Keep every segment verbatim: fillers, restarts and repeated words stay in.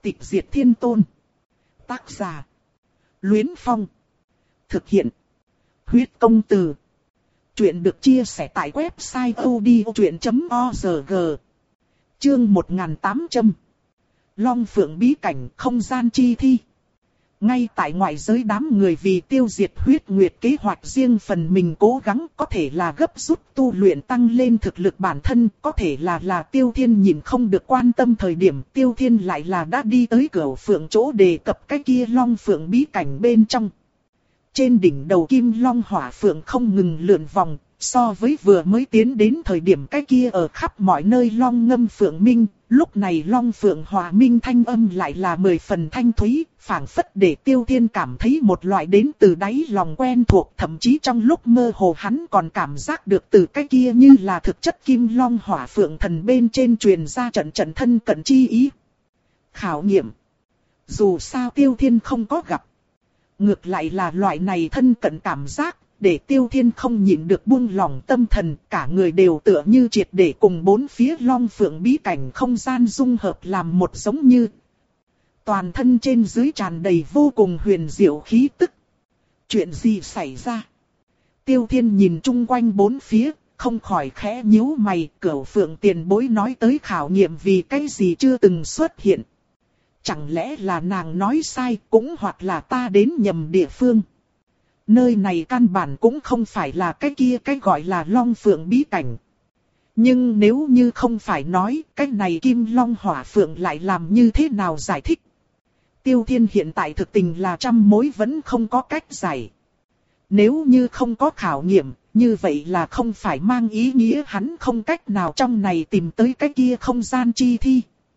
Tịch diệt thiên tôn. Tác giả. Luyến Phong. Thực hiện. Huyết công từ. Chuyện được chia sẻ tại website odchuyện chấm org. Chương một nghìn tám trăm. Long Phượng bí cảnh không gian chi thi. Ngay tại ngoại giới đám người vì tiêu diệt huyết nguyệt kế hoạch riêng phần mình cố gắng, có thể là gấp rút tu luyện tăng lên thực lực bản thân, có thể là là Tiêu Thiên nhìn không được quan tâm thời điểm, Tiêu Thiên lại là đã đi tới Cửu Phượng chỗ đề cập cái kia Long Phượng bí cảnh bên trong. Trên đỉnh đầu Kim Long Hỏa Phượng không ngừng lượn vòng, so với vừa mới tiến đến thời điểm cái kia ở khắp mọi nơi long ngâm phượng minh, lúc này Long Phượng hòa minh thanh âm lại là mười phần thanh thúy, phảng phất để Tiêu Thiên cảm thấy một loại đến từ đáy lòng quen thuộc, thậm chí trong lúc mơ hồ hắn còn cảm giác được từ cái kia như là thực chất Kim Long Hỏa Phượng thần bên trên truyền ra trận trận thân cận chi ý. Khảo nghiệm. Dù sao Tiêu Thiên không có gặp. Ngược lại là loại này thân cận cảm giác, để Tiêu Thiên không nhịn được buông lỏng tâm thần, cả người đều tựa như triệt để cùng bốn phía Long Phượng bí cảnh không gian dung hợp làm một giống như. Toàn thân trên dưới tràn đầy vô cùng huyền diệu khí tức. Chuyện gì xảy ra? Tiêu Thiên nhìn chung quanh bốn phía, không khỏi khẽ nhíu mày, Cửu Phượng tiền bối nói tới khảo nghiệm vì cái gì chưa từng xuất hiện. Chẳng lẽ là nàng nói sai, cũng hoặc là ta đến nhầm địa phương. Nơi này căn bản cũng không phải là cái kia cái gọi là Long Phượng bí cảnh. Nhưng nếu như không phải nói, cái này Kim Long Hỏa Phượng lại làm như thế nào giải thích? Tiêu Thiên hiện tại thực tình là trăm mối vẫn không có cách giải. Nếu như không có khảo nghiệm, như vậy là không phải mang ý nghĩa hắn không cách nào trong này tìm tới cái kia không gian chi thi.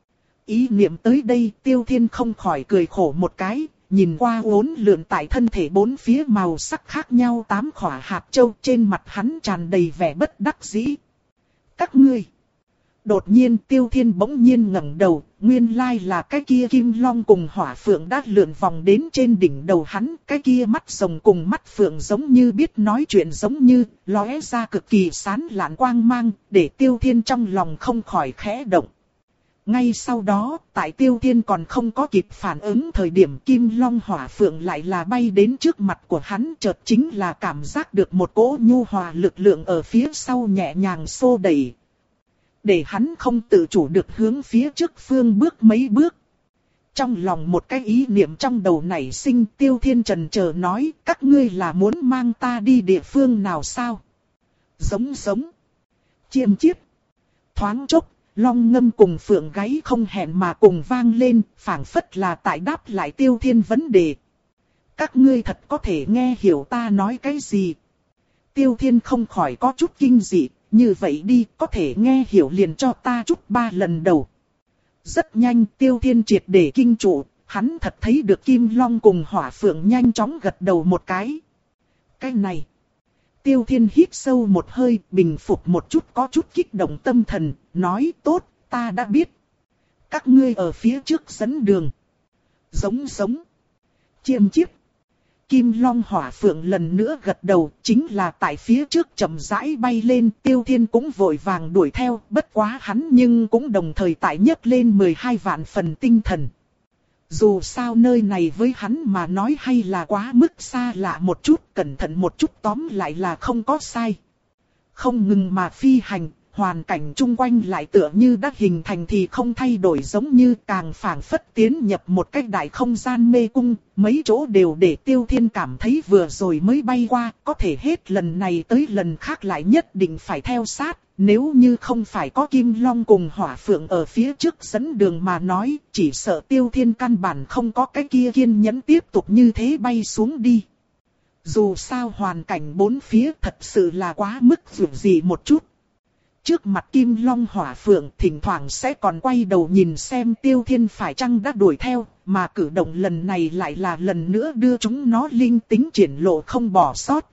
Ý niệm tới đây, Tiêu Thiên không khỏi cười khổ một cái. Nhìn qua uốn lượn tại thân thể bốn phía màu sắc khác nhau tám khỏa hạt châu, trên mặt hắn tràn đầy vẻ bất đắc dĩ. Các ngươi. Đột nhiên Tiêu Thiên bỗng nhiên ngẩng đầu, nguyên lai là cái kia Kim Long cùng Hỏa Phượng đã lượn vòng đến trên đỉnh đầu hắn, cái kia mắt rồng cùng mắt phượng giống như biết nói chuyện giống như, lóe ra cực kỳ sáng lạn quang mang, để Tiêu Thiên trong lòng không khỏi khẽ động. Ngay sau đó, tại Tiêu Thiên còn không có kịp phản ứng thời điểm Kim Long Hỏa Phượng lại là bay đến trước mặt của hắn, chợt chính là cảm giác được một cỗ nhu hòa lực lượng ở phía sau nhẹ nhàng xô đẩy. Để hắn không tự chủ được hướng phía trước phương bước mấy bước. Trong lòng một cái ý niệm trong đầu nảy sinh, Tiêu Thiên chần chờ nói, các ngươi là muốn mang ta đi địa phương nào sao? Giống giống. Chiêm chiếp. Thoáng chốc. Long ngâm cùng phượng gáy không hẹn mà cùng vang lên, phảng phất là tại đáp lại Tiêu Thiên vấn đề. Các ngươi thật có thể nghe hiểu ta nói cái gì? Tiêu Thiên không khỏi có chút kinh dị, như vậy đi, có thể nghe hiểu liền cho ta chút ba lần đầu. Rất nhanh Tiêu Thiên triệt để kinh trụ, hắn thật thấy được Kim Long cùng Hỏa Phượng nhanh chóng gật đầu một cái. Cái này. Tiêu Thiên hít sâu một hơi, bình phục một chút có chút kích động tâm thần, nói tốt, ta đã biết. Các ngươi ở phía trước dẫn đường. Giống giống. Chiêm chiếp. Kim Long Hỏa Phượng lần nữa gật đầu, chính là tại phía trước chậm rãi bay lên, Tiêu Thiên cũng vội vàng đuổi theo, bất quá hắn nhưng cũng đồng thời tại nhấc lên mười hai vạn phần tinh thần. Dù sao nơi này với hắn mà nói hay là quá mức xa lạ một chút, cẩn thận một chút tóm lại là không có sai. Không ngừng mà phi hành, hoàn cảnh chung quanh lại tựa như đã hình thành thì không thay đổi, giống như càng phảng phất tiến nhập một cách đại không gian mê cung, mấy chỗ đều để Tiêu Thiên cảm thấy vừa rồi mới bay qua, có thể hết lần này tới lần khác lại nhất định phải theo sát. Nếu như không phải có Kim Long cùng Hỏa Phượng ở phía trước dẫn đường mà nói, chỉ sợ Tiêu Thiên căn bản không có cái kia kiên nhẫn tiếp tục như thế bay xuống đi. Dù sao hoàn cảnh bốn phía thật sự là quá mức dù gì một chút. Trước mặt Kim Long Hỏa Phượng thỉnh thoảng sẽ còn quay đầu nhìn xem Tiêu Thiên phải chăng đã đuổi theo, mà cử động lần này lại là lần nữa đưa chúng nó linh tính triển lộ không bỏ sót.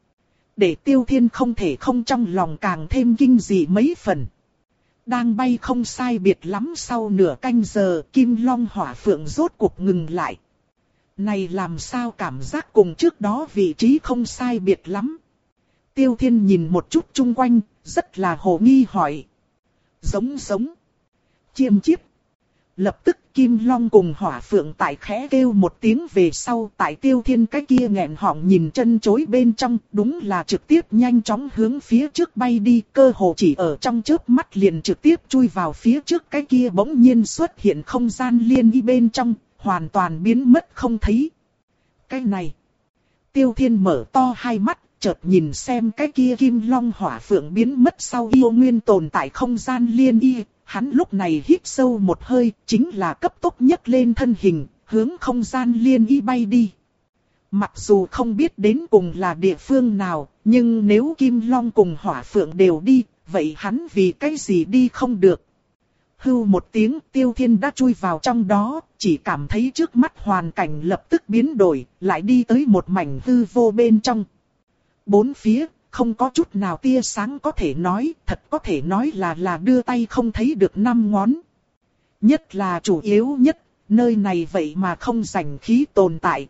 Để Tiêu Thiên không thể không trong lòng càng thêm kinh dị mấy phần. Đang bay không sai biệt lắm sau nửa canh giờ, Kim Long Hỏa Phượng rốt cuộc ngừng lại. Này làm sao cảm giác cùng trước đó vị trí không sai biệt lắm. Tiêu Thiên nhìn một chút chung quanh, rất là hồ nghi hỏi. Giống giống. Chiêm chiếp. Lập tức Kim Long cùng Hỏa Phượng tại khẽ kêu một tiếng về sau, tại Tiêu Thiên cái kia nghẹn họng nhìn chân chối bên trong, đúng là trực tiếp nhanh chóng hướng phía trước bay đi, cơ hồ chỉ ở trong chớp mắt liền trực tiếp chui vào phía trước cái kia bỗng nhiên xuất hiện không gian liên y bên trong, hoàn toàn biến mất không thấy. Cái này, Tiêu Thiên mở to hai mắt, chợt nhìn xem cái kia Kim Long Hỏa Phượng biến mất sau yêu nguyên tồn tại không gian liên y. Hắn lúc này hít sâu một hơi, chính là cấp tốc nhấc lên thân hình, hướng không gian liên y bay đi. Mặc dù không biết đến cùng là địa phương nào, nhưng nếu Kim Long cùng Hỏa Phượng đều đi, vậy hắn vì cái gì đi không được. Hưu một tiếng, Tiêu Thiên đã chui vào trong đó, chỉ cảm thấy trước mắt hoàn cảnh lập tức biến đổi, lại đi tới một mảnh hư vô bên trong. Bốn phía, không có chút nào tia sáng có thể nói, thật có thể nói là là đưa tay không thấy được năm ngón. Nhất là chủ yếu nhất, nơi này vậy mà không rảnh khí tồn tại.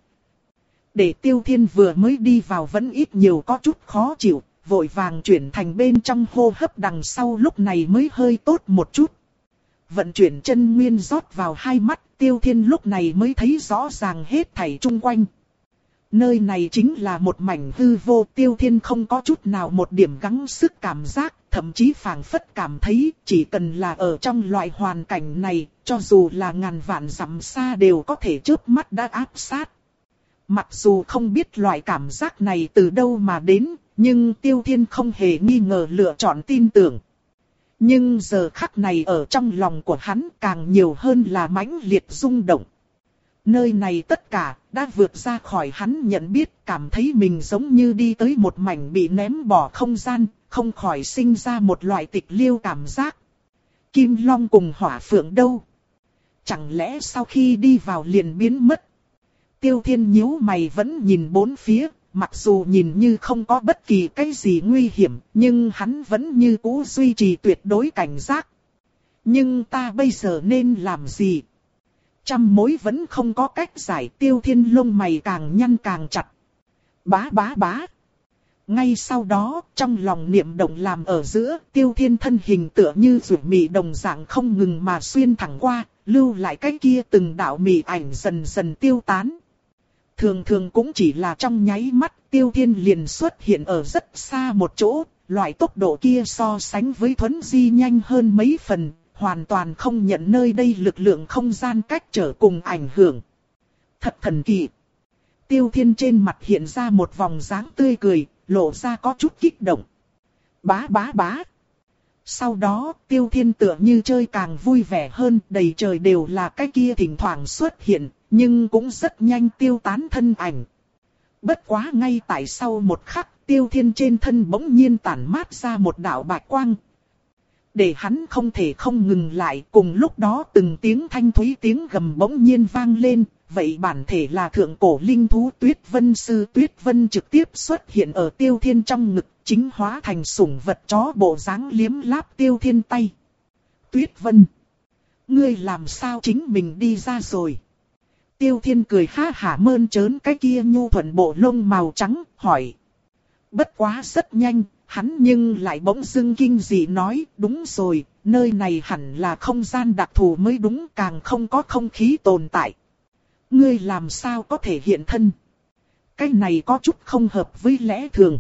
Để Tiêu Thiên vừa mới đi vào vẫn ít nhiều có chút khó chịu, vội vàng chuyển thành bên trong hô hấp đằng sau lúc này mới hơi tốt một chút. Vận chuyển chân nguyên rót vào hai mắt, Tiêu Thiên lúc này mới thấy rõ ràng hết thảy chung quanh. Nơi này chính là một mảnh hư vô, Tiêu Thiên không có chút nào một điểm gắng sức cảm giác, thậm chí phảng phất cảm thấy chỉ cần là ở trong loại hoàn cảnh này, cho dù là ngàn vạn dặm xa đều có thể chớp mắt đã áp sát. Mặc dù không biết loại cảm giác này từ đâu mà đến, nhưng Tiêu Thiên không hề nghi ngờ lựa chọn tin tưởng. Nhưng giờ khắc này ở trong lòng của hắn càng nhiều hơn là mãnh liệt rung động. Nơi này tất cả đã vượt ra khỏi hắn nhận biết, cảm thấy mình giống như đi tới một mảnh bị ném bỏ không gian, không khỏi sinh ra một loại tịch liêu cảm giác. Kim Long cùng Hỏa Phượng đâu? Chẳng lẽ sau khi đi vào liền biến mất? Tiêu Thiên nhíu mày vẫn nhìn bốn phía, mặc dù nhìn như không có bất kỳ cái gì nguy hiểm, nhưng hắn vẫn như cũ duy trì tuyệt đối cảnh giác. Nhưng ta bây giờ nên làm gì? Trăm mối vẫn không có cách giải, Tiêu Thiên lông mày càng nhăn càng chặt. Bá bá bá. Ngay sau đó, trong lòng niệm động làm ở giữa, Tiêu Thiên thân hình tựa như rủ mị đồng dạng không ngừng mà xuyên thẳng qua, lưu lại cái kia từng đạo mị ảnh dần dần tiêu tán. Thường thường cũng chỉ là trong nháy mắt, Tiêu Thiên liền xuất hiện ở rất xa một chỗ, loại tốc độ kia so sánh với Thuấn Di nhanh hơn mấy phần. Hoàn toàn không nhận nơi đây lực lượng không gian cách trở cùng ảnh hưởng. Thật thần kỳ. Tiêu Thiên trên mặt hiện ra một vòng dáng tươi cười, lộ ra có chút kích động. Bá bá bá. Sau đó, Tiêu Thiên tựa như chơi càng vui vẻ hơn, đầy trời đều là cái kia thỉnh thoảng xuất hiện, nhưng cũng rất nhanh tiêu tán thân ảnh. Bất quá ngay tại sau một khắc, Tiêu Thiên trên thân bỗng nhiên tản mát ra một đạo bạch quang. Để hắn không thể không ngừng lại, cùng lúc đó từng tiếng thanh thúy tiếng gầm bỗng nhiên vang lên, vậy bản thể là thượng cổ linh thú Tuyết Vân Sư Tuyết Vân trực tiếp xuất hiện ở Tiêu Thiên trong ngực, chính hóa thành sủng vật chó bộ dáng liếm láp Tiêu Thiên tay. Tuyết Vân, ngươi làm sao chính mình đi ra rồi? Tiêu Thiên cười ha hả mơn trớn cái kia nhu thuận bộ lông màu trắng, hỏi. Bất quá rất nhanh. Hắn nhưng lại bỗng dưng kinh dị nói, đúng rồi, nơi này hẳn là không gian đặc thù mới đúng, càng không có không khí tồn tại. Ngươi làm sao có thể hiện thân? Cái này có chút không hợp với lẽ thường.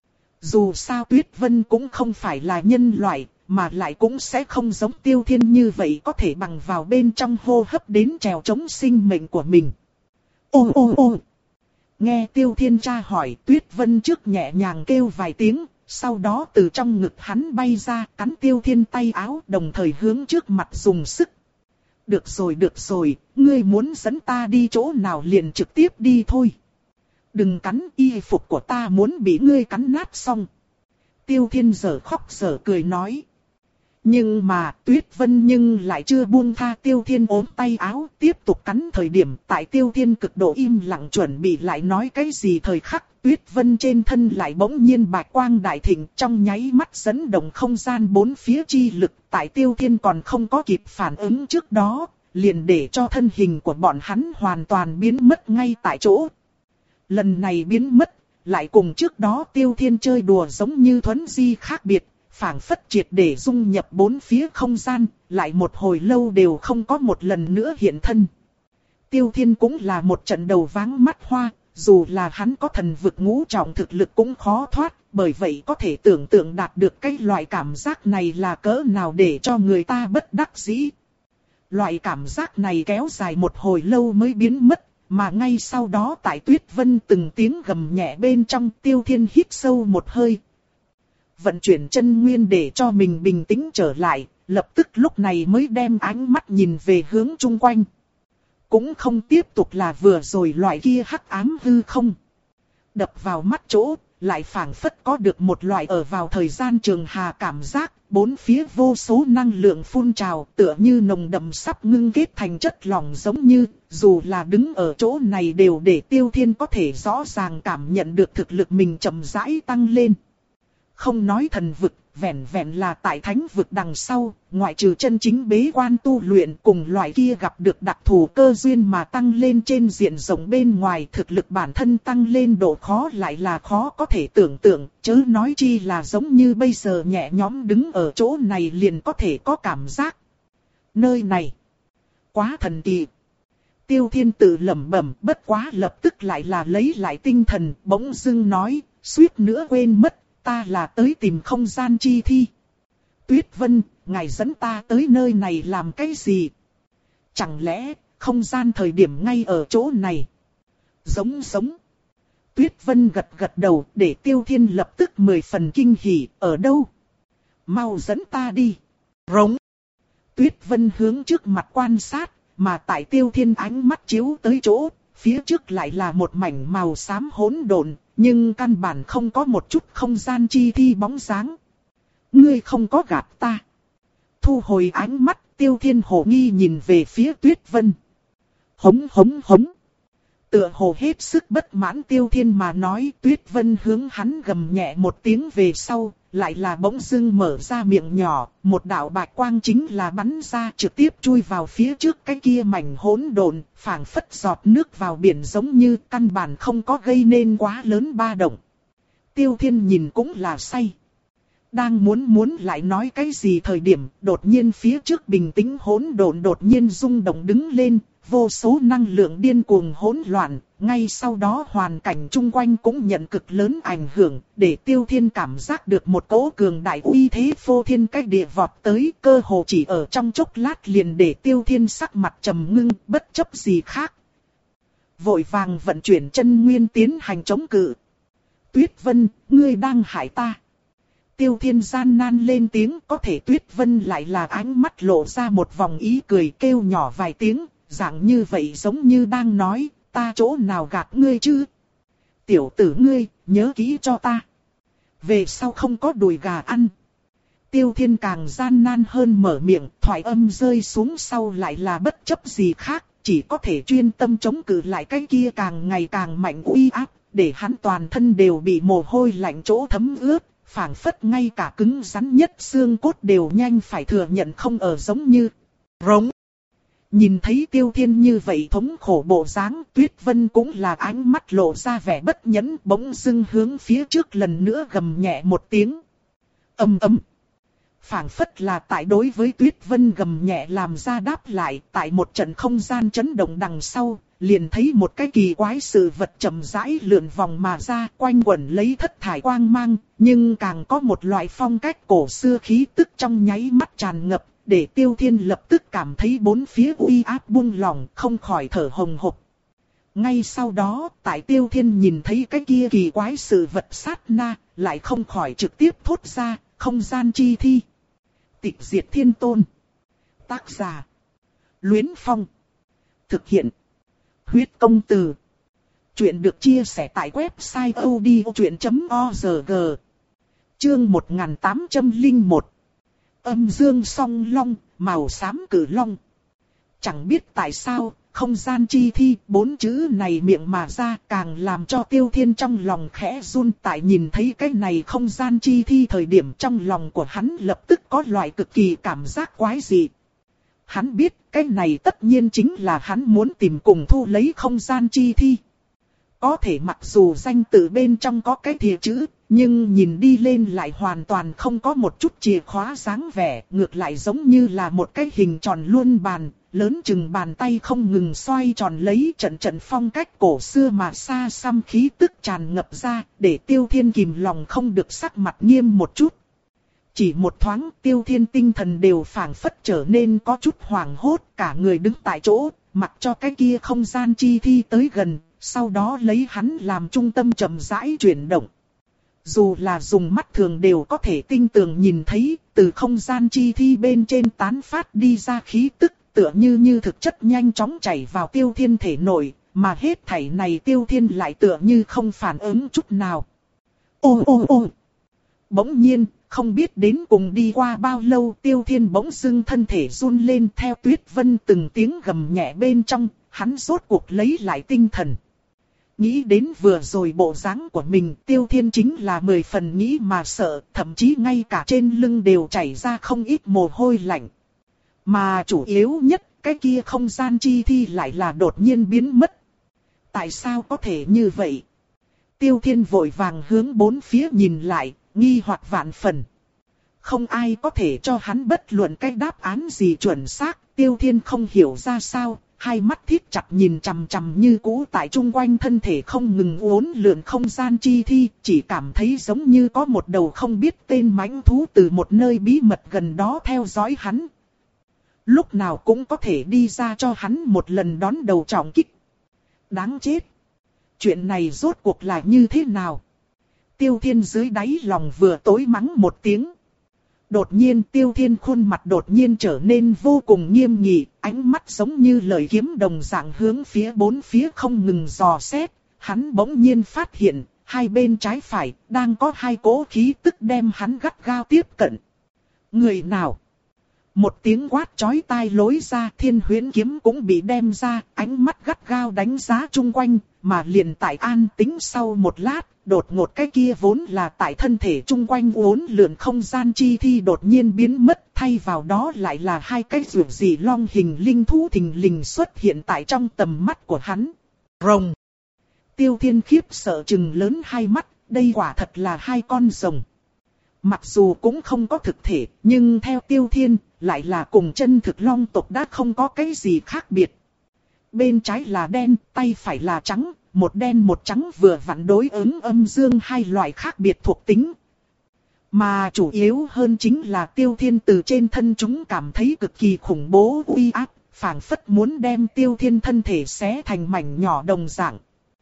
Dù sao Tuyết Vân cũng không phải là nhân loại, mà lại cũng sẽ không giống Tiêu Thiên như vậy có thể bằng vào bên trong hô hấp đến trèo chống sinh mệnh của mình. Ô ô ô! Nghe Tiêu Thiên tra hỏi, Tuyết Vân trước nhẹ nhàng kêu vài tiếng. Sau đó từ trong ngực hắn bay ra, cắn Tiêu Thiên tay áo, đồng thời hướng trước mặt dùng sức. Được rồi được rồi, ngươi muốn dẫn ta đi chỗ nào liền trực tiếp đi thôi. Đừng cắn, y phục của ta muốn bị ngươi cắn nát xong. Tiêu Thiên giờ khóc giờ cười nói. Nhưng mà Tuyết Vân nhưng lại chưa buông tha Tiêu Thiên ốm tay áo, tiếp tục cắn thời điểm tại Tiêu Thiên cực độ im lặng chuẩn bị lại nói cái gì thời khắc. Tuyết Vân trên thân lại bỗng nhiên bạch quang đại thịnh, trong nháy mắt dẫn động không gian bốn phía chi lực, tại Tiêu Thiên còn không có kịp phản ứng trước đó, liền để cho thân hình của bọn hắn hoàn toàn biến mất ngay tại chỗ. Lần này biến mất, lại cùng trước đó Tiêu Thiên chơi đùa giống như Thuấn Di khác biệt, phảng phất triệt để dung nhập bốn phía không gian, lại một hồi lâu đều không có một lần nữa hiện thân. Tiêu Thiên cũng là một trận đầu váng mắt hoa, dù là hắn có thần vực ngũ trọng thực lực cũng khó thoát, bởi vậy có thể tưởng tượng đạt được cái loại cảm giác này là cỡ nào để cho người ta bất đắc dĩ. Loại cảm giác này kéo dài một hồi lâu mới biến mất, mà ngay sau đó tại Tuyết Vân từng tiếng gầm nhẹ bên trong, Tiêu Thiên hít sâu một hơi. Vận chuyển chân nguyên để cho mình bình tĩnh trở lại, lập tức lúc này mới đem ánh mắt nhìn về hướng chung quanh. Cũng không tiếp tục là vừa rồi loại kia hắc ám hư không. Đập vào mắt chỗ, lại phảng phất có được một loại ở vào thời gian trường hà cảm giác, bốn phía vô số năng lượng phun trào, tựa như nồng đậm sắp ngưng kết thành chất lỏng, giống như, dù là đứng ở chỗ này đều để Tiêu Thiên có thể rõ ràng cảm nhận được thực lực mình chậm rãi tăng lên. Không nói thần vực, vẹn vẹn là tại thánh vực đằng sau, ngoại trừ chân chính bế quan tu luyện cùng loại kia gặp được đặc thù cơ duyên mà tăng lên trên diện rộng bên ngoài, thực lực bản thân tăng lên độ khó lại là khó có thể tưởng tượng, chớ nói chi là giống như bây giờ nhẹ nhõm đứng ở chỗ này liền có thể có cảm giác. Nơi này, quá thần kỳ. Tiêu Thiên tự lẩm bẩm, bất quá lập tức lại là lấy lại tinh thần, bỗng dưng nói, suýt nữa quên mất. Ta là tới tìm không gian chi thi. Tuyết Vân, ngài dẫn ta tới nơi này làm cái gì? Chẳng lẽ, không gian thời điểm ngay ở chỗ này? Giống giống. Tuyết Vân gật gật đầu để Tiêu Thiên lập tức mười phần kinh hỉ, ở đâu? Mau dẫn ta đi. Rống. Tuyết Vân hướng trước mặt quan sát, mà tại Tiêu Thiên ánh mắt chiếu tới chỗ, phía trước lại là một mảnh màu xám hỗn độn. Nhưng căn bản không có một chút không gian chi thi bóng dáng. Ngươi không có gạt ta. Thu hồi ánh mắt, Tiêu Thiên hồ nghi nhìn về phía Tuyết Vân. Hống hống hống. Tựa hồ hết sức bất mãn Tiêu Thiên mà nói, Tuyết Vân hướng hắn gầm nhẹ một tiếng về sau, lại là bỗng dưng mở ra miệng nhỏ, một đạo bạch quang chính là bắn ra trực tiếp chui vào phía trước cái kia mảnh hỗn độn, phảng phất giọt nước vào biển, giống như căn bản không có gây nên quá lớn ba động. Tiêu Thiên nhìn cũng là say. Đang muốn muốn lại nói cái gì thời điểm, đột nhiên phía trước bình tĩnh hỗn độn đột nhiên rung động đứng lên, vô số năng lượng điên cuồng hỗn loạn, ngay sau đó hoàn cảnh chung quanh cũng nhận cực lớn ảnh hưởng, để Tiêu Thiên cảm giác được một cỗ cường đại uy thế phô thiên cách địa vọt tới, cơ hồ chỉ ở trong chốc lát liền để Tiêu Thiên sắc mặt trầm ngưng, bất chấp gì khác. Vội vàng vận chuyển chân nguyên tiến hành chống cự. Tuyết Vân, ngươi đang hại ta. Tiêu Thiên gian nan lên tiếng, có thể Tuyết Vân lại là ánh mắt lộ ra một vòng ý cười, kêu nhỏ vài tiếng, dạng như vậy giống như đang nói, ta chỗ nào gạt ngươi chứ? Tiểu tử ngươi, nhớ kỹ cho ta. Về sau không có đùi gà ăn. Tiêu Thiên càng gian nan hơn mở miệng, thoại âm rơi xuống sau lại là bất chấp gì khác, chỉ có thể chuyên tâm chống cự lại cái kia càng ngày càng mạnh uy áp, để hắn toàn thân đều bị mồ hôi lạnh chỗ thấm ướt. Phảng phất ngay cả cứng rắn nhất xương cốt đều nhanh phải thừa nhận không ở, giống như rống. Nhìn thấy Tiêu Thiên như vậy thống khổ bộ dáng, Tuyết Vân cũng là ánh mắt lộ ra vẻ bất nhẫn, bỗng dưng hướng phía trước lần nữa gầm nhẹ một tiếng. Ầm ầm. Phảng phất là tại đối với Tuyết Vân gầm nhẹ làm ra đáp lại, tại một trận không gian chấn động đằng sau, liền thấy một cái kỳ quái sự vật chậm rãi lượn vòng mà ra, quanh quẩn lấy thất thải quang mang, nhưng càng có một loại phong cách cổ xưa khí tức trong nháy mắt tràn ngập, để Tiêu Thiên lập tức cảm thấy bốn phía uy áp buông lỏng, không khỏi thở hồng hộc. Ngay sau đó, tại Tiêu Thiên nhìn thấy cái kia kỳ quái sự vật sát na, lại không khỏi trực tiếp thốt ra, không gian chi thi. Tịch diệt thiên tôn. Tác giả. Luyến Phong. Thực hiện. Huyết công từ. Chuyện được chia sẻ tại website odchuyện chấm org. Chương một nghìn tám trăm lẻ một. Âm dương song long, màu xám cử long. Chẳng biết tại sao, không gian chi thi, bốn chữ này miệng mà ra càng làm cho Tiêu Thiên trong lòng khẽ run. Tại nhìn thấy cái này không gian chi thi thời điểm, trong lòng của hắn lập tức có loại cực kỳ cảm giác quái dị. Hắn biết cái này tất nhiên chính là hắn muốn tìm cùng thu lấy không gian chi thi. Có thể mặc dù danh tự bên trong có cái thìa chữ, nhưng nhìn đi lên lại hoàn toàn không có một chút chìa khóa dáng vẻ, ngược lại giống như là một cái hình tròn luân bàn, lớn chừng bàn tay không ngừng xoay tròn lấy, trận trận phong cách cổ xưa mà xa xăm khí tức tràn ngập ra, để Tiêu Thiên kìm lòng không được sắc mặt nghiêm một chút. Chỉ một thoáng, Tiêu Thiên tinh thần đều phảng phất trở nên có chút hoảng hốt, cả người đứng tại chỗ, mặc cho cái kia không gian chi thi tới gần, sau đó lấy hắn làm trung tâm chậm rãi chuyển động. Dù là dùng mắt thường đều có thể tinh tường nhìn thấy, từ không gian chi thi bên trên tán phát đi ra khí tức, tựa như như thực chất nhanh chóng chảy vào Tiêu Thiên thể nội, mà hết thảy này Tiêu Thiên lại tựa như không phản ứng chút nào. Ô ô ô! Bỗng nhiên, không biết đến cùng đi qua bao lâu, Tiêu Thiên bỗng dưng thân thể run lên, theo Tuyết Vân từng tiếng gầm nhẹ bên trong, hắn rốt cuộc lấy lại tinh thần. Nghĩ đến vừa rồi bộ dáng của mình, Tiêu Thiên chính là mười phần nghĩ mà sợ, thậm chí ngay cả trên lưng đều chảy ra không ít mồ hôi lạnh. Mà chủ yếu nhất, cái kia không gian chi thi lại là đột nhiên biến mất. Tại sao có thể như vậy? Tiêu Thiên vội vàng hướng bốn phía nhìn lại, nghi hoặc vạn phần. Không ai có thể cho hắn bất luận cái đáp án gì chuẩn xác, Tiêu Thiên không hiểu ra sao, hai mắt thiết chặt nhìn chằm chằm như cũ tại chung quanh thân thể không ngừng uốn lượn không gian chi thi, chỉ cảm thấy giống như có một đầu không biết tên mãnh thú từ một nơi bí mật gần đó theo dõi hắn. Lúc nào cũng có thể đi ra cho hắn một lần đón đầu trọng kích. Đáng chết! Chuyện này rốt cuộc là như thế nào? Tiêu Thiên dưới đáy lòng vừa tối mắng một tiếng. Đột nhiên Tiêu Thiên khuôn mặt đột nhiên trở nên vô cùng nghiêm nghị, ánh mắt giống như lời kiếm đồng dạng hướng phía bốn phía không ngừng dò xét. Hắn bỗng nhiên phát hiện, hai bên trái phải, đang có hai cỗ khí tức đem hắn gắt gao tiếp cận. Người nào? Một tiếng quát chói tai lối ra, Thiên Huyễn kiếm cũng bị đem ra, ánh mắt gắt gao đánh giá chung quanh, mà liền tại an tĩnh sau một lát, đột ngột cái kia vốn là tại thân thể chung quanh uốn lượn không gian chi thi đột nhiên biến mất, thay vào đó lại là hai cái rượu dị long hình linh thú thình lình xuất hiện tại trong tầm mắt của hắn. Rồng! Tiêu Thiên khiếp sợ trừng lớn hai mắt, đây quả thật là hai con rồng. Mặc dù cũng không có thực thể, nhưng theo Tiêu Thiên, lại là cùng chân thực long tộc đã không có cái gì khác biệt. Bên trái là đen, tay phải là trắng, một đen một trắng vừa vặn đối ứng âm dương hai loại khác biệt thuộc tính. Mà chủ yếu hơn chính là Tiêu Thiên từ trên thân chúng cảm thấy cực kỳ khủng bố uy áp, phảng phất muốn đem Tiêu Thiên thân thể xé thành mảnh nhỏ đồng dạng.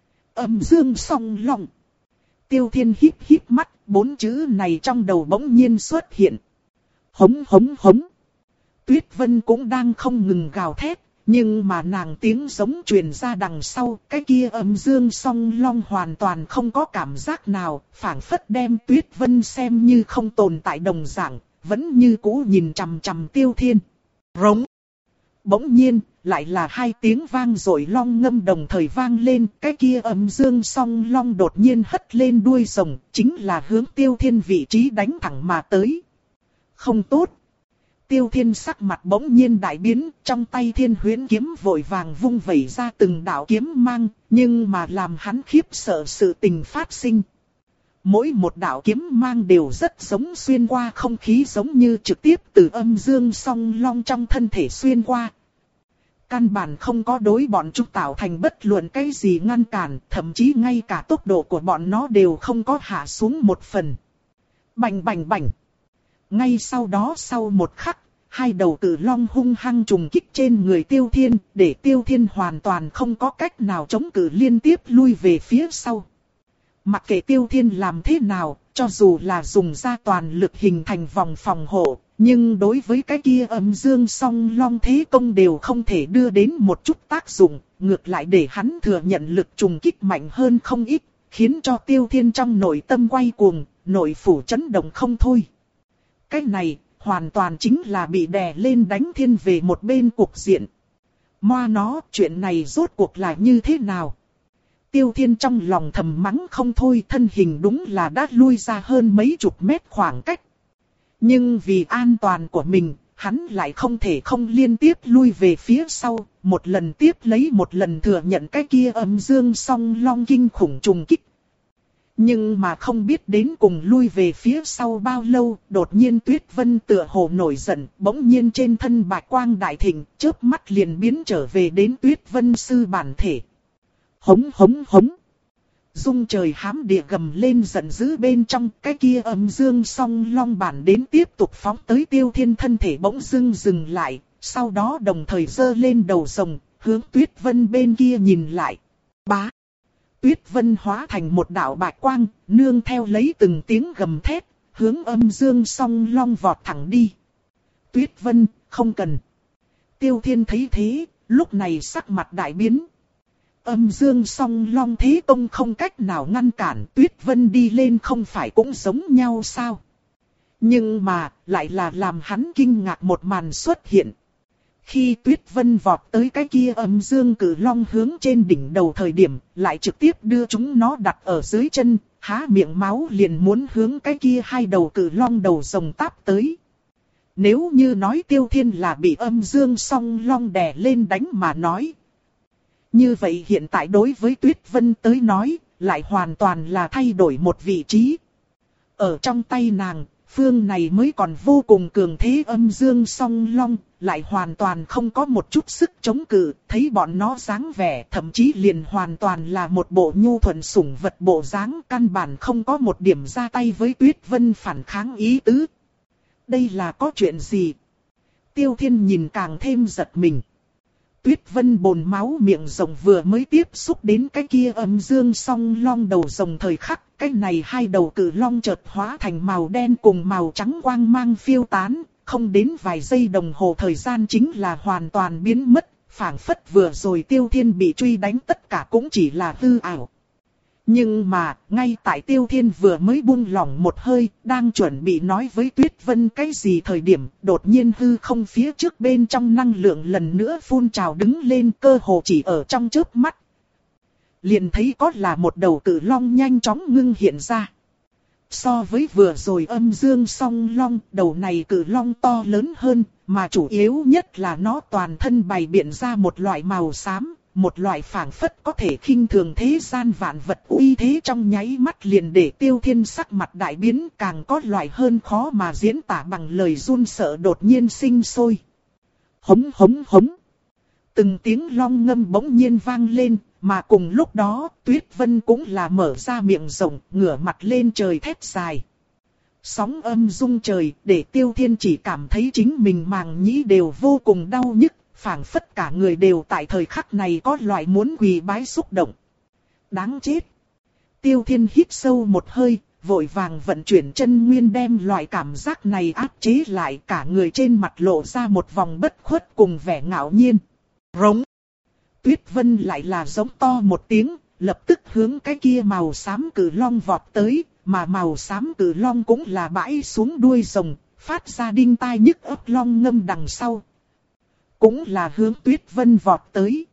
Âm dương song long. Tiêu Thiên híp híp mắt, bốn chữ này trong đầu bỗng nhiên xuất hiện. Hống hống hống. Tuyết Vân cũng đang không ngừng gào thét, nhưng mà nàng tiếng giống truyền ra đằng sau, cái kia âm dương song long hoàn toàn không có cảm giác nào, phảng phất đem Tuyết Vân xem như không tồn tại đồng dạng, vẫn như cũ nhìn chằm chằm Tiêu Thiên. Rống. Bỗng nhiên, lại là hai tiếng vang rồi long ngâm đồng thời vang lên, cái kia âm dương song long đột nhiên hất lên đuôi rồng, chính là hướng Tiêu Thiên vị trí đánh thẳng mà tới. Không tốt. Tiêu Thiên sắc mặt bỗng nhiên đại biến, trong tay Thiên Huyễn kiếm vội vàng vung vẩy ra từng đạo kiếm mang, nhưng mà làm hắn khiếp sợ sự tình phát sinh. Mỗi một đạo kiếm mang đều rất giống xuyên qua không khí, giống như trực tiếp từ âm dương song long trong thân thể xuyên qua. Căn bản không có đối bọn chúng tạo thành bất luận cái gì ngăn cản, thậm chí ngay cả tốc độ của bọn nó đều không có hạ xuống một phần. Bành bành bành. Ngay sau đó sau một khắc, hai đầu cự long hung hăng trùng kích trên người Tiêu Thiên, để Tiêu Thiên hoàn toàn không có cách nào chống cự, liên tiếp lui về phía sau. Mặc kệ Tiêu Thiên làm thế nào, cho dù là dùng ra toàn lực hình thành vòng phòng hộ, nhưng đối với cái kia âm dương song long thế công đều không thể đưa đến một chút tác dụng, ngược lại để hắn thừa nhận lực trùng kích mạnh hơn không ít, khiến cho Tiêu Thiên trong nội tâm quay cuồng, nội phủ chấn động không thôi. Cái này, hoàn toàn chính là bị đè lên đánh thiên về một bên cục diện. Moa nó, chuyện này rốt cuộc là như thế nào? Tiêu Thiên trong lòng thầm mắng không thôi, thân hình đúng là đã lui ra hơn mấy chục mét khoảng cách. Nhưng vì an toàn của mình, hắn lại không thể không liên tiếp lui về phía sau, một lần tiếp lấy một lần thừa nhận cái kia âm dương song long kinh khủng trùng kích. Nhưng mà không biết đến cùng lui về phía sau bao lâu, đột nhiên Tuyết Vân tựa hồ nổi giận, bỗng nhiên trên thân bạch quang đại thịnh, chớp mắt liền biến trở về đến Tuyết Vân sư bản thể. Hống hống hống. Dung trời hám địa gầm lên giận dữ bên trong, cái kia âm dương song long bản đến tiếp tục phóng tới Tiêu Thiên thân thể bỗng dưng dừng lại, sau đó đồng thời giơ lên đầu rồng, hướng Tuyết Vân bên kia nhìn lại. Bá. Tuyết Vân hóa thành một đạo bạch quang, nương theo lấy từng tiếng gầm thét, hướng âm dương song long vọt thẳng đi. Tuyết Vân, không cần. Tiêu Thiên thấy thế, lúc này sắc mặt đại biến. Âm dương song long thế công không cách nào ngăn cản, Tuyết Vân đi lên không phải cũng giống nhau sao? Nhưng mà, lại là làm hắn kinh ngạc một màn xuất hiện. Khi Tuyết Vân vọt tới cái kia âm dương cử long hướng trên đỉnh đầu thời điểm, lại trực tiếp đưa chúng nó đặt ở dưới chân, há miệng máu liền muốn hướng cái kia hai đầu cử long đầu rồng táp tới. Nếu như nói Tiêu Thiên là bị âm dương song long đè lên đánh mà nói. Như vậy hiện tại đối với Tuyết Vân tới nói, lại hoàn toàn là thay đổi một vị trí. Ở trong tay nàng, phương này mới còn vô cùng cường thế âm dương song long, lại hoàn toàn không có một chút sức chống cự, thấy bọn nó dáng vẻ thậm chí liền hoàn toàn là một bộ nhu thuận sủng vật bộ dáng, căn bản không có một điểm ra tay với Tuyết Vân phản kháng ý tứ. Đây là có chuyện gì? Tiêu Thiên nhìn càng thêm giật mình. Tuyết Vân bồn máu miệng rồng vừa mới tiếp xúc đến cái kia âm dương song long đầu rồng thời khắc, cái này hai đầu cử long chợt hóa thành màu đen cùng màu trắng quang mang phiêu tán, không đến vài giây đồng hồ thời gian chính là hoàn toàn biến mất, phảng phất vừa rồi Tiêu Thiên bị truy đánh tất cả cũng chỉ là hư ảo. Nhưng mà, ngay tại Tiêu Thiên vừa mới buông lỏng một hơi, đang chuẩn bị nói với Tuyết Vân cái gì thời điểm, đột nhiên hư không phía trước bên trong năng lượng lần nữa phun trào đứng lên, cơ hồ chỉ ở trong chớp mắt. Liền thấy có là một đầu cử long nhanh chóng ngưng hiện ra. So với vừa rồi âm dương song long, đầu này cử long to lớn hơn, mà chủ yếu nhất là nó toàn thân bày biện ra một loại màu xám. Một loại phảng phất có thể khinh thường thế gian vạn vật uy thế trong nháy mắt liền để Tiêu Thiên sắc mặt đại biến, càng có loại hơn khó mà diễn tả bằng lời run sợ đột nhiên sinh sôi. Hống hống hống. Từng tiếng long ngâm bỗng nhiên vang lên, mà cùng lúc đó Tuyết Vân cũng là mở ra miệng rộng, ngửa mặt lên trời thét dài. Sóng âm rung trời để Tiêu Thiên chỉ cảm thấy chính mình màng nhĩ đều vô cùng đau nhức. Phảng phất cả người đều tại thời khắc này có loại muốn quỳ bái xúc động. Đáng chết. Tiêu Thiên hít sâu một hơi, vội vàng vận chuyển chân nguyên đem loại cảm giác này áp chế lại, cả người trên mặt lộ ra một vòng bất khuất cùng vẻ ngạo nhiên. Rống. Tuyết Vân lại là giống to một tiếng, lập tức hướng cái kia màu xám cử long vọt tới, mà màu xám cử long cũng là bãi xuống đuôi rồng, phát ra đinh tai nhức óc long ngâm đằng sau. Cũng là hướng Tuyết Vân vọt tới.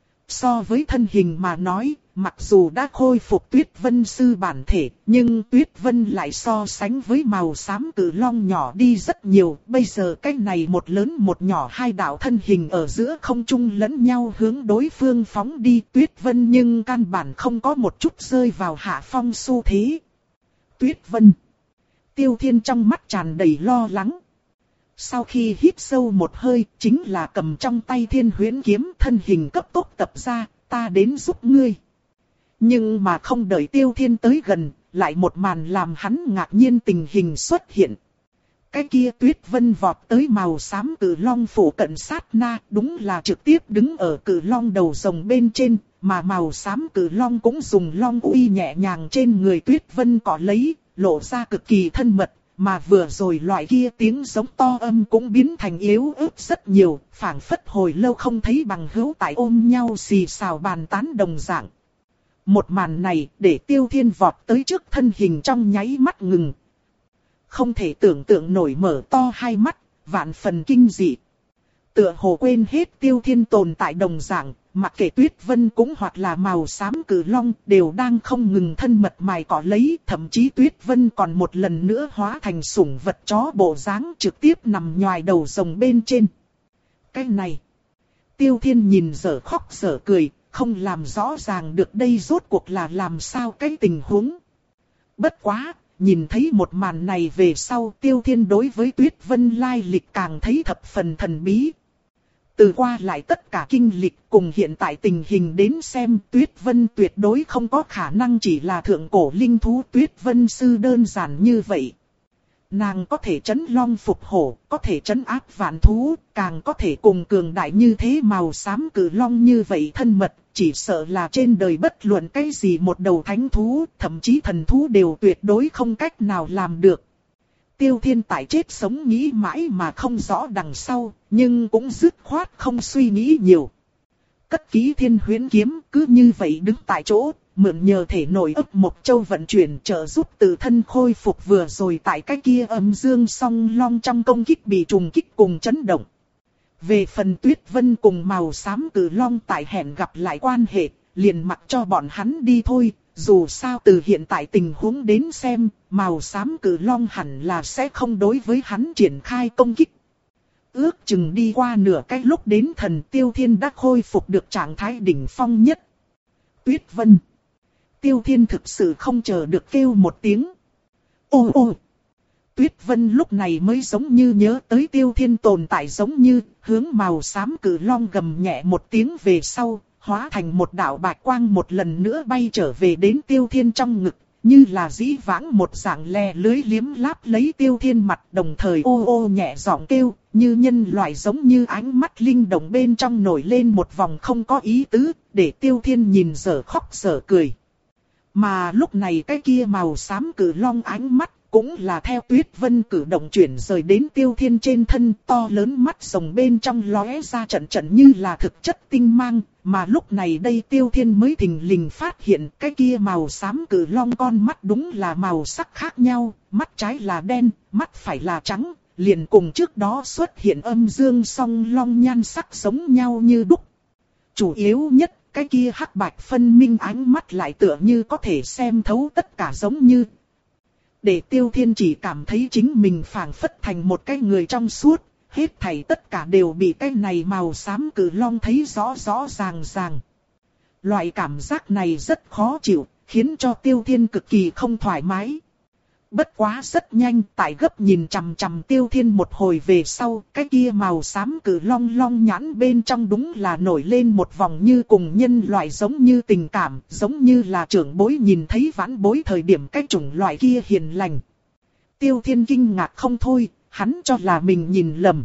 So với thân hình mà nói, mặc dù đã khôi phục Tuyết Vân sư bản thể, nhưng Tuyết Vân lại so sánh với màu xám cử long nhỏ đi rất nhiều. Bây giờ cái này một lớn một nhỏ hai đạo thân hình ở giữa không trung lẫn nhau hướng đối phương phóng đi. Tuyết Vân nhưng căn bản không có một chút rơi vào hạ phong xu thế. Tuyết Vân. Tiêu Thiên trong mắt tràn đầy lo lắng. Sau khi hít sâu một hơi, chính là cầm trong tay Thiên Huyễn kiếm, thân hình cấp tốc tập ra, ta đến giúp ngươi. Nhưng mà không đợi Tiêu Thiên tới gần, lại một màn làm hắn ngạc nhiên tình hình xuất hiện. Cái kia Tuyết Vân vọt tới màu xám cử long phủ cận sát na, đúng là trực tiếp đứng ở cử long đầu rồng bên trên, mà màu xám cử long cũng dùng long uy nhẹ nhàng trên người Tuyết Vân cọ lấy, lộ ra cực kỳ thân mật. Mà vừa rồi loại kia tiếng giống to âm cũng biến thành yếu ớt rất nhiều, phảng phất hồi lâu không thấy bằng hữu tại ôm nhau xì xào bàn tán đồng dạng. Một màn này để Tiêu Thiên vọt tới trước thân hình trong nháy mắt ngừng. Không thể tưởng tượng nổi mở to hai mắt, vạn phần kinh dị. Tựa hồ quên hết Tiêu Thiên tồn tại đồng dạng, mặc kệ Tuyết Vân cũng hoặc là màu xám cử long đều đang không ngừng thân mật mài cọ lấy, thậm chí Tuyết Vân còn một lần nữa hóa thành sủng vật chó bộ dáng trực tiếp nằm nhòi đầu rồng bên trên. Cái này, Tiêu Thiên nhìn dở khóc dở cười, không làm rõ ràng được đây rốt cuộc là làm sao cái tình huống. Bất quá, nhìn thấy một màn này về sau, Tiêu Thiên đối với Tuyết Vân lai lịch càng thấy thập phần thần bí. Từ qua lại tất cả kinh lịch cùng hiện tại tình hình đến xem, Tuyết Vân tuyệt đối không có khả năng chỉ là thượng cổ linh thú Tuyết Vân sư đơn giản như vậy. Nàng có thể trấn long phục hổ, có thể trấn áp vạn thú, càng có thể cùng cường đại như thế màu xám cử long như vậy thân mật, chỉ sợ là trên đời bất luận cái gì một đầu thánh thú, thậm chí thần thú đều tuyệt đối không cách nào làm được. Tiêu Thiên tại chết sống nghĩ mãi mà không rõ đằng sau, nhưng cũng dứt khoát không suy nghĩ nhiều. Cất kỹ Thiên Huyễn kiếm, cứ như vậy đứng tại chỗ, mượn nhờ thể nội ấp Mộc Châu vận chuyển trợ giúp tự thân khôi phục vừa rồi tại cái kia âm dương song long trong công kích bị trùng kích cùng chấn động. Về phần Tuyết Vân cùng màu xám cử long tại hẹn gặp lại quan hệ, liền mặc cho bọn hắn đi thôi. Dù sao từ hiện tại tình huống đến xem, màu xám cử long hẳn là sẽ không đối với hắn triển khai công kích. Ước chừng đi qua nửa cái lúc đến thần Tiêu Thiên đã khôi phục được trạng thái đỉnh phong nhất. Tuyết Vân. Tiêu Thiên thực sự không chờ được kêu một tiếng. Ô ô. Tuyết Vân lúc này mới giống như nhớ tới Tiêu Thiên tồn tại, giống như hướng màu xám cử long gầm nhẹ một tiếng về sau. Hóa thành một đạo bạch quang một lần nữa bay trở về đến Tiêu Thiên trong ngực, như là dĩ vãng một dạng le lưới liếm láp lấy Tiêu Thiên mặt, đồng thời ô ô nhẹ giọng kêu, như nhân loại giống như ánh mắt linh động bên trong nổi lên một vòng không có ý tứ, để Tiêu Thiên nhìn dở khóc dở cười. Mà lúc này cái kia màu xám cử long ánh mắt, cũng là theo Tuyết Vân cử động chuyển rời đến Tiêu Thiên trên thân, to lớn mắt rồng bên trong lóe ra trận trận như là thực chất tinh mang, mà lúc này đây Tiêu Thiên mới thình lình phát hiện cái kia màu xám cử long con mắt đúng là màu sắc khác nhau, mắt trái là đen, mắt phải là trắng, liền cùng trước đó xuất hiện âm dương song long nhan sắc giống nhau như đúc. Chủ yếu nhất, cái kia hắc bạch phân minh ánh mắt lại tựa như có thể xem thấu tất cả, giống như để Tiêu Thiên chỉ cảm thấy chính mình phảng phất thành một cái người trong suốt, hết thảy tất cả đều bị cái này màu xám cử long thấy rõ rõ ràng ràng. Loại cảm giác này rất khó chịu, khiến cho Tiêu Thiên cực kỳ không thoải mái. Bất quá rất nhanh, tại gấp nhìn chằm chằm Tiêu Thiên một hồi về sau, cái kia màu xám cử long long nhãn bên trong đúng là nổi lên một vòng như cùng nhân loại giống như tình cảm, giống như là trưởng bối nhìn thấy vãn bối thời điểm cái chủng loại kia hiền lành. Tiêu Thiên kinh ngạc không thôi, hắn cho là mình nhìn lầm.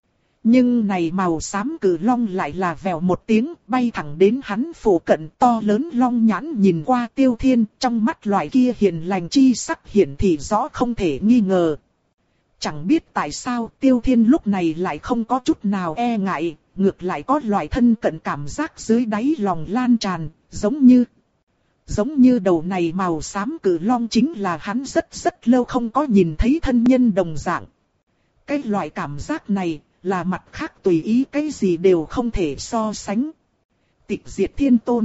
Nhưng này màu xám cử long lại là vèo một tiếng bay thẳng đến hắn phủ cận, to lớn long nhãn nhìn qua Tiêu Thiên, trong mắt loại kia hiền lành chi sắc hiển thị rõ không thể nghi ngờ. Chẳng biết tại sao Tiêu Thiên lúc này lại không có chút nào e ngại, ngược lại có loại thân cận cảm giác dưới đáy lòng lan tràn, giống như Giống như đầu này màu xám cử long chính là hắn rất rất lâu không có nhìn thấy thân nhân đồng dạng. Cái loại cảm giác này là mặt khác tùy ý cái gì đều không thể so sánh. Tịch Diệt Thiên Tôn.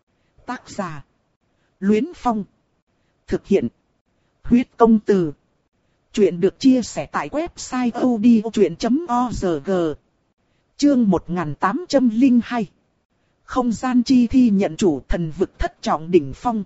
Tác giả: Luyến Phong. Thực hiện: Huyết Công Từ. Chuyện được chia sẻ tại website odchuyện chấm org. Chương một nghìn tám trăm lẻ hai. Không gian chi thi nhận chủ, thần vực thất trọng đỉnh phong.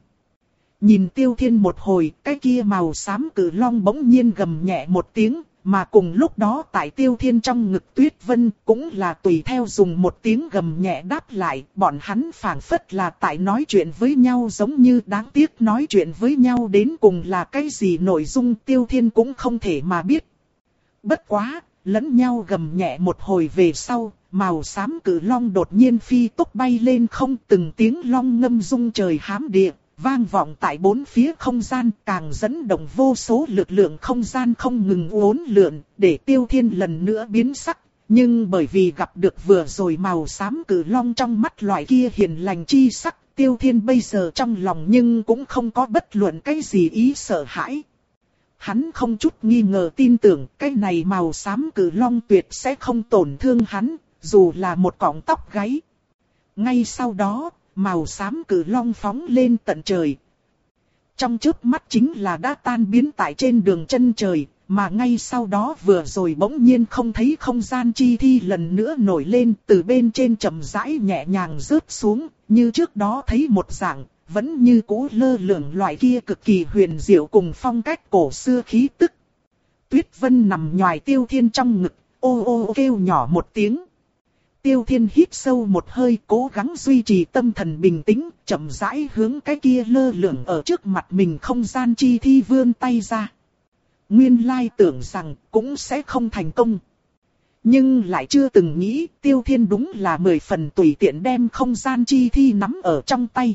Nhìn Tiêu Thiên một hồi, cái kia màu xám cử long bỗng nhiên gầm nhẹ một tiếng. Mà cùng lúc đó tại Tiêu Thiên trong ngực Tuyết Vân cũng là tùy theo dùng một tiếng gầm nhẹ đáp lại. Bọn hắn phảng phất là tại nói chuyện với nhau, giống như đáng tiếc nói chuyện với nhau đến cùng là cái gì nội dung Tiêu Thiên cũng không thể mà biết. Bất quá, lẫn nhau gầm nhẹ một hồi về sau, màu xám cử long đột nhiên phi tốc bay lên không, từng tiếng long ngâm rung trời hám địa. Vang vọng tại bốn phía không gian, càng dẫn động vô số lực lượng không gian không ngừng uốn lượn, để Tiêu Thiên lần nữa biến sắc. Nhưng bởi vì gặp được vừa rồi màu xám cử long trong mắt loại kia hiền lành chi sắc, Tiêu Thiên bây giờ trong lòng nhưng cũng không có bất luận cái gì ý sợ hãi. Hắn không chút nghi ngờ tin tưởng cái này màu xám cử long tuyệt sẽ không tổn thương hắn, dù là một cọng tóc gáy. Ngay sau đó, màu xám cử long phóng lên tận trời. Trong chớp mắt chính là đã tan biến tại trên đường chân trời, mà ngay sau đó vừa rồi bỗng nhiên không thấy không gian chi thi lần nữa nổi lên, từ bên trên chậm rãi nhẹ nhàng rớt xuống, như trước đó thấy một dạng, vẫn như cũ lơ lửng loại kia cực kỳ huyền diệu cùng phong cách cổ xưa khí tức. Tuyết Vân nằm nhoài Tiêu Thiên trong ngực, ô ô kêu nhỏ một tiếng. Tiêu Thiên hít sâu một hơi, cố gắng duy trì tâm thần bình tĩnh, chậm rãi hướng cái kia lơ lửng ở trước mặt mình không gian chi thi vươn tay ra. Nguyên lai tưởng rằng cũng sẽ không thành công. Nhưng lại chưa từng nghĩ Tiêu Thiên đúng là mười phần tùy tiện đem không gian chi thi nắm ở trong tay.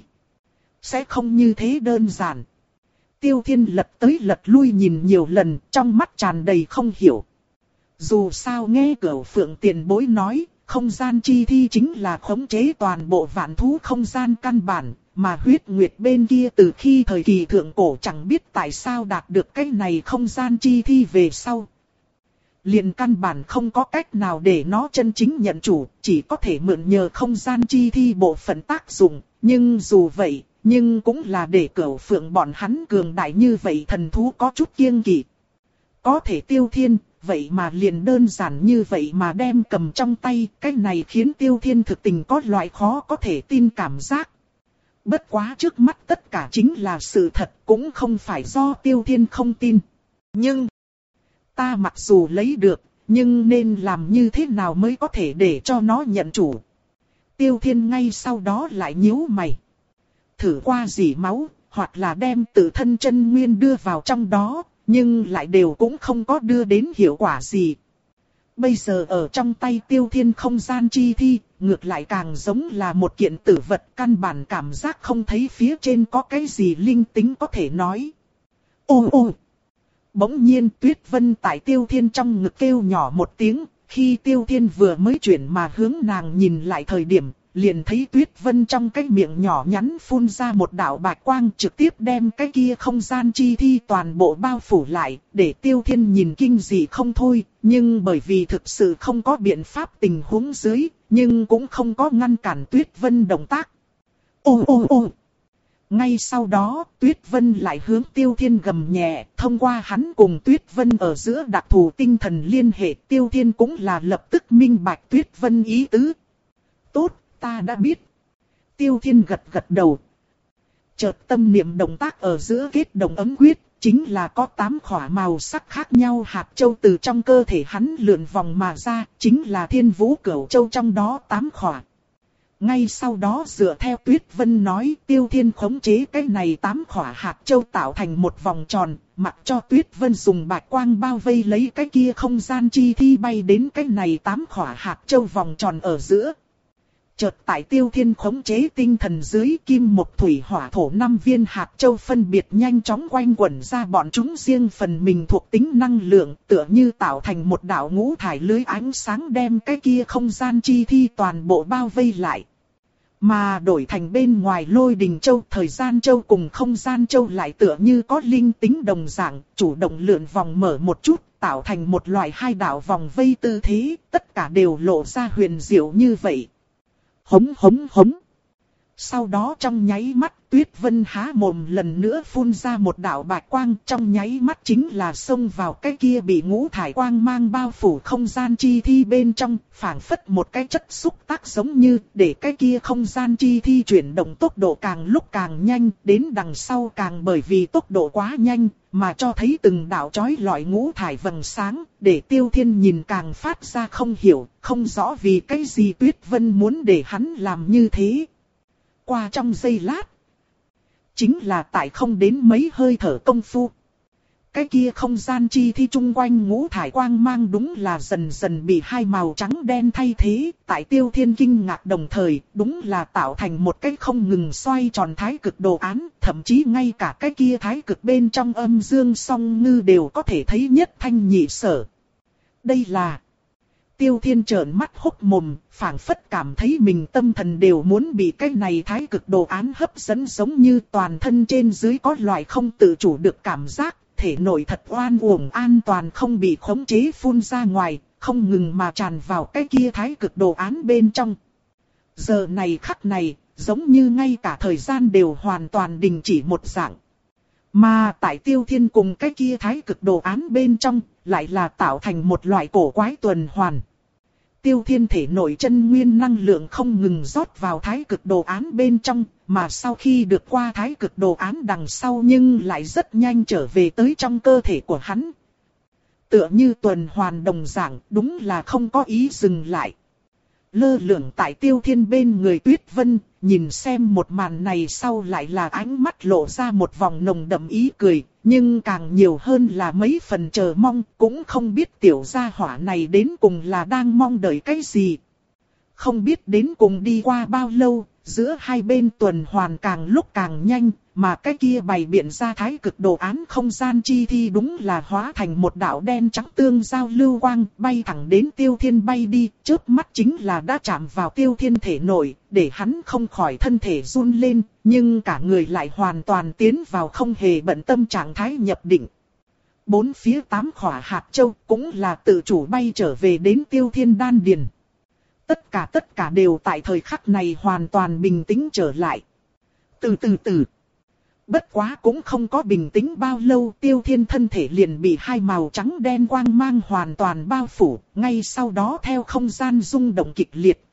Sẽ không như thế đơn giản. Tiêu Thiên lật tới lật lui nhìn nhiều lần, trong mắt tràn đầy không hiểu. Dù sao nghe Cửu Phượng tiền bối nói, không gian chi thi chính là khống chế toàn bộ vạn thú không gian căn bản, mà huyết nguyệt bên kia từ khi thời kỳ thượng cổ chẳng biết tại sao đạt được cái này không gian chi thi về sau. Liền căn bản không có cách nào để nó chân chính nhận chủ, chỉ có thể mượn nhờ không gian chi thi bộ phận tác dụng, nhưng dù vậy, nhưng cũng là để Cửu Phượng bọn hắn cường đại như vậy thần thú có chút kiêng kỵ. Có thể Tiêu Thiên, vậy mà liền đơn giản như vậy mà đem cầm trong tay, cái này khiến Tiêu Thiên thực tình có loại khó có thể tin cảm giác. Bất quá trước mắt tất cả chính là sự thật, cũng không phải do Tiêu Thiên không tin. Nhưng, ta mặc dù lấy được, nhưng nên làm như thế nào mới có thể để cho nó nhận chủ. Tiêu Thiên ngay sau đó lại nhíu mày. Thử qua dỉ máu, hoặc là đem tự thân chân nguyên đưa vào trong đó, nhưng lại đều cũng không có đưa đến hiệu quả gì. Bây giờ ở trong tay Tiêu Thiên không gian chi thi, ngược lại càng giống là một kiện tử vật, căn bản cảm giác không thấy phía trên có cái gì linh tính có thể nói. Ô ô! Bỗng nhiên Tuyết Vân tại Tiêu Thiên trong ngực kêu nhỏ một tiếng, khi Tiêu Thiên vừa mới chuyển mà hướng nàng nhìn lại thời điểm, liền thấy Tuyết Vân trong cái miệng nhỏ nhắn phun ra một đạo bạch quang, trực tiếp đem cái kia không gian chi thi toàn bộ bao phủ lại, để Tiêu Thiên nhìn kinh dị không thôi, nhưng bởi vì thực sự không có biện pháp tình huống dưới, nhưng cũng không có ngăn cản Tuyết Vân động tác. Ô ô ô! Ngay sau đó, Tuyết Vân lại hướng Tiêu Thiên gầm nhẹ, thông qua hắn cùng Tuyết Vân ở giữa đặc thù tinh thần liên hệ, Tiêu Thiên cũng là lập tức minh bạch Tuyết Vân ý tứ. Tốt, ta đã biết. Tiêu Thiên gật gật đầu. Chợt tâm niệm động tác ở giữa kết đồng ấm quyết, chính là có tám khỏa màu sắc khác nhau hạt châu từ trong cơ thể hắn lượn vòng mà ra, chính là Thiên Vũ Cửu Châu trong đó tám khỏa. Ngay sau đó dựa theo Tuyết Vân nói, Tiêu Thiên khống chế cái này tám khỏa hạt châu tạo thành một vòng tròn, mặc cho Tuyết Vân dùng bạch quang bao vây lấy cái kia không gian chi thi bay đến cái này tám khỏa hạt châu vòng tròn ở giữa. Chợt tại Tiêu Thiên khống chế tinh thần dưới, kim mộc thủy hỏa thổ năm viên hạt châu phân biệt nhanh chóng quanh quẩn ra bọn chúng riêng phần mình thuộc tính năng lượng, tựa như tạo thành một đạo ngũ thải lưới ánh sáng đem cái kia không gian chi thi toàn bộ bao vây lại. Mà đổi thành bên ngoài Lôi Đình Châu, Thời Gian Châu cùng Không Gian Châu lại tựa như có linh tính đồng dạng, chủ động lượn vòng mở một chút, tạo thành một loại hai đạo vòng vây tư thế, tất cả đều lộ ra huyền diệu như vậy. Hống hống hống. Sau đó trong nháy mắt Tuyết Vân há mồm lần nữa phun ra một đạo bạch quang, trong nháy mắt chính là xông vào cái kia bị ngũ thải quang mang bao phủ không gian chi thi bên trong, phảng phất một cái chất xúc tác giống như để cái kia không gian chi thi chuyển động tốc độ càng lúc càng nhanh, đến đằng sau càng bởi vì tốc độ quá nhanh mà cho thấy từng đạo chói lọi ngũ thải vầng sáng, để Tiêu Thiên nhìn càng phát ra không hiểu, không rõ vì cái gì Tuyết Vân muốn để hắn làm như thế. Qua trong giây lát, chính là tại không đến mấy hơi thở công phu, cái kia không gian chi thi chung quanh ngũ thải quang mang đúng là dần dần bị hai màu trắng đen thay thế, tại Tiêu Thiên kinh ngạc đồng thời, đúng là tạo thành một cái không ngừng xoay tròn thái cực đồ án, thậm chí ngay cả cái kia thái cực bên trong âm dương song ngư đều có thể thấy nhất thanh nhị sở. Đây là... Tiêu Thiên trợn mắt hốc mồm, phảng phất cảm thấy mình tâm thần đều muốn bị cái này thái cực đồ án hấp dẫn, giống như toàn thân trên dưới có loại không tự chủ được cảm giác, thể nội thật oan uổng an toàn không bị khống chế phun ra ngoài, không ngừng mà tràn vào cái kia thái cực đồ án bên trong. Giờ này khắc này, giống như ngay cả thời gian đều hoàn toàn đình chỉ một dạng. Mà tại Tiêu Thiên cùng cái kia thái cực đồ án bên trong, lại là tạo thành một loại cổ quái tuần hoàn. Tiêu Thiên thể nội chân nguyên năng lượng không ngừng rót vào thái cực đồ án bên trong, mà sau khi được qua thái cực đồ án đằng sau nhưng lại rất nhanh trở về tới trong cơ thể của hắn. Tựa như tuần hoàn đồng dạng, đúng là không có ý dừng lại. Lơ lửng tại Tiêu Thiên bên người Tuyết Vân, nhìn xem một màn này sau lại là ánh mắt lộ ra một vòng nồng đậm ý cười, nhưng càng nhiều hơn là mấy phần chờ mong, cũng không biết tiểu gia hỏa này đến cùng là đang mong đợi cái gì. Không biết đến cùng đi qua bao lâu, giữa hai bên tuần hoàn càng lúc càng nhanh, mà cái kia bày biện ra thái cực đồ án không gian chi thi đúng là hóa thành một đạo đen trắng tương giao lưu quang, bay thẳng đến Tiêu Thiên bay đi, chớp mắt chính là đã chạm vào Tiêu Thiên thể nội, để hắn không khỏi thân thể run lên, nhưng cả người lại hoàn toàn tiến vào không hề bận tâm trạng thái nhập định. Bốn phía tám khỏa hạt châu cũng là tự chủ bay trở về đến Tiêu Thiên đan điền. Tất cả tất cả đều tại thời khắc này hoàn toàn bình tĩnh trở lại. Từ từ từ. Bất quá cũng không có bình tĩnh bao lâu, Tiêu Thiên thân thể liền bị hai màu trắng đen quang mang hoàn toàn bao phủ, ngay sau đó theo không gian rung động kịch liệt.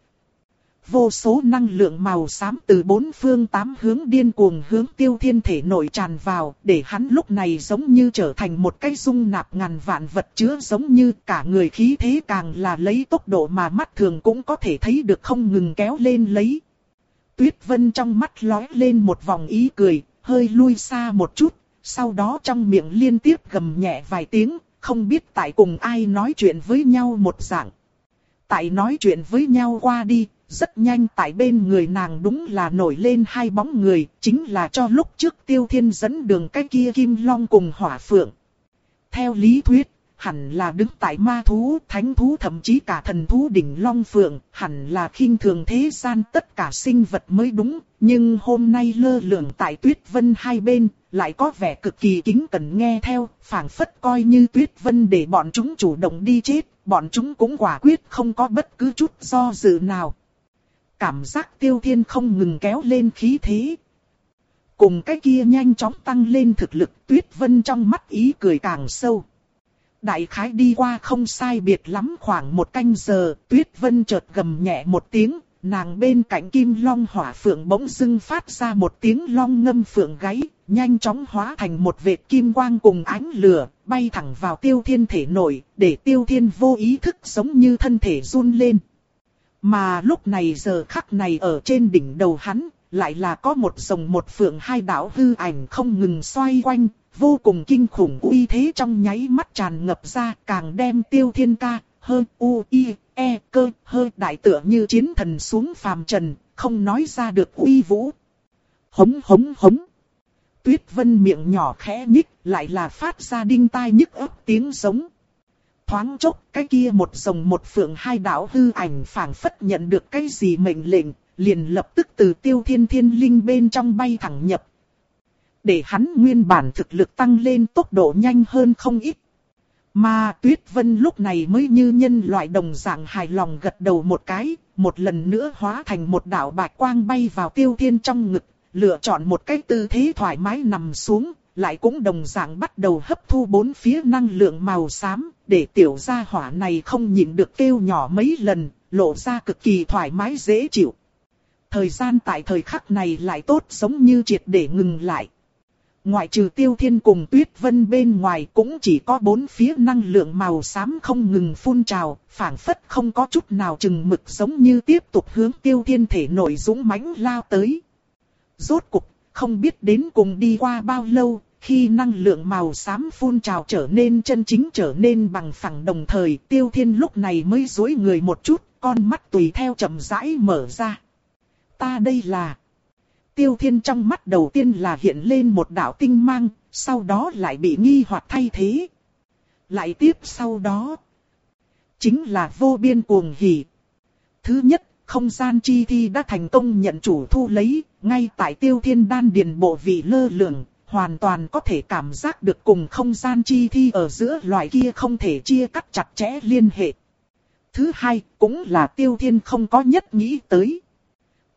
Vô số năng lượng màu xám từ bốn phương tám hướng điên cuồng hướng Tiêu Thiên thể nội tràn vào, để hắn lúc này giống như trở thành một cái dung nạp ngàn vạn vật chứa, giống như cả người khí thế càng là lấy tốc độ mà mắt thường cũng có thể thấy được không ngừng kéo lên lấy. Tuyết Vân trong mắt lóe lên một vòng ý cười, hơi lui xa một chút, sau đó trong miệng liên tiếp gầm nhẹ vài tiếng, không biết tại cùng ai nói chuyện với nhau một dạng. Tại nói chuyện với nhau qua đi, rất nhanh tại bên người nàng đúng là nổi lên hai bóng người, chính là cho lúc trước Tiêu Thiên dẫn đường cái kia Kim Long cùng Hỏa Phượng. Theo lý thuyết, hẳn là đứng tại ma thú, thánh thú thậm chí cả thần thú đỉnh Long Phượng, hẳn là khinh thường thế gian tất cả sinh vật mới đúng, nhưng hôm nay lơ lửng tại Tuyết Vân hai bên, lại có vẻ cực kỳ kính cẩn nghe theo, phảng phất coi như Tuyết Vân để bọn chúng chủ động đi chết, bọn chúng cũng quả quyết không có bất cứ chút do dự nào. Cảm giác Tiêu Thiên không ngừng kéo lên khí thế. Cùng cái kia nhanh chóng tăng lên thực lực, Tuyết Vân trong mắt ý cười càng sâu. Đại khái đi qua không sai biệt lắm khoảng một canh giờ, Tuyết Vân chợt gầm nhẹ một tiếng, nàng bên cạnh Kim Long Hỏa Phượng bỗng dưng phát ra một tiếng long ngâm phượng gáy, nhanh chóng hóa thành một vệt kim quang cùng ánh lửa, bay thẳng vào Tiêu Thiên thể nội, để Tiêu Thiên vô ý thức giống như thân thể run lên. Mà lúc này giờ khắc này ở trên đỉnh đầu hắn, lại là có một rồng một phượng hai đạo hư ảnh không ngừng xoay quanh, vô cùng kinh khủng uy thế trong nháy mắt tràn ngập ra, càng đem Tiêu Thiên ca, hơn u, i, e, cơ, hơi đại tựa như chiến thần xuống phàm trần, không nói ra được uy vũ. Hống hống hống. Tuyết Vân miệng nhỏ khẽ nhích, lại là phát ra đinh tai nhức óc tiếng giống. Thoáng chốc, cái kia một rồng một phượng hai đạo hư ảnh phảng phất nhận được cái gì mệnh lệnh, liền lập tức từ Tiêu Thiên thiên linh bên trong bay thẳng nhập. Để hắn nguyên bản thực lực tăng lên tốc độ nhanh hơn không ít. Mà Tuyết Vân lúc này mới như nhân loại đồng dạng hài lòng gật đầu một cái, một lần nữa hóa thành một đạo bạch quang bay vào Tiêu Thiên trong ngực, lựa chọn một cái tư thế thoải mái nằm xuống, lại cũng đồng dạng bắt đầu hấp thu bốn phía năng lượng màu xám, để tiểu gia hỏa này không nhịn được kêu nhỏ mấy lần, lộ ra cực kỳ thoải mái dễ chịu. Thời gian tại thời khắc này lại tốt giống như triệt để ngừng lại. Ngoại trừ Tiêu Thiên cùng Tuyết Vân bên ngoài cũng chỉ có bốn phía năng lượng màu xám không ngừng phun trào, phảng phất không có chút nào chừng mực giống như tiếp tục hướng Tiêu Thiên thể nội dũng mãnh lao tới. Rốt cục, không biết đến cùng đi qua bao lâu, khi năng lượng màu xám phun trào trở nên chân chính trở nên bằng phẳng đồng thời, Tiêu Thiên lúc này mới duỗi người một chút, con mắt tùy theo chậm rãi mở ra. Ta đây là... Tiêu Thiên trong mắt đầu tiên là hiện lên một đạo tinh mang, sau đó lại bị nghi hoặc thay thế. Lại tiếp sau đó, chính là vô biên cuồng hỉ. Thứ nhất, không gian chi thi đã thành công nhận chủ thu lấy, ngay tại Tiêu Thiên đan điền bộ vị lơ lửng, hoàn toàn có thể cảm giác được cùng không gian chi thi ở giữa loại kia không thể chia cắt chặt chẽ liên hệ. Thứ hai, cũng là Tiêu Thiên không có nhất nghĩ tới.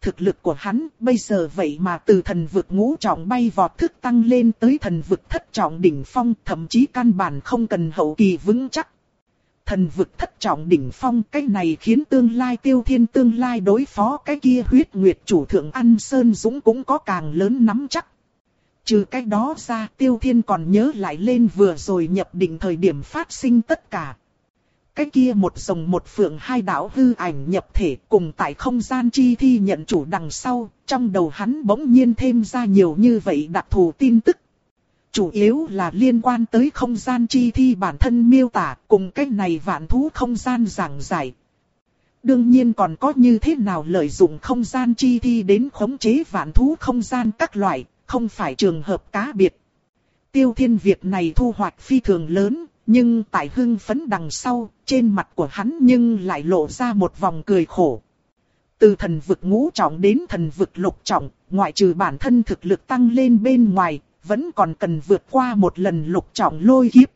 thực lực của hắn bây giờ vậy mà từ thần vực ngũ trọng bay vọt thức tăng lên tới thần vực thất trọng đỉnh phong, thậm chí căn bản không cần hậu kỳ vững chắc. Thần vực thất trọng đỉnh phong, cái này khiến tương lai Tiêu Thiên tương lai đối phó cái kia huyết nguyệt chủ thượng An Sơn Dũng cũng có càng lớn nắm chắc. Trừ cái đó ra, Tiêu Thiên còn nhớ lại lên vừa rồi nhập định thời điểm phát sinh tất cả. Cái kia một rồng một phượng hai đạo hư ảnh nhập thể cùng tại không gian chi thi nhận chủ đằng sau, trong đầu hắn bỗng nhiên thêm ra nhiều như vậy đặc thù tin tức. Chủ yếu là liên quan tới không gian chi thi bản thân miêu tả cùng cái này vạn thú không gian giảng giải. Đương nhiên còn có như thế nào lợi dụng không gian chi thi đến khống chế vạn thú không gian các loại, không phải trường hợp cá biệt. Tiêu Thiên việc này thu hoạch phi thường lớn, nhưng tại hưng phấn đằng sau, trên mặt của hắn nhưng lại lộ ra một vòng cười khổ. Từ thần vực ngũ trọng đến thần vực lục trọng, ngoại trừ bản thân thực lực tăng lên bên ngoài, vẫn còn cần vượt qua một lần lục trọng lôi kiếp.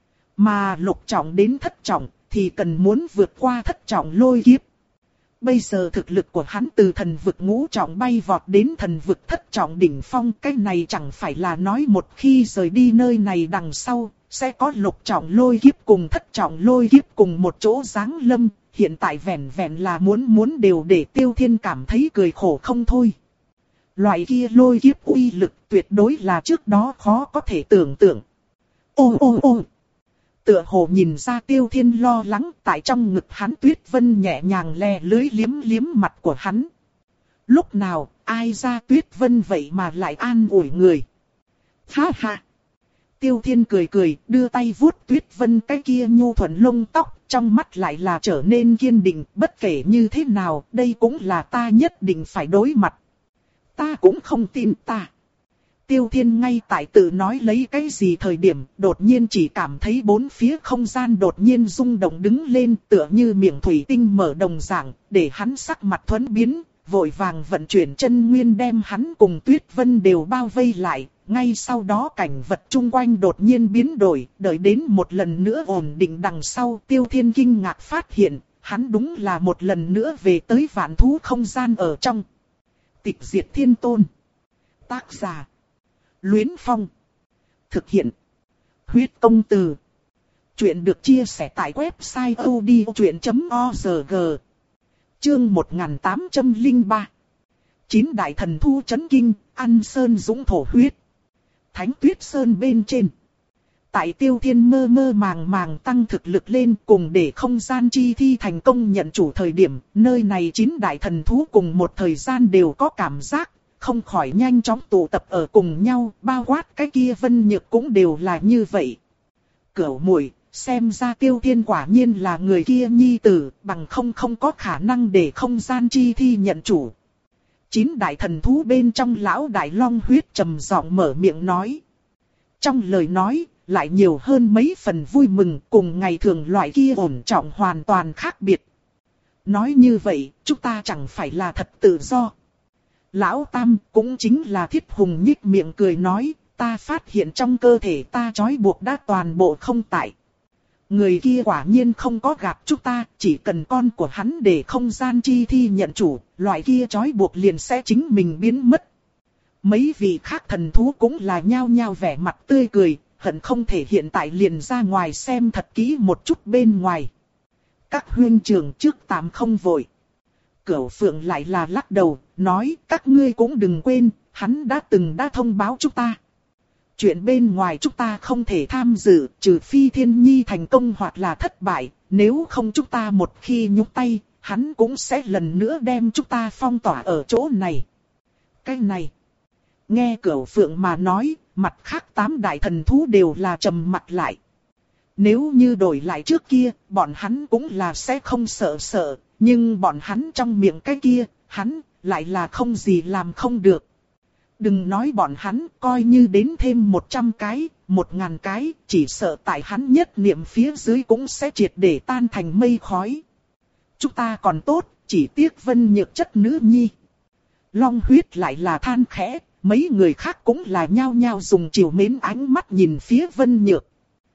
Mà lục trọng đến thất trọng, thì cần muốn vượt qua thất trọng lôi kiếp. Bây giờ thực lực của hắn từ thần vực ngũ trọng bay vọt đến thần vực thất trọng đỉnh phong, cái này chẳng phải là nói một khi rời đi nơi này đằng sau, sẽ có lục trọng lôi kiếp cùng thất trọng lôi kiếp cùng một chỗ giáng lâm, hiện tại vẹn vẹn là muốn muốn đều để Tiêu Thiên cảm thấy cười khổ không thôi. Loại kia lôi kiếp uy lực tuyệt đối là trước đó khó có thể tưởng tượng. Ô ô ô! Tựa hồ nhìn ra Tiêu Thiên lo lắng, tại trong ngực hắn Tuyết Vân nhẹ nhàng le lưới liếm liếm mặt của hắn. Lúc nào, ai ra Tuyết Vân vậy mà lại an ủi người. Ha ha! Tiêu Thiên cười cười, đưa tay vuốt Tuyết Vân cái kia nhu thuận lông tóc, trong mắt lại là trở nên kiên định, bất kể như thế nào, đây cũng là ta nhất định phải đối mặt. Ta cũng không tin ta. Tiêu Thiên ngay tại tự nói lấy cái gì thời điểm, đột nhiên chỉ cảm thấy bốn phía không gian đột nhiên rung động đứng lên, tựa như miệng thủy tinh mở đồng dạng, để hắn sắc mặt thuẫn biến, vội vàng vận chuyển chân nguyên đem hắn cùng Tuyết Vân đều bao vây lại. Ngay sau đó cảnh vật chung quanh đột nhiên biến đổi, đợi đến một lần nữa ổn định đằng sau, Tiêu Thiên kinh ngạc phát hiện, hắn đúng là một lần nữa về tới vạn thú không gian ở trong. Tịch Diệt Thiên Tôn. Tác giả: Luyến Phong. Thực hiện: Huyết Công Từ. Chuyện được chia sẻ tại website o d o chuyện chấm org. Chương một nghìn tám trăm lẻ ba. Chín đại thần thu chấn kinh, An Sơn Dũng thổ huyết. Thánh Tuyết Sơn bên trên. Tại Tiêu Thiên mơ mơ màng màng tăng thực lực lên cùng để không gian chi thi thành công nhận chủ thời điểm, nơi này chín đại thần thú cùng một thời gian đều có cảm giác, không khỏi nhanh chóng tụ tập ở cùng nhau, bao quát cái kia Vân Nhược cũng đều là như vậy. Cửu muội, xem ra Tiêu Thiên quả nhiên là người kia nhi tử, bằng không không có khả năng để không gian chi thi nhận chủ. Chín đại thần thú bên trong lão đại long huyết trầm giọng mở miệng nói. Trong lời nói, lại nhiều hơn mấy phần vui mừng cùng ngày thường loại kia ổn trọng hoàn toàn khác biệt. Nói như vậy, chúng ta chẳng phải là thật tự do. Lão Tam cũng chính là Thiết Hùng nhích miệng cười nói, ta phát hiện trong cơ thể ta trói buộc đã toàn bộ không tại. Người kia quả nhiên không có gặp chúng ta, chỉ cần con của hắn để không gian chi thi nhận chủ, loại kia trói buộc liền sẽ chính mình biến mất. Mấy vị khác thần thú cũng là nhao nhao vẻ mặt tươi cười, hận không thể hiện tại liền ra ngoài xem thật kỹ một chút bên ngoài. Các huynh trưởng trước tạm không vội. Cửu Phượng lại là lắc đầu, nói các ngươi cũng đừng quên, hắn đã từng đã thông báo chúng ta. Chuyện bên ngoài chúng ta không thể tham dự, trừ phi Thiên Nhi thành công hoặc là thất bại, nếu không chúng ta một khi nhúc tay, hắn cũng sẽ lần nữa đem chúng ta phong tỏa ở chỗ này. Cái này, nghe Cửu Phượng mà nói, mặt khác tám đại thần thú đều là trầm mặt lại. Nếu như đổi lại trước kia, bọn hắn cũng là sẽ không sợ sợ, nhưng bọn hắn trong miệng cái kia, hắn lại là không gì làm không được. Đừng nói bọn hắn, coi như đến thêm một trăm cái, một ngàn cái, chỉ sợ tại hắn nhất niệm phía dưới cũng sẽ triệt để tan thành mây khói. Chúng ta còn tốt, chỉ tiếc Vân Nhược chất nữ nhi. Long huyết lại là than khẽ, mấy người khác cũng là nhao nhao dùng chiều mến ánh mắt nhìn phía Vân Nhược.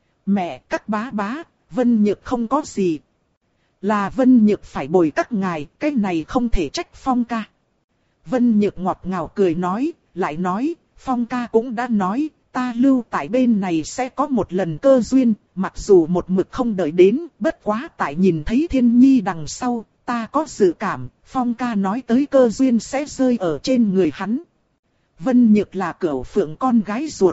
Mẹ, các bá bá, Vân Nhược không có gì. Là Vân Nhược phải bồi các ngài, cái này không thể trách Phong ca. Vân Nhược ngọt ngào cười nói, lại nói, Phong ca cũng đã nói, ta lưu tại bên này sẽ có một lần cơ duyên, mặc dù một mực không đợi đến, bất quá tại nhìn thấy Thiên Nhi đằng sau, ta có dự cảm, Phong ca nói tới cơ duyên sẽ rơi ở trên người hắn. Vân Nhược là Cửu Phượng con gái ruột,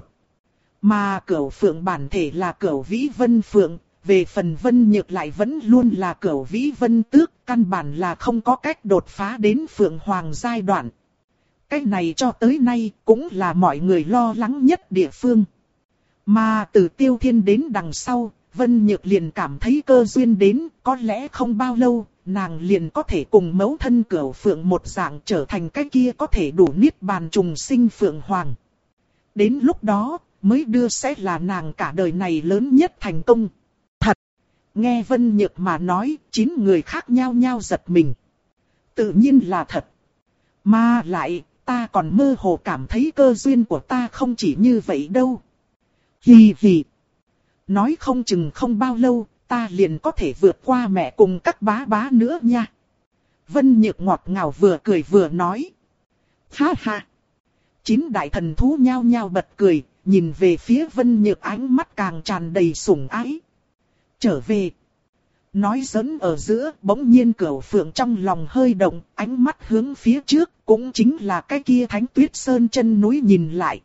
mà Cửu Phượng bản thể là Cửu Vĩ Vân Phượng, về phần Vân Nhược lại vẫn luôn là Cửu Vĩ Vân Tước, căn bản là không có cách đột phá đến Phượng Hoàng giai đoạn. Cái này cho tới nay cũng là mọi người lo lắng nhất địa phương. Mà từ Tiêu Thiên đến đằng sau, Vân Nhược liền cảm thấy cơ duyên đến, có lẽ không bao lâu, nàng liền có thể cùng mẫu thân Cửu Phượng một dạng trở thành cái kia có thể đủ niết bàn trùng sinh Phượng Hoàng. Đến lúc đó, mới đưa sẽ là nàng cả đời này lớn nhất thành công. Thật! Nghe Vân Nhược mà nói, chín người khác nhau nhau giật mình. Tự nhiên là thật. Mà lại, ta còn mơ hồ cảm thấy cơ duyên của ta không chỉ như vậy đâu. Hì hì. Nói không chừng không bao lâu, ta liền có thể vượt qua mẹ cùng các bá bá nữa nha. Vân Nhược ngọt ngào vừa cười vừa nói. Ha ha. Chín đại thần thú nhao nhao bật cười, nhìn về phía Vân Nhược ánh mắt càng tràn đầy sủng ái. Trở về. Nói giỡn ở giữa, bỗng nhiên Cửu Phượng trong lòng hơi động, ánh mắt hướng phía trước, cũng chính là cái kia Thánh Tuyết Sơn chân núi nhìn lại.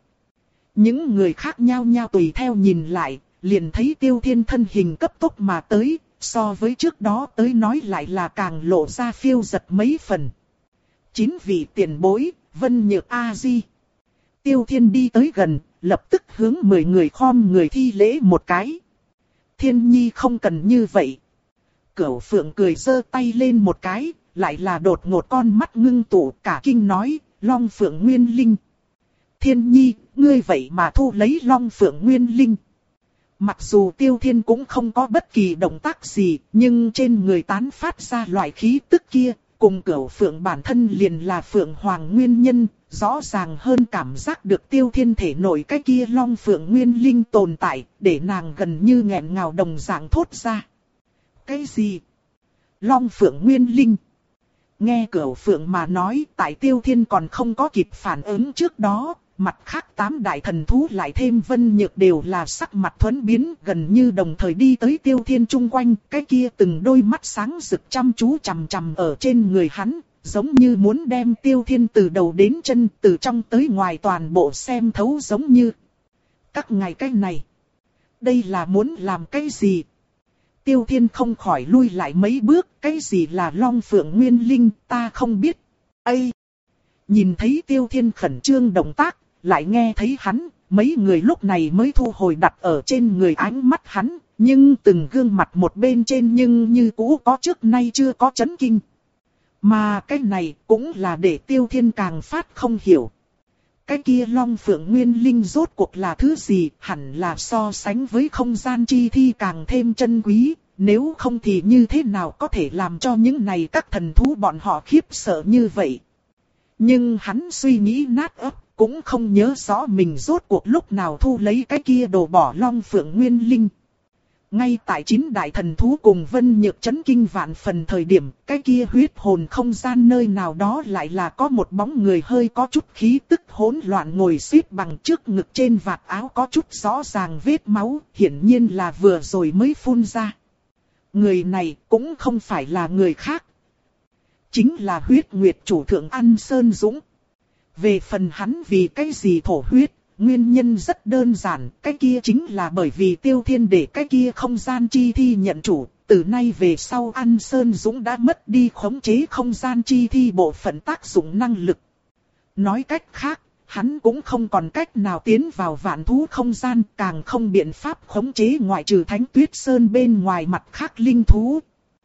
Những người khác nhao nhao tùy theo nhìn lại, liền thấy Tiêu Thiên thân hình cấp tốc mà tới, so với trước đó tới nói lại là càng lộ ra phiêu giật mấy phần. Chín vị tiền bối, Vân Nhược A-di. Tiêu Thiên đi tới gần, lập tức hướng mười người khom người thi lễ một cái. Thiên Nhi không cần như vậy. Cửu Phượng cười giơ tay lên một cái, lại là đột ngột con mắt ngưng tụ cả kinh nói, Long Phượng Nguyên Linh. Thiên Nhi, ngươi vậy mà thu lấy Long Phượng Nguyên Linh. Mặc dù Tiêu Thiên cũng không có bất kỳ động tác gì, nhưng trên người tán phát ra loại khí tức kia, cùng Cửu Phượng bản thân liền là Phượng Hoàng nguyên nhân, rõ ràng hơn cảm giác được Tiêu Thiên thể nội cái kia Long Phượng Nguyên Linh tồn tại, để nàng gần như nghẹn ngào đồng dạng thốt ra. Cái gì? Long Phượng Nguyên Linh. Nghe Cửu Phượng mà nói, tại Tiêu Thiên còn không có kịp phản ứng trước đó, mặt khác tám đại thần thú lại thêm Vân Nhược đều là sắc mặt thuẫn biến, gần như đồng thời đi tới Tiêu Thiên chung quanh, cái kia từng đôi mắt sáng rực chăm chú chằm chằm ở trên người hắn, giống như muốn đem Tiêu Thiên từ đầu đến chân, từ trong tới ngoài toàn bộ xem thấu giống như. Các ngài cái này, đây là muốn làm cái gì? Tiêu Thiên không khỏi lui lại mấy bước, cái gì là Long Phượng Nguyên Linh, ta không biết. Ây! Nhìn thấy Tiêu Thiên khẩn trương động tác, lại nghe thấy hắn, mấy người lúc này mới thu hồi đặt ở trên người ánh mắt hắn, nhưng từng gương mặt một bên trên nhưng như cũ có trước nay chưa có chấn kinh. Mà cái này cũng là để Tiêu Thiên càng phát không hiểu. Cái kia Long Phượng Nguyên Linh rốt cuộc là thứ gì, hẳn là so sánh với không gian chi thi càng thêm chân quý, nếu không thì như thế nào có thể làm cho những này các thần thú bọn họ khiếp sợ như vậy. Nhưng hắn suy nghĩ nát ấp, cũng không nhớ rõ mình rốt cuộc lúc nào thu lấy cái kia đồ bỏ Long Phượng Nguyên Linh. Ngay tại chín đại thần thú cùng Vân Nhược chấn kinh vạn phần thời điểm, cái kia huyết hồn không gian nơi nào đó lại là có một bóng người hơi có chút khí tức hỗn loạn ngồi xếp bằng trước ngực, trên vạt áo có chút rõ ràng vết máu, hiển nhiên là vừa rồi mới phun ra. Người này cũng không phải là người khác, chính là huyết nguyệt chủ thượng An Sơn Dũng. Về phần hắn vì cái gì thổ huyết, nguyên nhân rất đơn giản, cái kia chính là bởi vì Tiêu Thiên để cái kia không gian chi thi nhận chủ, từ nay về sau An Sơn Dũng đã mất đi khống chế không gian chi thi bộ phận tác dụng năng lực. Nói cách khác, hắn cũng không còn cách nào tiến vào vạn thú không gian, càng không biện pháp khống chế ngoại trừ Thánh Tuyết Sơn bên ngoài mặt khác linh thú.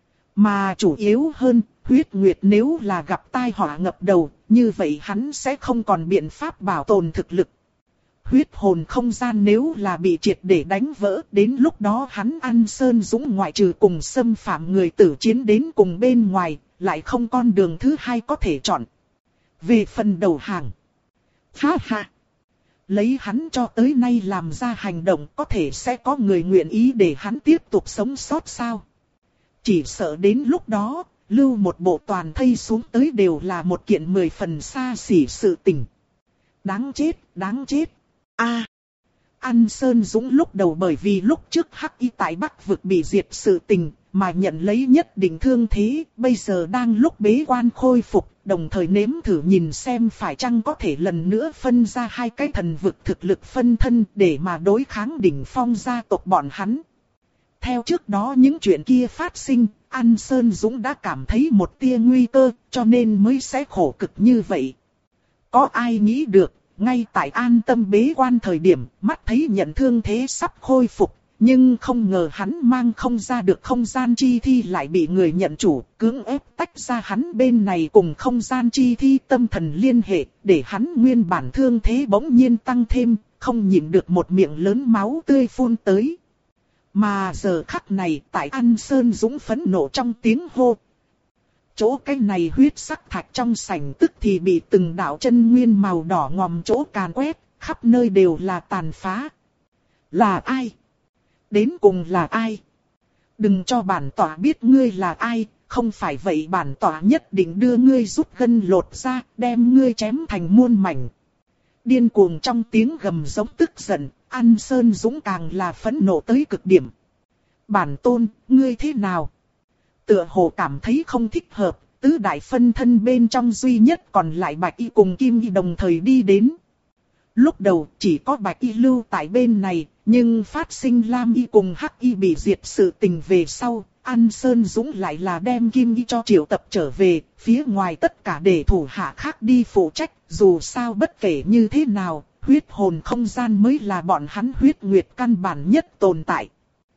Mà chủ yếu hơn, huyết nguyệt nếu là gặp tai họa ngập đầu, như vậy hắn sẽ không còn biện pháp bảo tồn thực lực. Huyết hồn không gian nếu là bị triệt để đánh vỡ, đến lúc đó hắn An Sơn Dũng ngoại trừ cùng xâm phạm người tử chiến đến cùng bên ngoài, lại không con đường thứ hai có thể chọn. Về phần đầu hàng, ha ha, lấy hắn cho tới nay làm ra hành động, có thể sẽ có người nguyện ý để hắn tiếp tục sống sót sao? Chỉ sợ đến lúc đó, lưu một bộ toàn thây xuống tới đều là một kiện mười phần xa xỉ sự tình. Đáng chết, đáng chết. A. An Sơn Dũng lúc đầu bởi vì lúc trước Hắc Y tại Bắc vực bị diệt sự tình, mà nhận lấy nhất định thương thế, bây giờ đang lúc bế quan khôi phục, đồng thời nếm thử nhìn xem phải chăng có thể lần nữa phân ra hai cái thần vực thực lực phân thân để mà đối kháng đỉnh phong gia tộc bọn hắn. Theo trước đó những chuyện kia phát sinh, An Sơn Dũng đã cảm thấy một tia nguy cơ, cho nên mới sẽ khổ cực như vậy. Có ai nghĩ được, ngay tại an tâm bế quan thời điểm, mắt thấy nhận thương thế sắp khôi phục, nhưng không ngờ hắn mang không ra được không gian chi thi lại bị người nhận chủ, cưỡng ép tách ra hắn bên này cùng không gian chi thi tâm thần liên hệ, để hắn nguyên bản thương thế bỗng nhiên tăng thêm, không nhịn được một miệng lớn máu tươi phun tới. Mà giờ khắc này tại An Sơn Dũng phẫn nộ trong tiếng hô. Chỗ cái này huyết sắc thạch trong sảnh tức thì bị từng đạo chân nguyên màu đỏ ngòm chỗ càn quét, khắp nơi đều là tàn phá. Là ai? Đến cùng là ai? Đừng cho bản tỏa biết ngươi là ai, không phải vậy bản tỏa nhất định đưa ngươi rút gân lột ra, đem ngươi chém thành muôn mảnh. Điên cuồng trong tiếng gầm giống tức giận, An Sơn Dũng càng là phẫn nộ tới cực điểm. Bản tôn, ngươi thế nào? Tựa hồ cảm thấy không thích hợp, tứ đại phân thân bên trong duy nhất còn lại Bạch Y cùng Kim Y đồng thời đi đến. Lúc đầu chỉ có Bạch Y lưu tại bên này, nhưng phát sinh Lam Y cùng Hắc Y bị diệt sự tình về sau, An Sơn Dũng lại là đem Kim Y cho triệu tập trở về, phía ngoài tất cả để thủ hạ khác đi phụ trách, dù sao bất kể như thế nào, huyết hồn không gian mới là bọn hắn huyết nguyệt căn bản nhất tồn tại.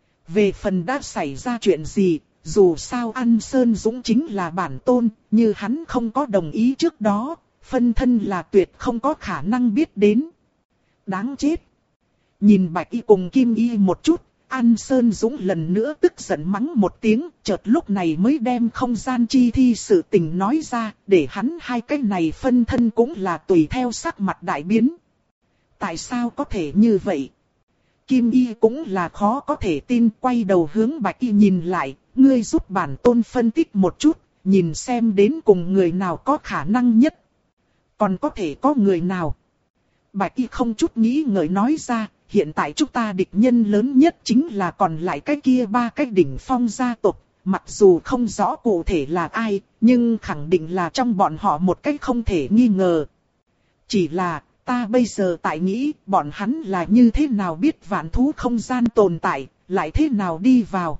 Về phần đã xảy ra chuyện gì, dù sao An Sơn Dũng chính là bản tôn, như hắn không có đồng ý trước đó, phân thân là tuyệt không có khả năng biết đến. Đáng chết. Nhìn Bạch Y cùng Kim Y một chút, An Sơn Dũng lần nữa tức giận mắng một tiếng, chợt lúc này mới đem không gian chi thi sự tình nói ra, để hắn hai cái này phân thân cũng là tùy theo sắc mặt đại biến. Tại sao có thể như vậy? Kim Y cũng là khó có thể tin, quay đầu hướng Bạch Y nhìn lại, ngươi giúp bản tôn phân tích một chút, nhìn xem đến cùng người nào có khả năng nhất. Còn có thể có người nào? Bạch Y không chút nghĩ ngợi nói ra, hiện tại chúng ta địch nhân lớn nhất chính là còn lại cái kia ba cái đỉnh phong gia tộc, mặc dù không rõ cụ thể là ai, nhưng khẳng định là trong bọn họ một cách không thể nghi ngờ. Chỉ là, ta bây giờ tại nghĩ, bọn hắn là như thế nào biết vạn thú không gian tồn tại, lại thế nào đi vào.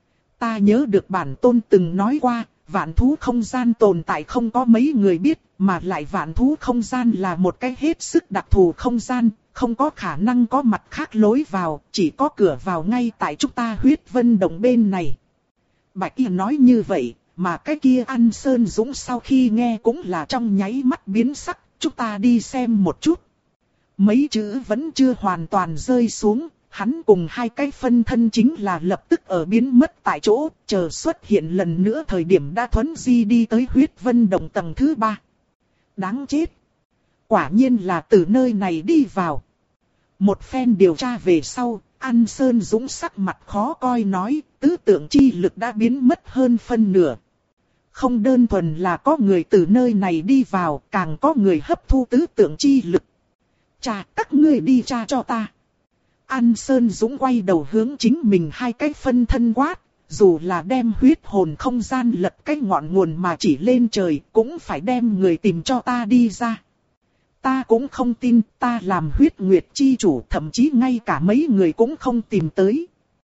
Ta nhớ được bản tôn từng nói qua, vạn thú không gian tồn tại không có mấy người biết, mà lại vạn thú không gian là một cái hết sức đặc thù không gian, không có khả năng có mặt khác lối vào, chỉ có cửa vào ngay tại chúng ta huyết vân động bên này. Bạch Y nói như vậy, mà cái kia An Sơn Dũng sau khi nghe cũng là trong nháy mắt biến sắc, chúng ta đi xem một chút. Mấy chữ vẫn chưa hoàn toàn rơi xuống, hắn cùng hai cái phân thân chính là lập tức ở biến mất tại chỗ, chờ xuất hiện lần nữa thời điểm đã thuấn di đi tới huyết vân động tầng thứ ba. Đáng chết! Quả nhiên là từ nơi này đi vào. Một phen điều tra về sau, An Sơn Dũng sắc mặt khó coi nói, tứ tượng chi lực đã biến mất hơn phân nửa. Không đơn thuần là có người từ nơi này đi vào, càng có người hấp thu tứ tượng chi lực. Cha, các ngươi đi tra cho ta. An Sơn Dũng quay đầu hướng chính mình hai cái phân thân quát, dù là đem huyết hồn không gian lật cái ngọn nguồn mà chỉ lên trời, cũng phải đem người tìm cho ta đi ra. Ta cũng không tin, ta làm huyết nguyệt chi chủ, thậm chí ngay cả mấy người cũng không tìm tới.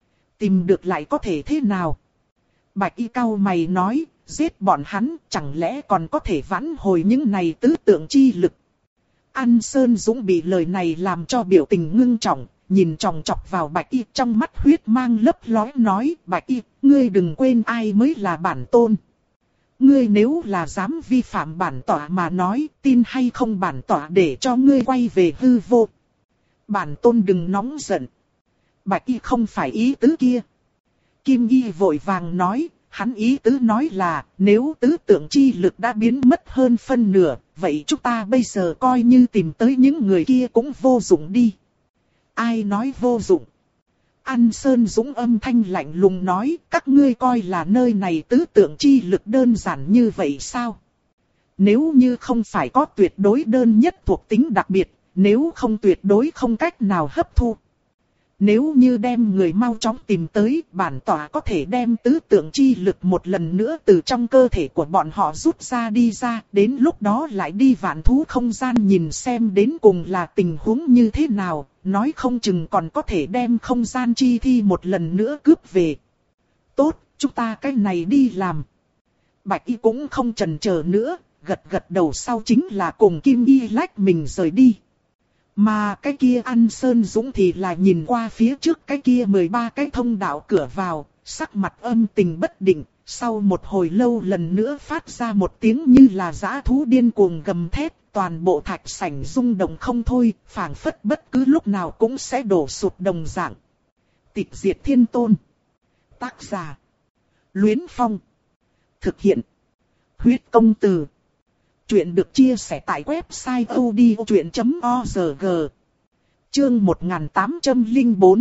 Tìm được lại có thể thế nào? Bạch Y cau mày nói, giết bọn hắn, chẳng lẽ còn có thể vãn hồi những này tứ tượng chi lực. An Sơn Dũng bị lời này làm cho biểu tình ngưng trọng, nhìn chòng chọc vào Bạch Y, trong mắt huyết mang lấp lóe nói, Bạch Y, ngươi đừng quên ai mới là bản tôn. Ngươi nếu là dám vi phạm bản tỏa mà nói, tin hay không bản tỏa để cho ngươi quay về hư vô. Bản tôn đừng nóng giận. Bạch Y không phải ý tứ kia. Kim Y vội vàng nói, hắn ý tứ nói là, nếu tứ tượng chi lực đã biến mất hơn phân nửa, vậy chúng ta bây giờ coi như tìm tới những người kia cũng vô dụng đi. Ai nói vô dụng? An Sơn Dũng âm thanh lạnh lùng nói, các ngươi coi là nơi này tứ tượng chi lực đơn giản như vậy sao? Nếu như không phải có tuyệt đối đơn nhất thuộc tính đặc biệt, nếu không tuyệt đối không cách nào hấp thu. Nếu như đem người mau chóng tìm tới, bản tỏa có thể đem tứ tượng chi lực một lần nữa từ trong cơ thể của bọn họ rút ra đi ra, đến lúc đó lại đi vạn thú không gian nhìn xem đến cùng là tình huống như thế nào, nói không chừng còn có thể đem không gian chi thi một lần nữa cướp về. Tốt, chúng ta cái này đi làm. Bạch Y cũng không chần chờ nữa, gật gật đầu sau chính là cùng Kim Y lách mình rời đi. Mà cái kia An Sơn Dũng thì là nhìn qua phía trước cái kia mười ba cái thông đạo cửa vào, sắc mặt âm tình bất định, sau một hồi lâu lần nữa phát ra một tiếng như là dã thú điên cuồng gầm thét, toàn bộ thạch sảnh rung động không thôi, phảng phất bất cứ lúc nào cũng sẽ đổ sụp đồng dạng. Tịch diệt thiên tôn. Tác giả. Luyến Phong. Thực hiện. Huyết công từ. Chuyện được chia sẻ tại website odchuyện chấm org. Chương một nghìn tám trăm lẻ bốn.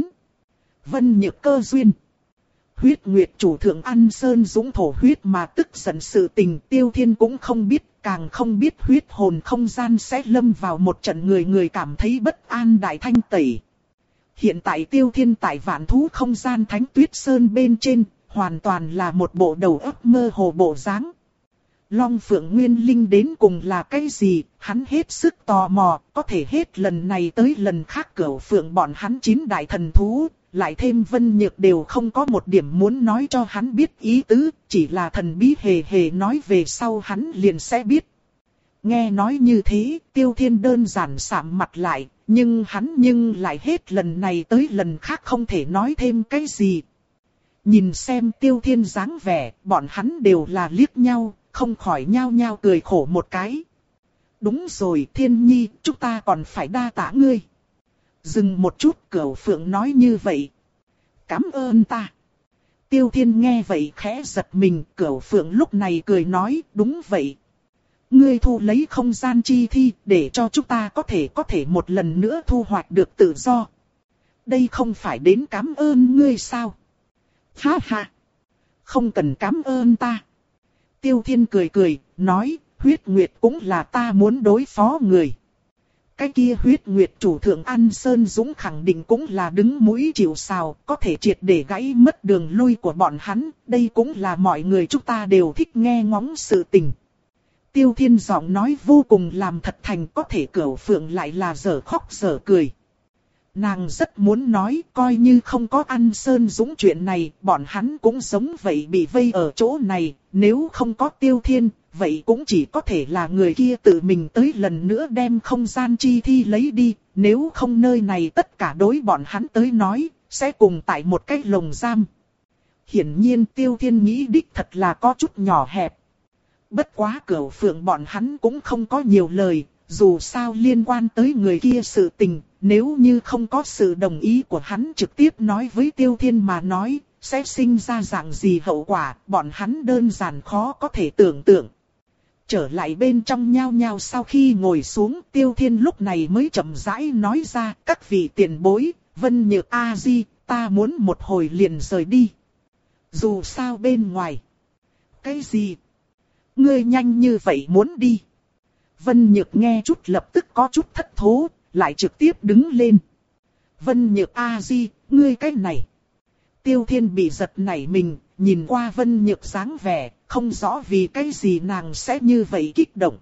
Vân Nhược cơ duyên. Huyết Nguyệt chủ thượng An Sơn Dũng thổ huyết mà tức giận sự tình, Tiêu Thiên cũng không biết, càng không biết huyết hồn không gian sẽ lâm vào một trận người người cảm thấy bất an đại thanh tẩy. Hiện tại Tiêu Thiên tại vạn thú không gian Thánh Tuyết Sơn bên trên, hoàn toàn là một bộ đầu óc mơ hồ bộ dáng. Long Phượng Nguyên Linh đến cùng là cái gì, hắn hết sức tò mò, có thể hết lần này tới lần khác Cửu Phượng bọn hắn chín đại thần thú, lại thêm Vân Nhược đều không có một điểm muốn nói cho hắn biết ý tứ, chỉ là thần bí hề hề nói về sau hắn liền sẽ biết. Nghe nói như thế, Tiêu Thiên đơn giản sạm mặt lại, nhưng hắn nhưng lại hết lần này tới lần khác không thể nói thêm cái gì. Nhìn xem Tiêu Thiên dáng vẻ, bọn hắn đều là liếc nhau, không khỏi nhao nhao cười khổ một cái. Đúng rồi Thiên Nhi, chúng ta còn phải đa tạ ngươi. Dừng một chút, Cửu Phượng nói như vậy. Cảm ơn ta. Tiêu Thiên nghe vậy khẽ giật mình, Cửu Phượng lúc này cười nói, đúng vậy. Ngươi thu lấy không gian chi thi, để cho chúng ta có thể có thể một lần nữa thu hoạch được tự do. Đây không phải đến cảm ơn ngươi sao? Ha ha! Không cần cảm ơn ta. Tiêu Thiên cười cười, nói, huyết nguyệt cũng là ta muốn đối phó người. Cái kia huyết nguyệt chủ thượng An Sơn Dũng khẳng định cũng là đứng mũi chịu sào, có thể triệt để gãy mất đường lui của bọn hắn, đây cũng là mọi người chúng ta đều thích nghe ngóng sự tình. Tiêu Thiên giọng nói vô cùng làm thật thành, có thể Cửu Phượng lại là dở khóc dở cười. Nàng rất muốn nói, coi như không có An Sơn Dũng chuyện này, bọn hắn cũng giống vậy bị vây ở chỗ này, nếu không có Tiêu Thiên, vậy cũng chỉ có thể là người kia tự mình tới lần nữa đem không gian chi thi lấy đi, nếu không nơi này tất cả đối bọn hắn tới nói, sẽ cùng tại một cái lồng giam. Hiển nhiên Tiêu Thiên nghĩ đích thật là có chút nhỏ hẹp. Bất quá Cửu Phượng bọn hắn cũng không có nhiều lời, dù sao liên quan tới người kia sự tình, nếu như không có sự đồng ý của hắn trực tiếp nói với Tiêu Thiên mà nói, sẽ sinh ra dạng gì hậu quả, bọn hắn đơn giản khó có thể tưởng tượng. Trở lại bên trong nhao nhao sau khi ngồi xuống, Tiêu Thiên lúc này mới chậm rãi nói ra, các vị tiền bối, Vân Nhược A Di, ta muốn một hồi liền rời đi. Dù sao bên ngoài. Cái gì? Ngươi nhanh như vậy muốn đi? Vân Nhược nghe chút lập tức có chút thất thố, lại trực tiếp đứng lên. Vân Nhược A Di, ngươi cái này. Tiêu Thiên bị giật nảy mình, nhìn qua Vân Nhược dáng vẻ, không rõ vì cái gì nàng sẽ như vậy kích động.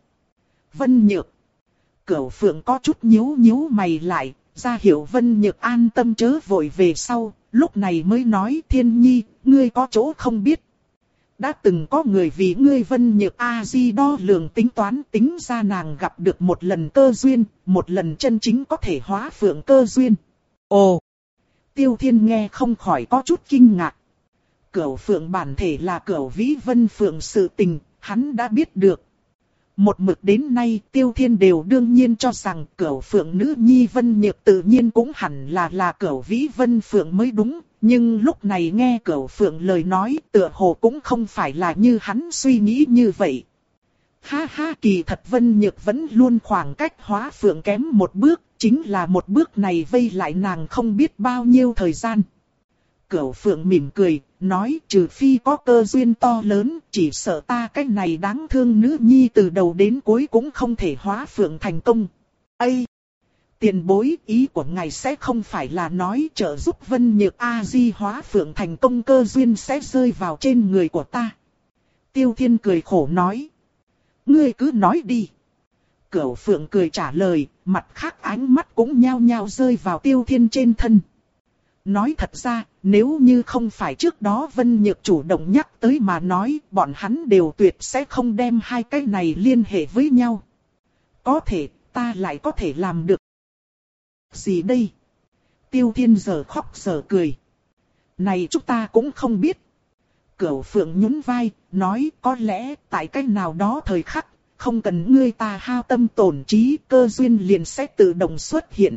Vân Nhược. Cửu Phượng có chút nhíu nhíu mày lại, ra hiểu Vân Nhược an tâm chớ vội về sau, lúc này mới nói Thiên Nhi, ngươi có chỗ không biết. Đã từng có người vì ngươi Vân Nhược A-di đo lường tính toán tính ra nàng gặp được một lần cơ duyên, một lần chân chính có thể hóa phượng cơ duyên. Ồ! Tiêu Thiên nghe không khỏi có chút kinh ngạc. Cửu phượng bản thể là cửu vĩ vân phượng sự tình, hắn đã biết được. Một mực đến nay Tiêu Thiên đều đương nhiên cho rằng cửu phượng nữ nhi Vân Nhược tự nhiên cũng hẳn là là cửu vĩ vân phượng mới đúng. Nhưng lúc này nghe Cửu Phượng lời nói tựa hồ cũng không phải là như hắn suy nghĩ như vậy. Ha ha, kỳ thật Vân Nhược vẫn luôn khoảng cách hóa phượng kém một bước, chính là một bước này vây lại nàng không biết bao nhiêu thời gian. Cửu Phượng mỉm cười, nói trừ phi có cơ duyên to lớn, chỉ sợ ta cái này đáng thương nữ nhi từ đầu đến cuối cũng không thể hóa phượng thành công. Ây! Tiền bối, ý của ngài sẽ không phải là nói trợ giúp Vân Nhược A-di hóa phượng thành công cơ duyên sẽ rơi vào trên người của ta. Tiêu Thiên cười khổ nói. Ngươi cứ nói đi. Cửu Phượng cười trả lời, mặt khác ánh mắt cũng nhao nhao rơi vào Tiêu Thiên trên thân. Nói thật ra, nếu như không phải trước đó Vân Nhược chủ động nhắc tới mà nói, bọn hắn đều tuyệt sẽ không đem hai cái này liên hệ với nhau. Có thể, ta lại có thể làm được gì đây? Tiêu Thiên giờ khóc giờ cười. Này chúng ta cũng không biết. Cửu Phượng nhún vai, nói có lẽ tại cách nào đó thời khắc, không cần ngươi ta hao tâm tổn trí, cơ duyên liền sẽ tự động xuất hiện.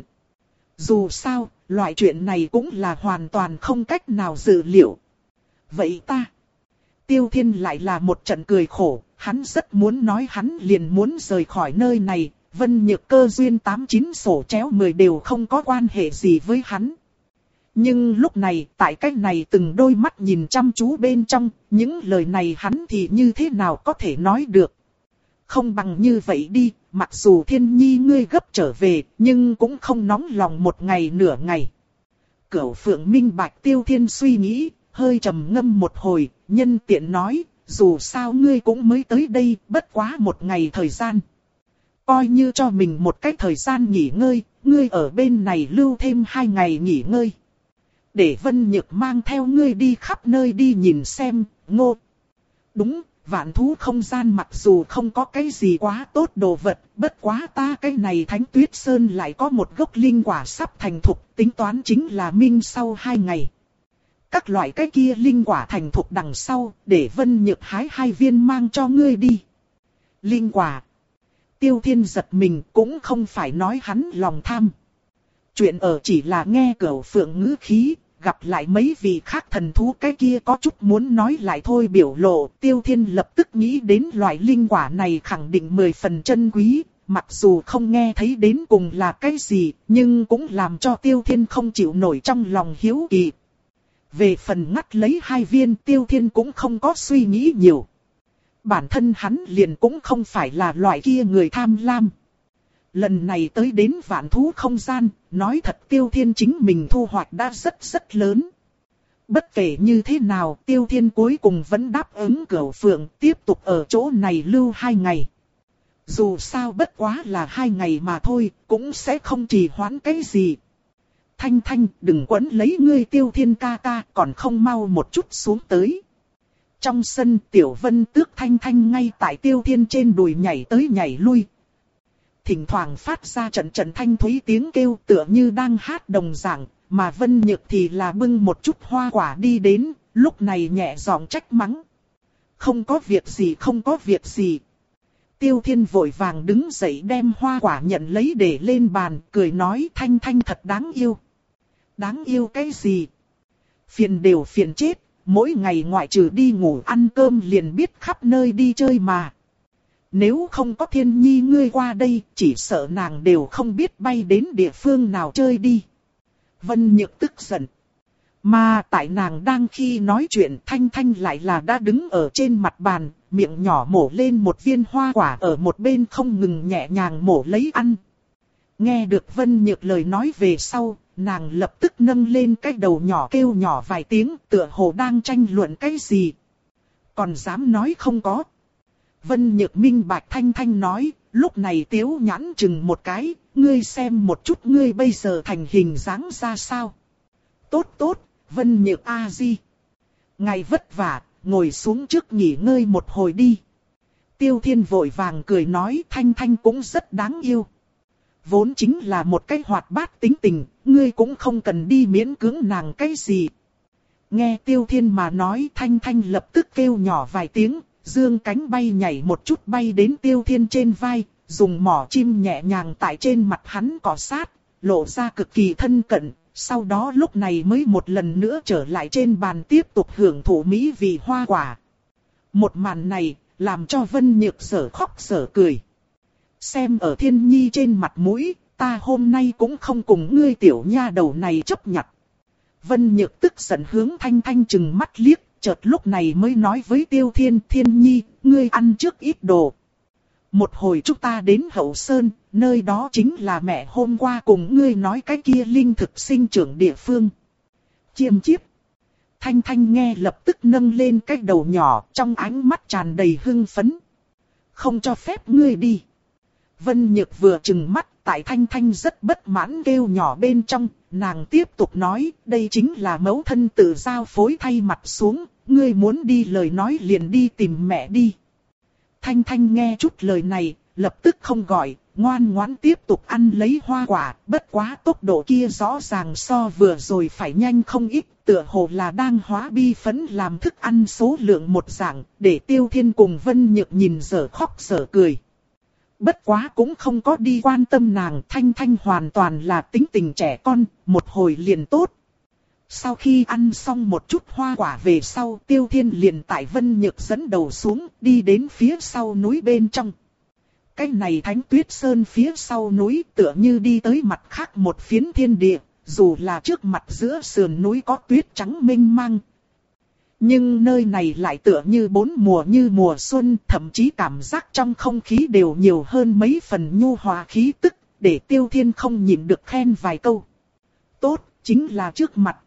Dù sao, loại chuyện này cũng là hoàn toàn không cách nào dự liệu. Vậy ta? Tiêu Thiên lại là một trận cười khổ, hắn rất muốn nói hắn liền muốn rời khỏi nơi này, Vân Nhược cơ duyên tám chín sổ chéo mười đều không có quan hệ gì với hắn. Nhưng lúc này, tại cách này từng đôi mắt nhìn chăm chú bên trong, những lời này hắn thì như thế nào có thể nói được. Không bằng như vậy đi, mặc dù Thiên Nhi ngươi gấp trở về, nhưng cũng không nóng lòng một ngày nửa ngày. Cửu Phượng minh bạch Tiêu Thiên suy nghĩ, hơi trầm ngâm một hồi, nhân tiện nói, dù sao ngươi cũng mới tới đây, bất quá một ngày thời gian. Coi như cho mình một cách thời gian nghỉ ngơi, ngươi ở bên này lưu thêm hai ngày nghỉ ngơi. Để Vân Nhược mang theo ngươi đi khắp nơi đi nhìn xem, ngô. Đúng, vạn thú không gian mặc dù không có cái gì quá tốt đồ vật, bất quá ta cái này Thánh Tuyết Sơn lại có một gốc linh quả sắp thành thục, tính toán chính là minh sau hai ngày. Các loại cái kia linh quả thành thục đằng sau, để Vân Nhược hái hai viên mang cho ngươi đi. Linh quả. Tiêu Thiên giật mình cũng không phải nói hắn lòng tham. Chuyện ở chỉ là nghe Cửu Phượng ngữ khí, gặp lại mấy vị khác thần thú cái kia có chút muốn nói lại thôi biểu lộ. Tiêu Thiên lập tức nghĩ đến loại linh quả này khẳng định mười phần chân quý, mặc dù không nghe thấy đến cùng là cái gì, nhưng cũng làm cho Tiêu Thiên không chịu nổi trong lòng hiếu kỳ. Về phần ngắt lấy hai viên, Tiêu Thiên cũng không có suy nghĩ nhiều. Bản thân hắn liền cũng không phải là loại kia người tham lam. Lần này tới đến vạn thú không gian, nói thật Tiêu Thiên chính mình thu hoạch đã rất rất lớn. Bất kể như thế nào, Tiêu Thiên cuối cùng vẫn đáp ứng Cửu Phượng tiếp tục ở chỗ này lưu hai ngày. Dù sao bất quá là hai ngày mà thôi, cũng sẽ không trì hoãn cái gì. Thanh Thanh, đừng quấn lấy ngươi Tiêu Thiên ca ca, còn không mau một chút xuống tới. Trong sân Tiểu Vân Tước Thanh Thanh ngay tại Tiêu Thiên trên đùi nhảy tới nhảy lui. Thỉnh thoảng phát ra trận trận thanh thúy tiếng kêu tựa như đang hát đồng dạng, mà Vân Nhược thì là bưng một chút hoa quả đi đến, lúc này nhẹ giọng trách mắng. Không có việc gì, không có việc gì. Tiêu Thiên vội vàng đứng dậy đem hoa quả nhận lấy để lên bàn, cười nói Thanh Thanh thật đáng yêu. Đáng yêu cái gì? Phiền đều phiền chết, mỗi ngày ngoại trừ đi ngủ ăn cơm liền biết khắp nơi đi chơi mà. Nếu không có Thiên Nhi ngươi qua đây, chỉ sợ nàng đều không biết bay đến địa phương nào chơi đi. Vân Nhược tức giận. Mà tại nàng đang khi nói chuyện, Thanh Thanh lại là đã đứng ở trên mặt bàn, miệng nhỏ mổ lên một viên hoa quả ở một bên không ngừng nhẹ nhàng mổ lấy ăn. Nghe được Vân Nhược lời nói về sau, nàng lập tức nâng lên cái đầu nhỏ kêu nhỏ vài tiếng, tựa hồ đang tranh luận cái gì. Còn dám nói không có. Vân Nhược minh bạch Thanh Thanh nói, lúc này Tiếu nhãn chừng một cái, ngươi xem một chút ngươi bây giờ thành hình dáng ra sao. Tốt tốt, Vân Nhược A-di. Ngài vất vả, ngồi xuống trước nghỉ ngơi một hồi đi. Tiêu Thiên vội vàng cười nói Thanh Thanh cũng rất đáng yêu. Vốn chính là một cái hoạt bát tính tình, ngươi cũng không cần đi miễn cưỡng nàng cái gì. Nghe Tiêu Thiên mà nói Thanh Thanh lập tức kêu nhỏ vài tiếng, dương cánh bay nhảy một chút bay đến Tiêu Thiên trên vai, dùng mỏ chim nhẹ nhàng tại trên mặt hắn cọ sát, lộ ra cực kỳ thân cận, sau đó lúc này mới một lần nữa trở lại trên bàn tiếp tục hưởng thụ mỹ vị hoa quả. Một màn này, làm cho Vân Nhược sở khóc sở cười. Xem ở Thiên Nhi trên mặt mũi, ta hôm nay cũng không cùng ngươi tiểu nha đầu này chấp nhặt. Vân Nhược tức giận hướng Thanh Thanh chừng mắt liếc, chợt lúc này mới nói với Tiêu Thiên, Thiên Nhi, ngươi ăn trước ít đồ. Một hồi chúng ta đến Hậu Sơn, nơi đó chính là mẹ hôm qua cùng ngươi nói cái kia linh thực sinh trưởng địa phương. Chiêm chiếp. Thanh Thanh nghe lập tức nâng lên cái đầu nhỏ, trong ánh mắt tràn đầy hưng phấn. Không cho phép ngươi đi. Vân Nhược vừa trừng mắt, tại Thanh Thanh rất bất mãn kêu nhỏ bên trong, nàng tiếp tục nói, đây chính là mẫu thân tự giao phối thay mặt xuống, ngươi muốn đi lời nói liền đi tìm mẹ đi. Thanh Thanh nghe chút lời này, lập tức không gọi, ngoan ngoãn tiếp tục ăn lấy hoa quả, bất quá tốc độ kia rõ ràng so vừa rồi phải nhanh không ít, tựa hồ là đang hóa bi phấn làm thức ăn số lượng một dạng, để Tiêu Thiên cùng Vân Nhược nhìn dở khóc dở cười. Bất quá cũng không có đi quan tâm nàng, Thanh Thanh hoàn toàn là tính tình trẻ con, một hồi liền tốt. Sau khi ăn xong một chút hoa quả về sau, Tiêu Thiên liền tại Vân Nhược dẫn đầu xuống, đi đến phía sau núi bên trong. Cái này Thánh Tuyết Sơn phía sau núi tựa như đi tới mặt khác một phiến thiên địa, dù là trước mặt giữa sườn núi có tuyết trắng mênh mang. Nhưng nơi này lại tựa như bốn mùa như mùa xuân, thậm chí cảm giác trong không khí đều nhiều hơn mấy phần nhu hòa khí tức, để Tiêu Thiên không nhịn được khen vài câu. Tốt, chính là trước mặt.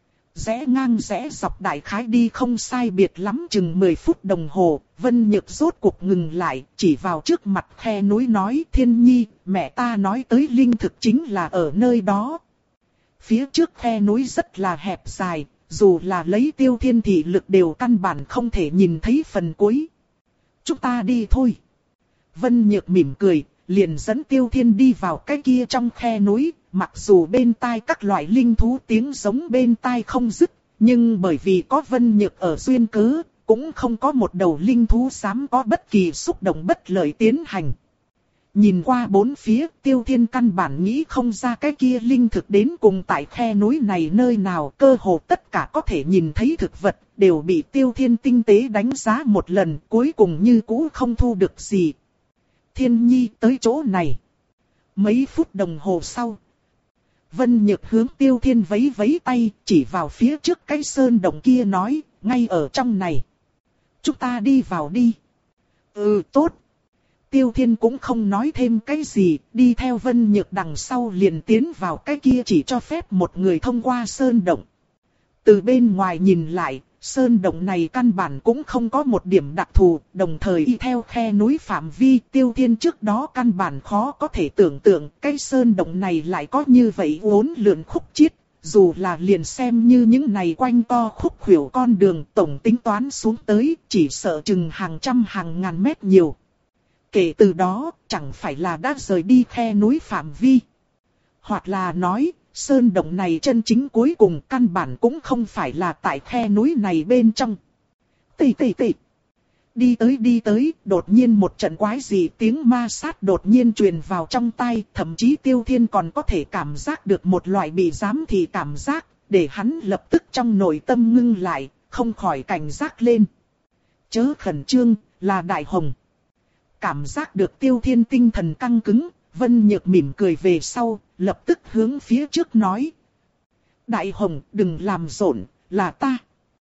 Rẽ ngang rẽ dọc đại khái đi không sai biệt lắm chừng mười phút đồng hồ, Vân Nhược rốt cuộc ngừng lại, chỉ vào trước mặt khe núi nói, Thiên Nhi, mẹ ta nói tới linh thực chính là ở nơi đó. Phía trước khe núi rất là hẹp dài, dù là lấy Tiêu Thiên thị lực đều căn bản không thể nhìn thấy phần cuối. Chúng ta đi thôi. Vân Nhược mỉm cười, liền dẫn Tiêu Thiên đi vào cái kia trong khe núi, mặc dù bên tai các loại linh thú tiếng giống bên tai không dứt, nhưng bởi vì có Vân Nhược ở duyên cớ, cũng không có một đầu linh thú dám có bất kỳ xúc động bất lợi tiến hành. Nhìn qua bốn phía, Tiêu Thiên căn bản nghĩ không ra cái kia linh thực đến cùng tại khe núi này nơi nào, cơ hồ tất cả có thể nhìn thấy thực vật, đều bị Tiêu Thiên tinh tế đánh giá một lần, cuối cùng như cũ không thu được gì. Thiên Nhi tới chỗ này. Mấy phút đồng hồ sau, Vân Nhược hướng Tiêu Thiên vẫy vẫy tay, chỉ vào phía trước cái sơn động kia nói, ngay ở trong này. Chúng ta đi vào đi. Ừ, tốt. Tiêu Thiên cũng không nói thêm cái gì, đi theo Vân Nhược đằng sau liền tiến vào cái kia chỉ cho phép một người thông qua sơn động. Từ bên ngoài nhìn lại, sơn động này căn bản cũng không có một điểm đặc thù, đồng thời y theo khe núi phạm vi, Tiêu Thiên trước đó căn bản khó có thể tưởng tượng, cái sơn động này lại có như vậy uốn lượn khúc chiết, dù là liền xem như những này quanh co khúc khuỷu con đường tổng tính toán xuống tới, chỉ sợ chừng hàng trăm hàng ngàn mét nhiều. Kể từ đó, chẳng phải là đã rời đi khe núi phạm vi. Hoặc là nói, sơn động này chân chính cuối cùng căn bản cũng không phải là tại khe núi này bên trong. Tì tì tì. Đi tới đi tới, đột nhiên một trận quái dị tiếng ma sát đột nhiên truyền vào trong tai, thậm chí Tiêu Thiên còn có thể cảm giác được một loại bị giám thị cảm giác, để hắn lập tức trong nội tâm ngưng lại, không khỏi cảnh giác lên. Chớ khẩn trương, là Đại Hồng. Cảm giác được Tiêu Thiên tinh thần căng cứng, Vân Nhược mỉm cười về sau, lập tức hướng phía trước nói. Đại Hồng, đừng làm rộn, là ta.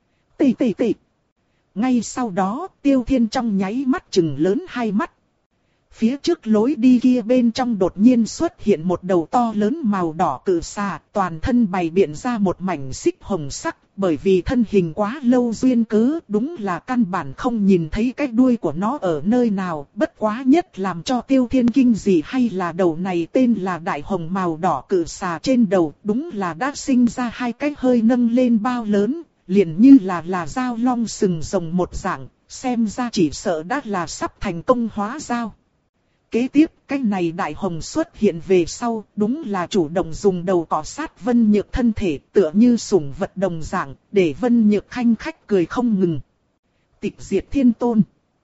Tì tì tì. Ngay sau đó, Tiêu Thiên trong nháy mắt trừng lớn hai mắt. Phía trước lối đi kia bên trong đột nhiên xuất hiện một đầu to lớn màu đỏ cự xà, toàn thân bày biện ra một mảnh xích hồng sắc, bởi vì thân hình quá lâu duyên cớ, đúng là căn bản không nhìn thấy cái đuôi của nó ở nơi nào, bất quá nhất làm cho Tiêu Thiên kinh dị hay là đầu này tên là Đại Hồng màu đỏ cự xà trên đầu, đúng là đã sinh ra hai cái hơi nâng lên bao lớn, liền như là là dao long sừng rồng một dạng, xem ra chỉ sợ đã là sắp thành công hóa dao. Kế tiếp, cái này Đại Hồng xuất hiện về sau, đúng là chủ động dùng đầu cọ sát Vân Nhược thân thể, tựa như sủng vật đồng dạng, để Vân Nhược khanh khách cười không ngừng. Tịch Diệt Thiên Tôn.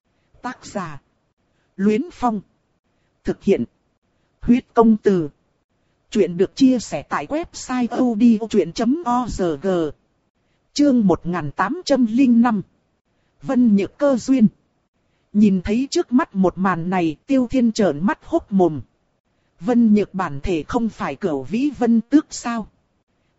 Tác giả: Luyến Phong. Thực hiện: Huyết Công Từ. Chuyện được chia sẻ tại website odchuyện chấm org. Chương một nghìn tám trăm lẻ năm. Vân Nhược cơ duyên. Nhìn thấy trước mắt một màn này, Tiêu Thiên trợn mắt hốc mồm. Vân Nhược bản thể không phải Cửu Vĩ Vân Tước sao?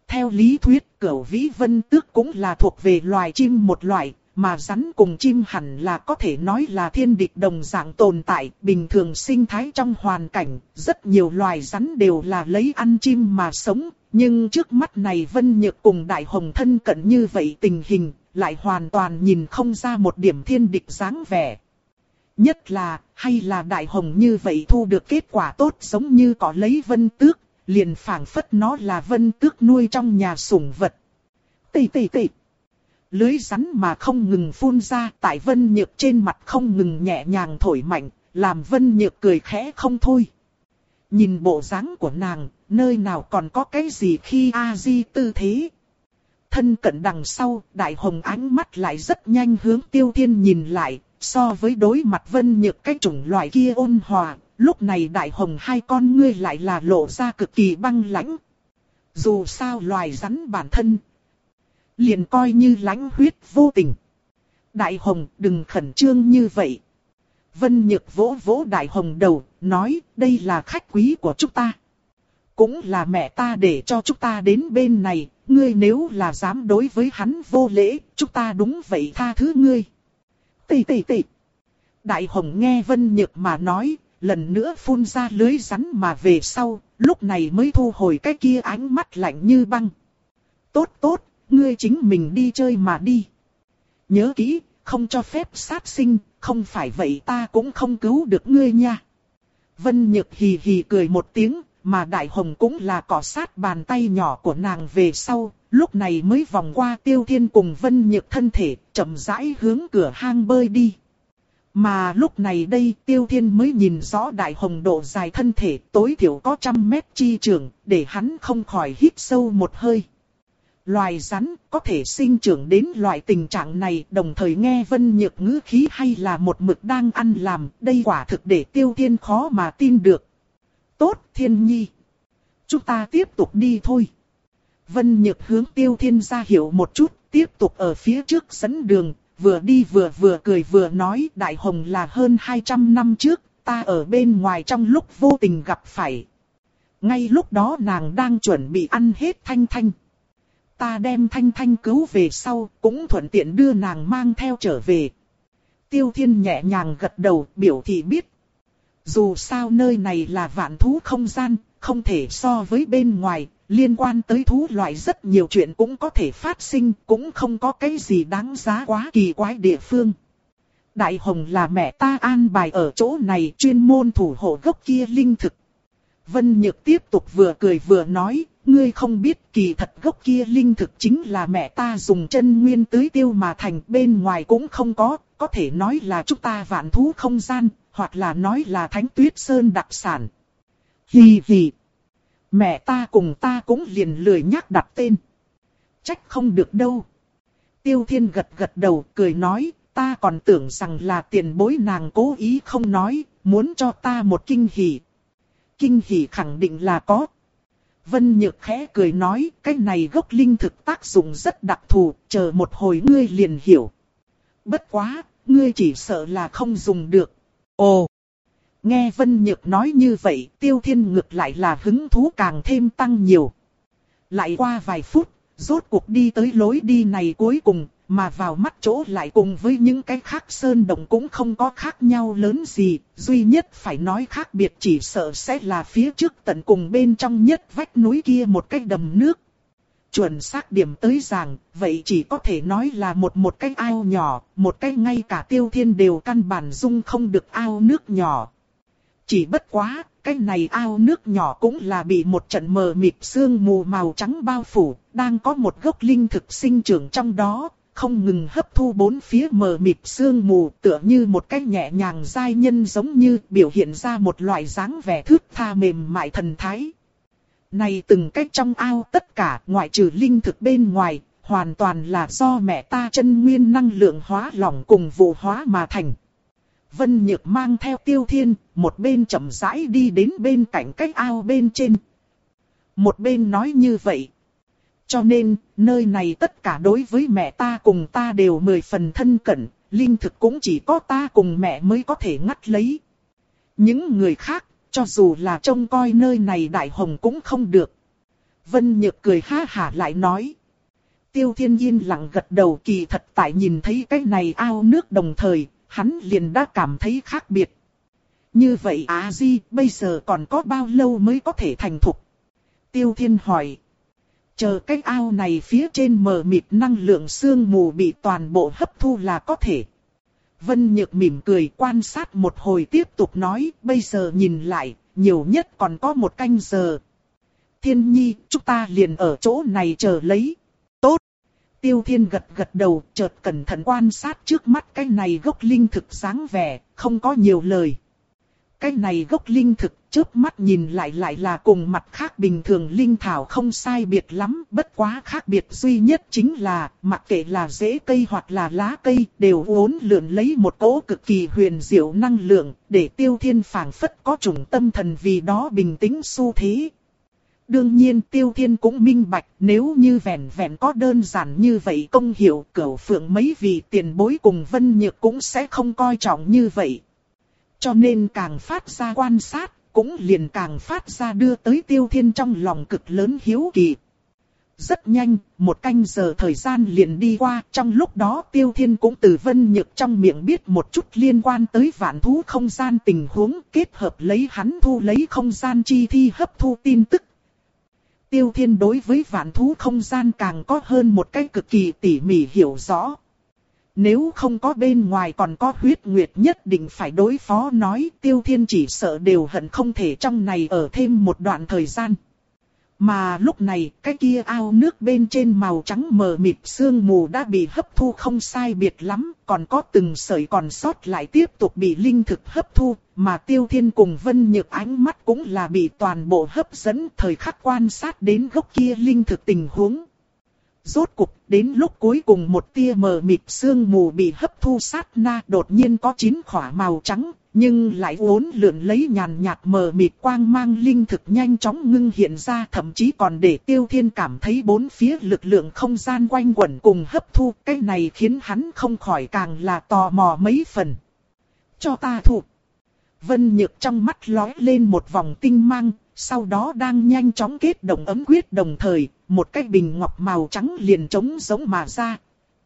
Theo lý thuyết, cửu vĩ vân tước cũng là thuộc về loài chim một loại, mà rắn cùng chim hẳn là có thể nói là thiên địch đồng dạng tồn tại. Bình thường sinh thái trong hoàn cảnh, rất nhiều loài rắn đều là lấy ăn chim mà sống. Nhưng trước mắt này Vân Nhược cùng Đại Hồng thân cận như vậy tình hình, lại hoàn toàn nhìn không ra một điểm thiên địch dáng vẻ. Nhất là, hay là Đại Hồng như vậy thu được kết quả tốt giống như có lấy Vân Tước, liền phảng phất nó là Vân Tước nuôi trong nhà sủng vật. Tì tì tì. Lưới rắn mà không ngừng phun ra, tại Vân Nhược trên mặt không ngừng nhẹ nhàng thổi mạnh, làm Vân Nhược cười khẽ không thôi. Nhìn bộ dáng của nàng, nơi nào còn có cái gì khi A-di tư thế. Thân cận đằng sau, Đại Hồng ánh mắt lại rất nhanh hướng Tiêu Thiên nhìn lại, so với đối mặt Vân Nhược cái chủng loại kia ôn hòa, lúc này Đại Hồng hai con ngươi lại là lộ ra cực kỳ băng lãnh. Dù sao loài rắn bản thân, liền coi như lãnh huyết vô tình. Đại Hồng đừng khẩn trương như vậy. Vân Nhược vỗ vỗ Đại Hồng đầu, nói đây là khách quý của chúng ta. Cũng là mẹ ta để cho chúng ta đến bên này, ngươi nếu là dám đối với hắn vô lễ, chúng ta đúng vậy tha thứ ngươi. Tì tì tì. Đại Hồng nghe Vân Nhược mà nói, lần nữa phun ra lưới rắn mà về sau, lúc này mới thu hồi cái kia ánh mắt lạnh như băng. Tốt tốt, ngươi chính mình đi chơi mà đi. Nhớ kỹ, không cho phép sát sinh, không phải vậy ta cũng không cứu được ngươi nha. Vân Nhược hì hì cười một tiếng, mà Đại Hồng cũng là cọ sát bàn tay nhỏ của nàng về sau, lúc này mới vòng qua Tiêu Thiên cùng Vân Nhược thân thể, chậm rãi hướng cửa hang bơi đi. Mà lúc này đây Tiêu Thiên mới nhìn rõ Đại Hồng độ dài thân thể tối thiểu có trăm mét chi trường, để hắn không khỏi hít sâu một hơi. Loài rắn có thể sinh trưởng đến loại tình trạng này, đồng thời nghe Vân Nhược ngữ khí hay là một mực đang ăn làm, đây quả thực để Tiêu Thiên khó mà tin được. Tốt Thiên Nhi, chúng ta tiếp tục đi thôi. Vân Nhược hướng Tiêu Thiên ra hiệu một chút, tiếp tục ở phía trước dẫn đường, vừa đi vừa vừa cười vừa nói Đại Hồng là hơn hai trăm năm trước, ta ở bên ngoài trong lúc vô tình gặp phải. Ngay lúc đó nàng đang chuẩn bị ăn hết Thanh Thanh. Ta đem Thanh Thanh cứu về sau, cũng thuận tiện đưa nàng mang theo trở về. Tiêu Thiên nhẹ nhàng gật đầu, biểu thị biết. Dù sao nơi này là vạn thú không gian, không thể so với bên ngoài, liên quan tới thú loại rất nhiều chuyện cũng có thể phát sinh, cũng không có cái gì đáng giá quá kỳ quái địa phương. Đại Hồng là mẹ ta an bài ở chỗ này chuyên môn thủ hộ gốc kia linh thực. Vân Nhược tiếp tục vừa cười vừa nói, ngươi không biết kỳ thật gốc kia linh thực chính là mẹ ta dùng chân nguyên tưới tiêu mà thành, bên ngoài cũng không có, có thể nói là chúng ta vạn thú không gian, hoặc là nói là Thánh Tuyết Sơn đặc sản. Hì hì. Mẹ ta cùng ta cũng liền lười nhắc đặt tên. Trách không được đâu. Tiêu Thiên gật gật đầu cười nói, ta còn tưởng rằng là tiền bối nàng cố ý không nói, muốn cho ta một kinh hỉ. Kinh hỉ khẳng định là có. Vân Nhược khẽ cười nói, cái này gốc linh thực tác dụng rất đặc thù, chờ một hồi ngươi liền hiểu. Bất quá, ngươi chỉ sợ là không dùng được. Ồ! Nghe Vân Nhược nói như vậy, Tiêu Thiên ngược lại là hứng thú càng thêm tăng nhiều. Lại qua vài phút, rốt cuộc đi tới lối đi này cuối cùng, mà vào mắt chỗ lại cùng với những cái khác sơn động cũng không có khác nhau lớn gì, duy nhất phải nói khác biệt chỉ sợ sẽ là phía trước tận cùng bên trong nhất vách núi kia một cái đầm nước. Chuẩn xác điểm tới rằng, vậy chỉ có thể nói là một một cái ao nhỏ, một cái ngay cả Tiêu Thiên đều căn bản dung không được ao nước nhỏ. Chỉ bất quá, cái này ao nước nhỏ cũng là bị một trận mờ mịt sương mù màu trắng bao phủ, đang có một gốc linh thực sinh trưởng trong đó, không ngừng hấp thu bốn phía mờ mịt sương mù, tựa như một cái nhẹ nhàng giai nhân giống như biểu hiện ra một loại dáng vẻ thướt tha mềm mại thần thái. Này từng cách trong ao tất cả ngoại trừ linh thực bên ngoài, hoàn toàn là do mẹ ta chân nguyên năng lượng hóa lỏng cùng vụ hóa mà thành. Vân Nhược mang theo Tiêu Thiên, một bên chậm rãi đi đến bên cạnh cái ao bên trên. Một bên nói như vậy. Cho nên, nơi này tất cả đối với mẹ ta cùng ta đều mười phần thân cận, linh thực cũng chỉ có ta cùng mẹ mới có thể ngắt lấy. Những người khác, cho dù là trông coi nơi này Đại Hồng cũng không được. Vân Nhược cười ha hả lại nói. Tiêu Thiên yên lặng gật đầu, kỳ thật tại nhìn thấy cái này ao nước đồng thời, hắn liền đã cảm thấy khác biệt. Như vậy Á Di, bây giờ còn có bao lâu mới có thể thành thục? Tiêu Thiên hỏi. Chờ cái ao này phía trên mờ mịt năng lượng sương mù bị toàn bộ hấp thu là có thể. Vân Nhược mỉm cười quan sát một hồi tiếp tục nói, bây giờ nhìn lại, nhiều nhất còn có một canh giờ. Thiên Nhi, chúng ta liền ở chỗ này chờ lấy. Tốt. Tiêu Thiên gật gật đầu, chợt cẩn thận quan sát trước mắt cái này gốc linh thực dáng vẻ, không có nhiều lời. Cái này gốc linh thực, chớp mắt nhìn lại lại là cùng mặt khác bình thường linh thảo không sai biệt lắm, bất quá khác biệt duy nhất chính là, mặc kệ là rễ cây hoặc là lá cây, đều uốn lượn lấy một cỗ cực kỳ huyền diệu năng lượng, để Tiêu Thiên phảng phất có chủng tâm thần vì đó bình tĩnh xu thế. Đương nhiên Tiêu Thiên cũng minh bạch, nếu như vẹn vẹn có đơn giản như vậy công hiệu, Cửu Phượng mấy vị tiền bối cùng Vân Nhược cũng sẽ không coi trọng như vậy. Cho nên càng phát ra quan sát, cũng liền càng phát ra đưa tới Tiêu Thiên trong lòng cực lớn hiếu kỳ. Rất nhanh, một canh giờ thời gian liền đi qua, trong lúc đó Tiêu Thiên cũng từ Vân Nhược trong miệng biết một chút liên quan tới vạn thú không gian tình huống, kết hợp lấy hắn thu lấy không gian chi thi hấp thu tin tức. Tiêu Thiên đối với vạn thú không gian càng có hơn một cái cực kỳ tỉ mỉ hiểu rõ. Nếu không có bên ngoài còn có huyết nguyệt nhất định phải đối phó nói, Tiêu Thiên chỉ sợ đều hận không thể trong này ở thêm một đoạn thời gian. Mà lúc này, cái kia ao nước bên trên màu trắng mờ mịt sương mù đã bị hấp thu không sai biệt lắm, còn có từng sợi còn sót lại tiếp tục bị linh thực hấp thu, mà Tiêu Thiên cùng Vân Nhược ánh mắt cũng là bị toàn bộ hấp dẫn, thời khắc quan sát đến gốc kia linh thực tình huống. Rốt cục, đến lúc cuối cùng một tia mờ mịt sương mù bị hấp thu sát na, đột nhiên có chín khỏa màu trắng, nhưng lại uốn lượn lấy nhàn nhạt mờ mịt quang mang linh thực nhanh chóng ngưng hiện ra, thậm chí còn để Tiêu Thiên cảm thấy bốn phía lực lượng không gian quanh quẩn cùng hấp thu, cái này khiến hắn không khỏi càng là tò mò mấy phần. Cho ta thụ. Vân Nhược trong mắt lóe lên một vòng tinh mang, sau đó đang nhanh chóng kết động ấm quyết đồng thời, một cái bình ngọc màu trắng liền trống giống mà ra.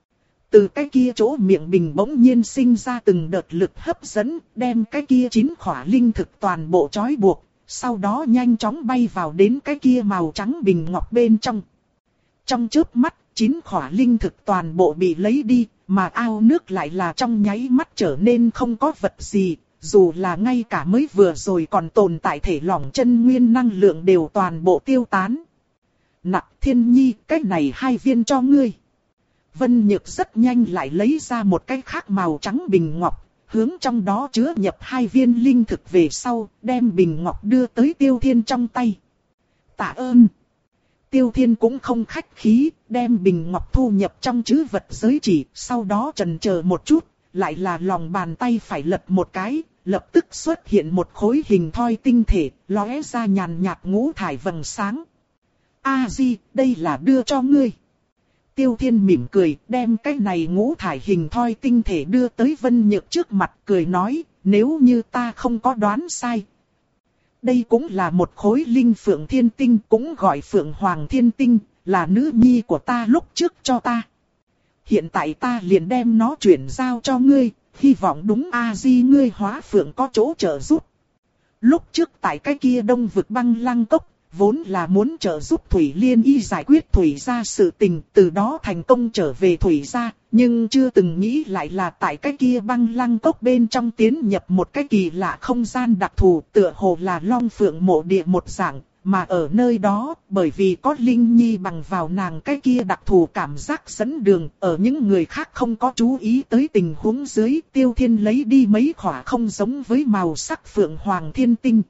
Từ cái kia chỗ miệng bình bỗng nhiên sinh ra từng đợt lực hấp dẫn, đem cái kia chín khỏa linh thực toàn bộ trói buộc, sau đó nhanh chóng bay vào đến cái kia màu trắng bình ngọc bên trong. Trong chớp mắt, chín khỏa linh thực toàn bộ bị lấy đi, mà ao nước lại là trong nháy mắt trở nên không có vật gì. Dù là ngay cả mới vừa rồi còn tồn tại thể lỏng chân nguyên năng lượng đều toàn bộ tiêu tán. Nặc Thiên Nhi, cái này hai viên cho ngươi. Vân Nhược rất nhanh lại lấy ra một cái khác màu trắng bình ngọc, hướng trong đó chứa nhập hai viên linh thực về sau, đem bình ngọc đưa tới Tiêu Thiên trong tay. Tạ ơn. Tiêu Thiên cũng không khách khí, đem bình ngọc thu nhập trong trữ vật giới chỉ, sau đó chần chờ một chút, lại là lòng bàn tay phải lật một cái. Lập tức xuất hiện một khối hình thoi tinh thể, lóe ra nhàn nhạt ngũ thải vầng sáng. A Di, đây là đưa cho ngươi. Tiêu Thiên mỉm cười, đem cái này ngũ thải hình thoi tinh thể đưa tới Vân Nhược trước mặt, cười nói, nếu như ta không có đoán sai. Đây cũng là một khối linh phượng thiên tinh, cũng gọi phượng hoàng thiên tinh, là nữ nhi của ta lúc trước cho ta. Hiện tại ta liền đem nó chuyển giao cho ngươi. Hy vọng đúng A-di ngươi hóa phượng có chỗ trợ giúp. Lúc trước tại cái kia đông vực băng lăng cốc, vốn là muốn trợ giúp Thủy Liên Y giải quyết Thủy gia sự tình, từ đó thành công trở về Thủy gia, nhưng chưa từng nghĩ lại là tại cái kia băng lăng cốc bên trong tiến nhập một cái kỳ lạ không gian đặc thù, tựa hồ là Long Phượng mộ địa một dạng. Mà ở nơi đó, bởi vì có Linh Nhi bằng vào nàng cái kia đặc thù cảm giác dẫn đường, ở những người khác không có chú ý tới tình huống dưới, Tiêu Thiên lấy đi mấy khỏa không giống với màu sắc phượng hoàng thiên tinh.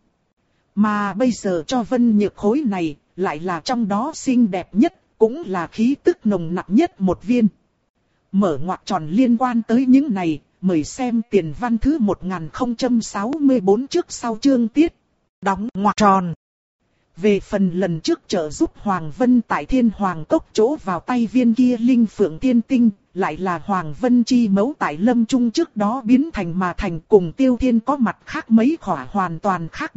Mà bây giờ cho Vân Nhược khối này, lại là trong đó xinh đẹp nhất, cũng là khí tức nồng nặc nhất một viên. Mở ngoặc tròn liên quan tới những này, mời xem tiền văn thứ một nghìn không trăm sáu mươi tư trước sau chương tiết. Đóng ngoặc tròn. Về phần lần trước trợ giúp Hoàng Vân tại Thiên Hoàng Cốc chỗ vào tay viên kia linh phượng tiên tinh, lại là Hoàng Vân chi mẫu tại Lâm Trung trước đó biến thành mà thành, cùng Tiêu Thiên có mặt khác mấy khỏa hoàn toàn khác biệt,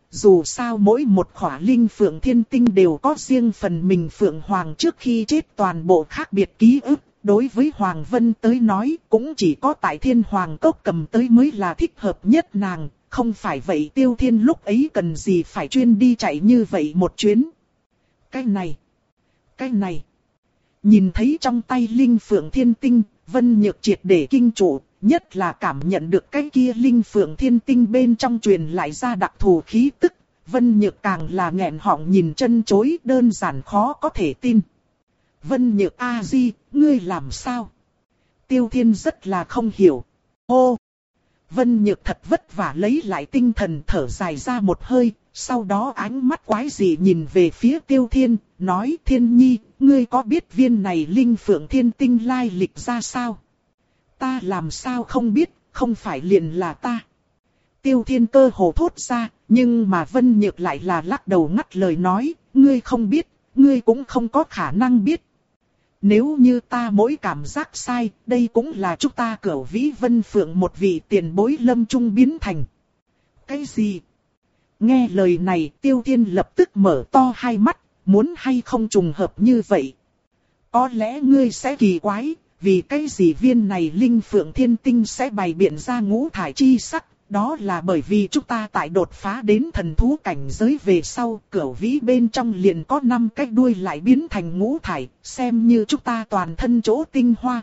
dù sao mỗi một khỏa linh phượng thiên tinh đều có riêng phần mình phượng hoàng trước khi chết toàn bộ khác biệt ký ức. Đối với Hoàng Vân tới nói cũng chỉ có tại Thiên Hoàng Cốc cầm tới mới là thích hợp nhất nàng, không phải vậy Tiêu Thiên lúc ấy cần gì phải chuyên đi chạy như vậy một chuyến. Cái này, cái này, nhìn thấy trong tay linh phượng thiên tinh, Vân Nhược triệt để kinh trụ, nhất là cảm nhận được cái kia linh phượng thiên tinh bên trong truyền lại ra đặc thù khí tức, Vân Nhược càng là nghẹn họng nhìn chân chối, đơn giản khó có thể tin. Vân Nhược A Di, ngươi làm sao? Tiêu Thiên rất là không hiểu. Ô! Vân Nhược thật vất vả lấy lại tinh thần thở dài ra một hơi, sau đó ánh mắt quái dị nhìn về phía Tiêu Thiên, nói Thiên Nhi, ngươi có biết viên này linh phượng thiên tinh lai lịch ra sao? Ta làm sao không biết, không phải liền là ta. Tiêu Thiên cơ hồ thốt ra, nhưng mà Vân Nhược lại là lắc đầu ngắt lời nói, ngươi không biết, ngươi cũng không có khả năng biết. Nếu như ta mỗi cảm giác sai, đây cũng là chúng ta Cửu Vĩ Vân Phượng một vị tiền bối lâm trung biến thành. Cái gì? Nghe lời này Tiêu Thiên lập tức mở to hai mắt, muốn hay không trùng hợp như vậy. Có lẽ ngươi sẽ kỳ quái, vì cái gì viên này linh phượng thiên tinh sẽ bày biện ra ngũ thải chi sắc. Đó là bởi vì chúng ta tại đột phá đến thần thú cảnh giới về sau, Cửu Vĩ bên trong liền có năm cái đuôi lại biến thành ngũ thải, xem như chúng ta toàn thân chỗ tinh hoa.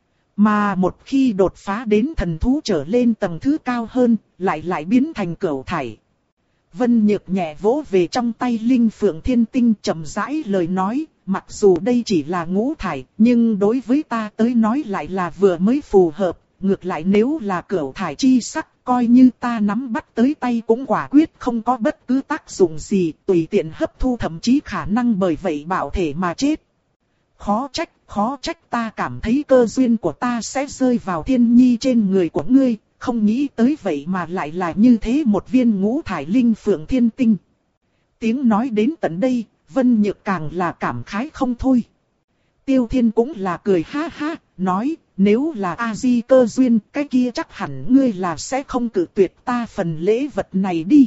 Mà một khi đột phá đến thần thú trở lên tầng thứ cao hơn, lại lại biến thành cửu thải. Vân Nhược nhẹ vỗ về trong tay linh phượng thiên tinh chậm rãi lời nói, mặc dù đây chỉ là ngũ thải, nhưng đối với ta tới nói lại là vừa mới phù hợp, ngược lại nếu là cửu thải chi sắc. Coi như ta nắm bắt tới tay cũng quả quyết không có bất cứ tác dụng gì, tùy tiện hấp thu thậm chí khả năng bởi vậy bạo thể mà chết. Khó trách, khó trách ta cảm thấy cơ duyên của ta sẽ rơi vào Thiên Nhi trên người của ngươi, không nghĩ tới vậy mà lại là như thế một viên ngũ thải linh phượng thiên tinh. Tiếng nói đến tận đây, Vân Nhược càng là cảm khái không thôi. Tiêu Thiên cũng là cười ha ha, nói, nếu là A-di cơ duyên, cái kia chắc hẳn ngươi là sẽ không cự tuyệt ta phần lễ vật này đi.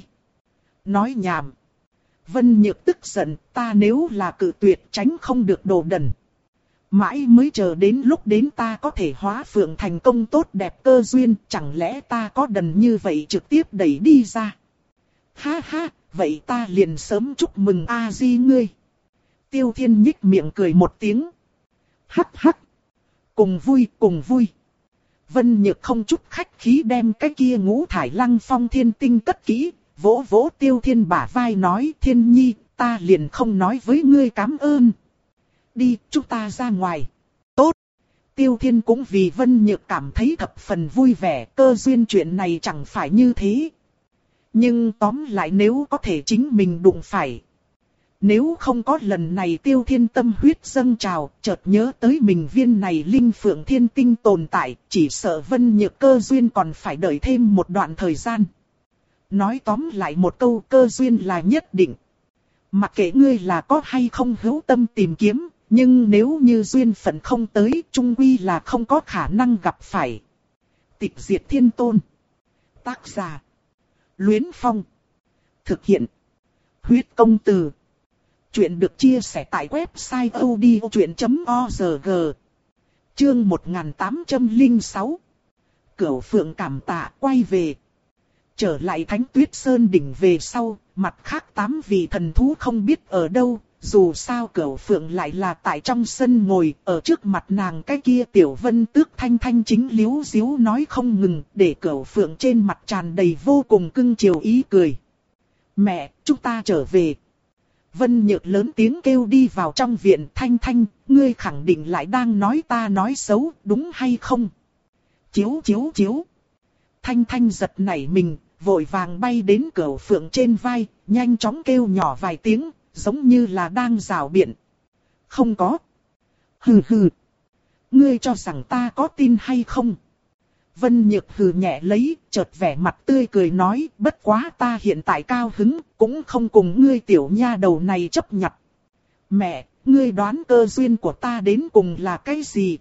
Nói nhảm. Vân Nhược tức giận, ta nếu là cự tuyệt tránh không được đồ đần. Mãi mới chờ đến lúc đến ta có thể hóa phượng thành công tốt đẹp cơ duyên, chẳng lẽ ta có đần như vậy trực tiếp đẩy đi ra. Ha ha, vậy ta liền sớm chúc mừng A-di ngươi. Tiêu Thiên nhích miệng cười một tiếng. Hắc hắc. Cùng vui, cùng vui. Vân Nhược không chút khách khí đem cái kia ngũ thải lăng phong thiên tinh cất kỹ, vỗ vỗ Tiêu Thiên bả vai nói Thiên Nhi, ta liền không nói với ngươi cảm ơn. Đi, chúng ta ra ngoài. Tốt. Tiêu Thiên cũng vì Vân Nhược cảm thấy thập phần vui vẻ, cơ duyên chuyện này chẳng phải như thế. Nhưng tóm lại nếu có thể chính mình đụng phải. Nếu không có lần này Tiêu Thiên tâm huyết dâng trào, chợt nhớ tới mình viên này linh phượng thiên tinh tồn tại, chỉ sợ Vân Nhược cơ duyên còn phải đợi thêm một đoạn thời gian. Nói tóm lại một câu, cơ duyên là nhất định. Mặc kệ ngươi là có hay không hữu tâm tìm kiếm, nhưng nếu như duyên phận không tới, chung quy là không có khả năng gặp phải. Tịch Diệt Thiên Tôn. Tác giả: Luyến Phong. Thực hiện: Huyết Công Từ. Chuyện được chia sẻ tại website odchuyện chấm org. Chương một nghìn tám trăm lẻ sáu. Cửu Phượng cảm tạ quay về. Trở lại Thánh Tuyết Sơn đỉnh về sau, mặt khác tám vị thần thú không biết ở đâu, dù sao Cửu Phượng lại là tại trong sân ngồi, ở trước mặt nàng cái kia Tiểu Vân Tước thanh thanh chính liếu díu nói không ngừng, để Cửu Phượng trên mặt tràn đầy vô cùng cưng chiều ý cười. Mẹ, chúng ta trở về. Vân Nhược lớn tiếng kêu đi vào trong viện, Thanh Thanh, ngươi khẳng định lại đang nói ta nói xấu, đúng hay không? Chiếu chiếu chiếu. Thanh Thanh giật nảy mình, vội vàng bay đến Cửu Phượng trên vai, nhanh chóng kêu nhỏ vài tiếng, giống như là đang rảo biện. Không có. Hừ hừ. Ngươi cho rằng ta có tin hay không? Vân Nhược hừ nhẹ lấy, chợt vẻ mặt tươi cười nói, bất quá ta hiện tại cao hứng, cũng không cùng ngươi tiểu nha đầu này chấp nhặt. Mẹ, ngươi đoán cơ duyên của ta đến cùng là cái gì?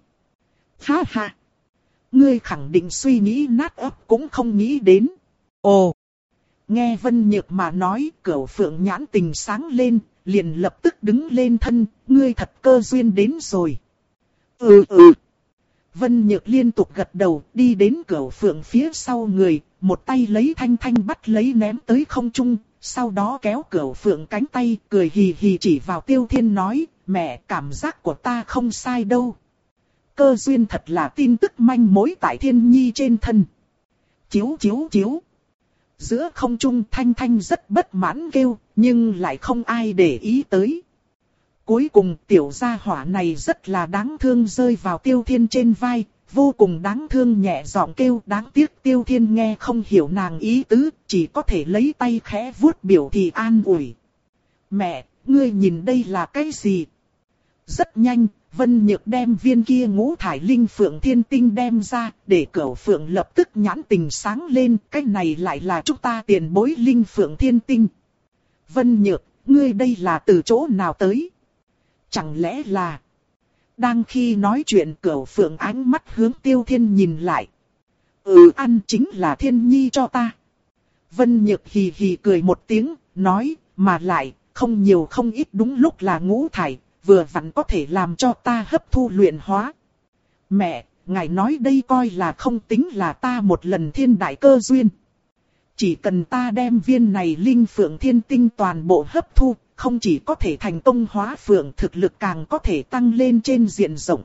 Ha ha! Ngươi khẳng định suy nghĩ nát ấp cũng không nghĩ đến. Ồ! Nghe Vân Nhược mà nói, Cửu Phượng nhãn tình sáng lên, liền lập tức đứng lên thân, ngươi thật cơ duyên đến rồi. Ừ ừ. Vân Nhược liên tục gật đầu, đi đến Cửu Phượng phía sau người, một tay lấy Thanh Thanh bắt lấy ném tới không trung, sau đó kéo Cửu Phượng cánh tay, cười hì hì chỉ vào Tiêu Thiên nói, mẹ, cảm giác của ta không sai đâu. Cơ duyên thật là tin tức manh mối tại Thiên Nhi trên thân. Chiếu chiếu chiếu. Giữa không trung Thanh Thanh rất bất mãn kêu, nhưng lại không ai để ý tới. Cuối cùng tiểu gia hỏa này rất là đáng thương rơi vào Tiêu Thiên trên vai, vô cùng đáng thương nhẹ giọng kêu, đáng tiếc Tiêu Thiên nghe không hiểu nàng ý tứ, chỉ có thể lấy tay khẽ vuốt biểu thị an ủi. Mẹ, ngươi nhìn đây là cái gì? Rất nhanh, Vân Nhược đem viên kia ngũ thải linh phượng thiên tinh đem ra, để Cửu Phượng lập tức nhãn tình sáng lên, cái này lại là chúng ta tiền bối linh phượng thiên tinh. Vân Nhược, ngươi đây là từ chỗ nào tới? Chẳng lẽ là... Đang khi nói chuyện Cửu Phượng ánh mắt hướng Tiêu Thiên nhìn lại. Ừ, ăn chính là Thiên Nhi cho ta. Vân Nhược hì hì cười một tiếng, nói, mà lại, không nhiều không ít đúng lúc là ngũ thải, vừa vặn có thể làm cho ta hấp thu luyện hóa. Mẹ, ngài nói đây coi là không tính là ta một lần thiên đại cơ duyên. Chỉ cần ta đem viên này linh phượng thiên tinh toàn bộ hấp thu, không chỉ có thể thành công hóa phượng, thực lực càng có thể tăng lên trên diện rộng.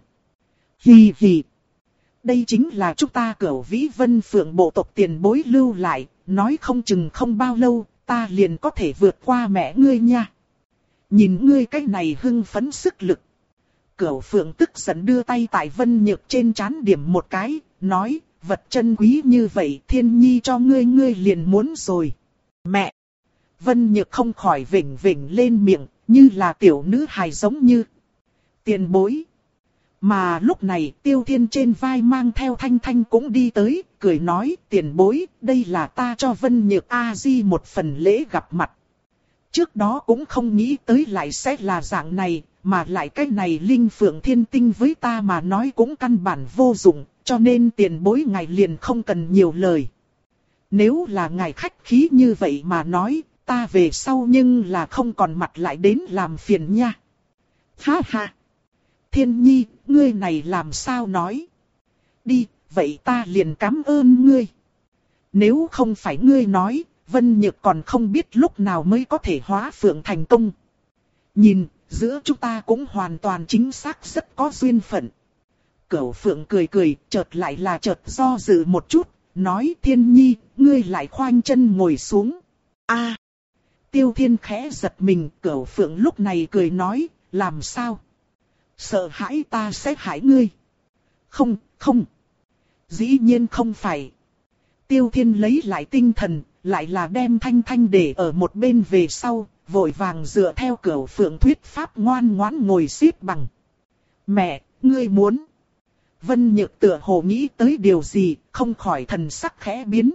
Hì hì. Đây chính là chúng ta Cửu Vĩ Vân Phượng bộ tộc tiền bối lưu lại, nói không chừng không bao lâu, ta liền có thể vượt qua mẹ ngươi nha. Nhìn ngươi cái này hưng phấn sức lực. Cửu Phượng tức giận đưa tay tại Vân Nhược trên trán điểm một cái, nói, vật chân quý như vậy Thiên Nhi cho ngươi ngươi liền muốn rồi. Mẹ! Vân Nhược không khỏi vểnh vểnh lên miệng, như là tiểu nữ hài giống như tiền bối. Mà lúc này Tiêu Thiên trên vai mang theo Thanh Thanh cũng đi tới, cười nói, tiền bối, đây là ta cho Vân Nhược A-di một phần lễ gặp mặt. Trước đó cũng không nghĩ tới lại sẽ là dạng này, mà lại cái này linh phượng thiên tinh với ta mà nói cũng căn bản vô dụng, cho nên tiền bối ngài liền không cần nhiều lời. Nếu là ngài khách khí như vậy mà nói, ta về sau nhưng là không còn mặt lại đến làm phiền nha. Ha ha! Thiên Nhi, ngươi này làm sao nói? Đi, vậy ta liền cảm ơn ngươi. Nếu không phải ngươi nói, Vân Nhược còn không biết lúc nào mới có thể hóa phượng thành công. Nhìn, giữa chúng ta cũng hoàn toàn chính xác rất có duyên phận. Cửu Phượng cười cười, chợt lại là chợt do dự một chút, nói Thiên Nhi, ngươi lại khoanh chân ngồi xuống. A, Tiêu Thiên khẽ giật mình, Cửu Phượng lúc này cười nói, làm sao? Sợ hãi ta sẽ hại ngươi. Không, không. Dĩ nhiên không phải. Tiêu Thiên lấy lại tinh thần, lại là đem Thanh Thanh để ở một bên về sau, vội vàng dựa theo Cửu Phượng thuyết pháp ngoan ngoãn ngồi xếp bằng. Mẹ, ngươi muốn. Vân Nhược tựa hồ nghĩ tới điều gì, không khỏi thần sắc khẽ biến.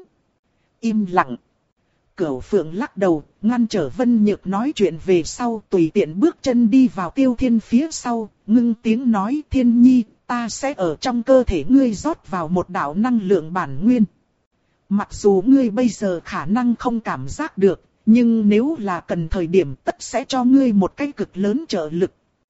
Im lặng. Cửu Phượng lắc đầu, ngăn trở Vân Nhược nói chuyện về sau, tùy tiện bước chân đi vào Tiêu Thiên phía sau, ngưng tiếng nói, Thiên Nhi, ta sẽ ở trong cơ thể ngươi rót vào một đạo năng lượng bản nguyên. Mặc dù ngươi bây giờ khả năng không cảm giác được, nhưng nếu là cần thời điểm tất sẽ cho ngươi một cái cực lớn trợ lực.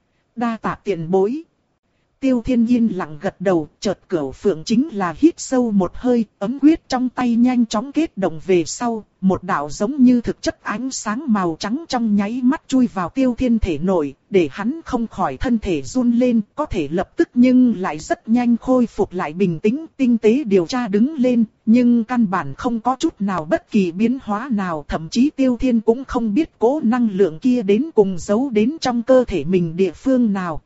Đa tạ tiền bối. Tiêu Thiên yên lặng gật đầu, chợt Cửu Phượng chính là hít sâu một hơi, ấm quyết trong tay nhanh chóng kết động về sau, một đạo giống như thực chất ánh sáng màu trắng trong nháy mắt chui vào Tiêu Thiên thể nội, để hắn không khỏi thân thể run lên, có thể lập tức nhưng lại rất nhanh khôi phục lại bình tĩnh, tinh tế điều tra đứng lên, nhưng căn bản không có chút nào bất kỳ biến hóa nào, thậm chí Tiêu Thiên cũng không biết cố năng lượng kia đến cùng giấu đến trong cơ thể mình địa phương nào.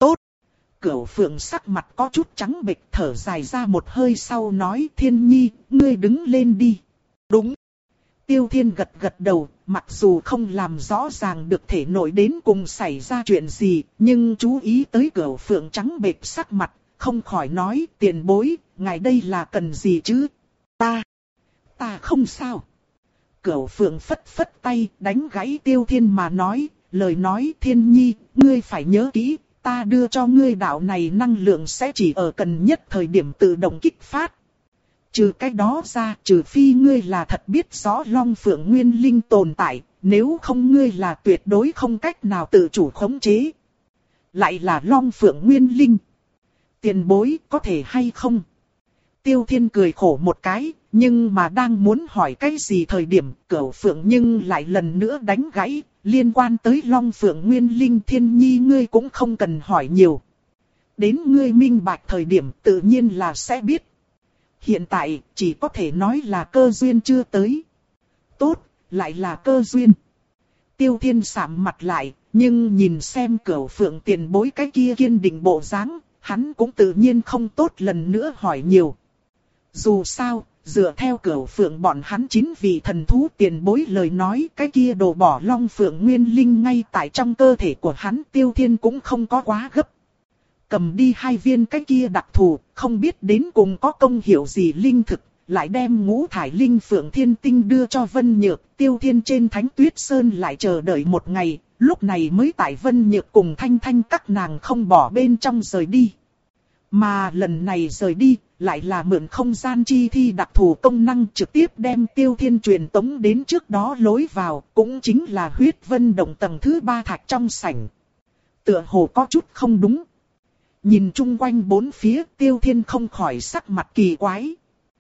Cửu Phượng sắc mặt có chút trắng bệch, thở dài ra một hơi sau nói, Thiên Nhi, ngươi đứng lên đi. Đúng. Tiêu Thiên gật gật đầu, mặc dù không làm rõ ràng được thể nội đến cùng xảy ra chuyện gì, nhưng chú ý tới Cửu Phượng trắng bệch sắc mặt, không khỏi nói, tiền bối, ngài đây là cần gì chứ? Ta, ta không sao. Cửu Phượng phất phất tay, đánh gãy Tiêu Thiên mà nói, lời nói, Thiên Nhi, ngươi phải nhớ kỹ. Ta đưa cho ngươi đạo này năng lượng sẽ chỉ ở cần nhất thời điểm tự động kích phát. Trừ cái đó ra, trừ phi ngươi là thật biết rõ Long Phượng Nguyên Linh tồn tại, nếu không ngươi là tuyệt đối không cách nào tự chủ khống chế. Lại là Long Phượng Nguyên Linh. Tiền bối có thể hay không? Tiêu Thiên cười khổ một cái, nhưng mà đang muốn hỏi cái gì thời điểm Cửu Phượng nhưng lại lần nữa đánh gãy, liên quan tới Long Phượng Nguyên Linh Thiên Nhi ngươi cũng không cần hỏi nhiều. Đến ngươi minh bạch thời điểm tự nhiên là sẽ biết. Hiện tại chỉ có thể nói là cơ duyên chưa tới. Tốt, lại là cơ duyên. Tiêu Thiên sạm mặt lại, nhưng nhìn xem Cửu Phượng tiền bối cái kia kiên định bộ dáng, hắn cũng tự nhiên không tốt lần nữa hỏi nhiều. Dù sao, dựa theo Cửu Phượng bọn hắn chín vị thần thú tiền bối lời nói, cái kia đồ bỏ Long Phượng Nguyên Linh ngay tại trong cơ thể của hắn Tiêu Thiên cũng không có quá gấp. Cầm đi hai viên cái kia đặc thù, không biết đến cùng có công hiệu gì linh thực, lại đem ngũ thải linh phượng thiên tinh đưa cho Vân Nhược. Tiêu Thiên trên Thánh Tuyết Sơn lại chờ đợi một ngày, lúc này mới tại Vân Nhược cùng Thanh Thanh các nàng không bỏ bên trong rời đi. Mà lần này rời đi, lại là mượn không gian chi thi đặc thù công năng trực tiếp đem Tiêu Thiên truyền tống đến trước đó lối vào, cũng chính là huyết vân động tầng thứ ba thạch trong sảnh. Tựa hồ có chút không đúng. Nhìn chung quanh bốn phía Tiêu Thiên không khỏi sắc mặt kỳ quái.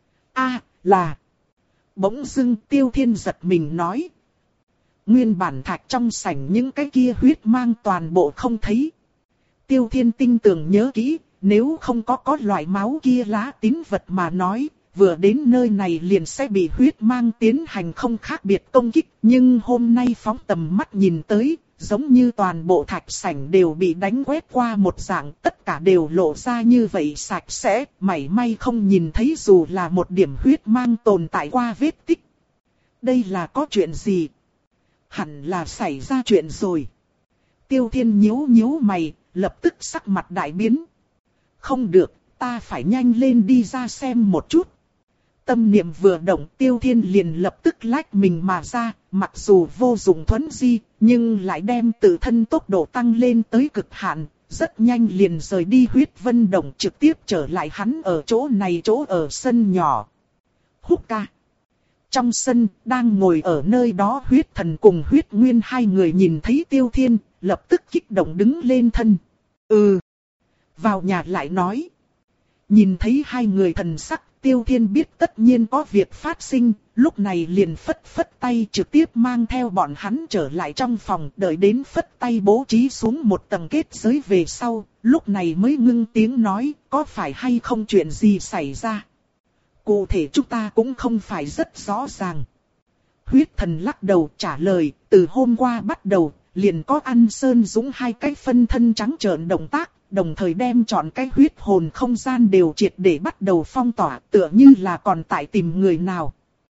A là. Bỗng dưng Tiêu Thiên giật mình nói. Nguyên bản thạch trong sảnh những cái kia huyết mang toàn bộ không thấy. Tiêu Thiên tinh tường nhớ kỹ, nếu không có có loại máu kia lá tín vật mà nói, vừa đến nơi này liền sẽ bị huyết mang tiến hành không khác biệt công kích. Nhưng hôm nay phóng tầm mắt nhìn tới, giống như toàn bộ thạch sảnh đều bị đánh quét qua một dạng, tất cả đều lộ ra như vậy sạch sẽ, mảy may không nhìn thấy dù là một điểm huyết mang tồn tại qua vết tích. Đây là có chuyện gì? Hẳn là xảy ra chuyện rồi. Tiêu Thiên nhíu nhíu mày, lập tức sắc mặt đại biến. Không được, ta phải nhanh lên đi ra xem một chút. Tâm niệm vừa động Tiêu Thiên liền lập tức lách mình mà ra, mặc dù vô dụng thuấn di, nhưng lại đem tự thân tốc độ tăng lên tới cực hạn, rất nhanh liền rời đi huyết vân động trực tiếp trở lại hắn ở chỗ này chỗ ở sân nhỏ. Húc ca. Trong sân, đang ngồi ở nơi đó huyết thần cùng huyết nguyên hai người nhìn thấy Tiêu Thiên, lập tức kích động đứng lên thân. Ừ. Vào nhà lại nói. Nhìn thấy hai người thần sắc, Tiêu Thiên biết tất nhiên có việc phát sinh, lúc này liền phất phất tay trực tiếp mang theo bọn hắn trở lại trong phòng, đợi đến phất tay bố trí xuống một tầng kết giới về sau, lúc này mới ngưng tiếng nói, có phải hay không chuyện gì xảy ra. Cụ thể chúng ta cũng không phải rất rõ ràng. Huyết thần lắc đầu trả lời, từ hôm qua bắt đầu, liền có ăn Sơn Dũng hai cái phân thân trắng trợn động tác. Đồng thời đem chọn cái huyết hồn không gian đều triệt để bắt đầu phong tỏa, tựa như là còn tại tìm người nào.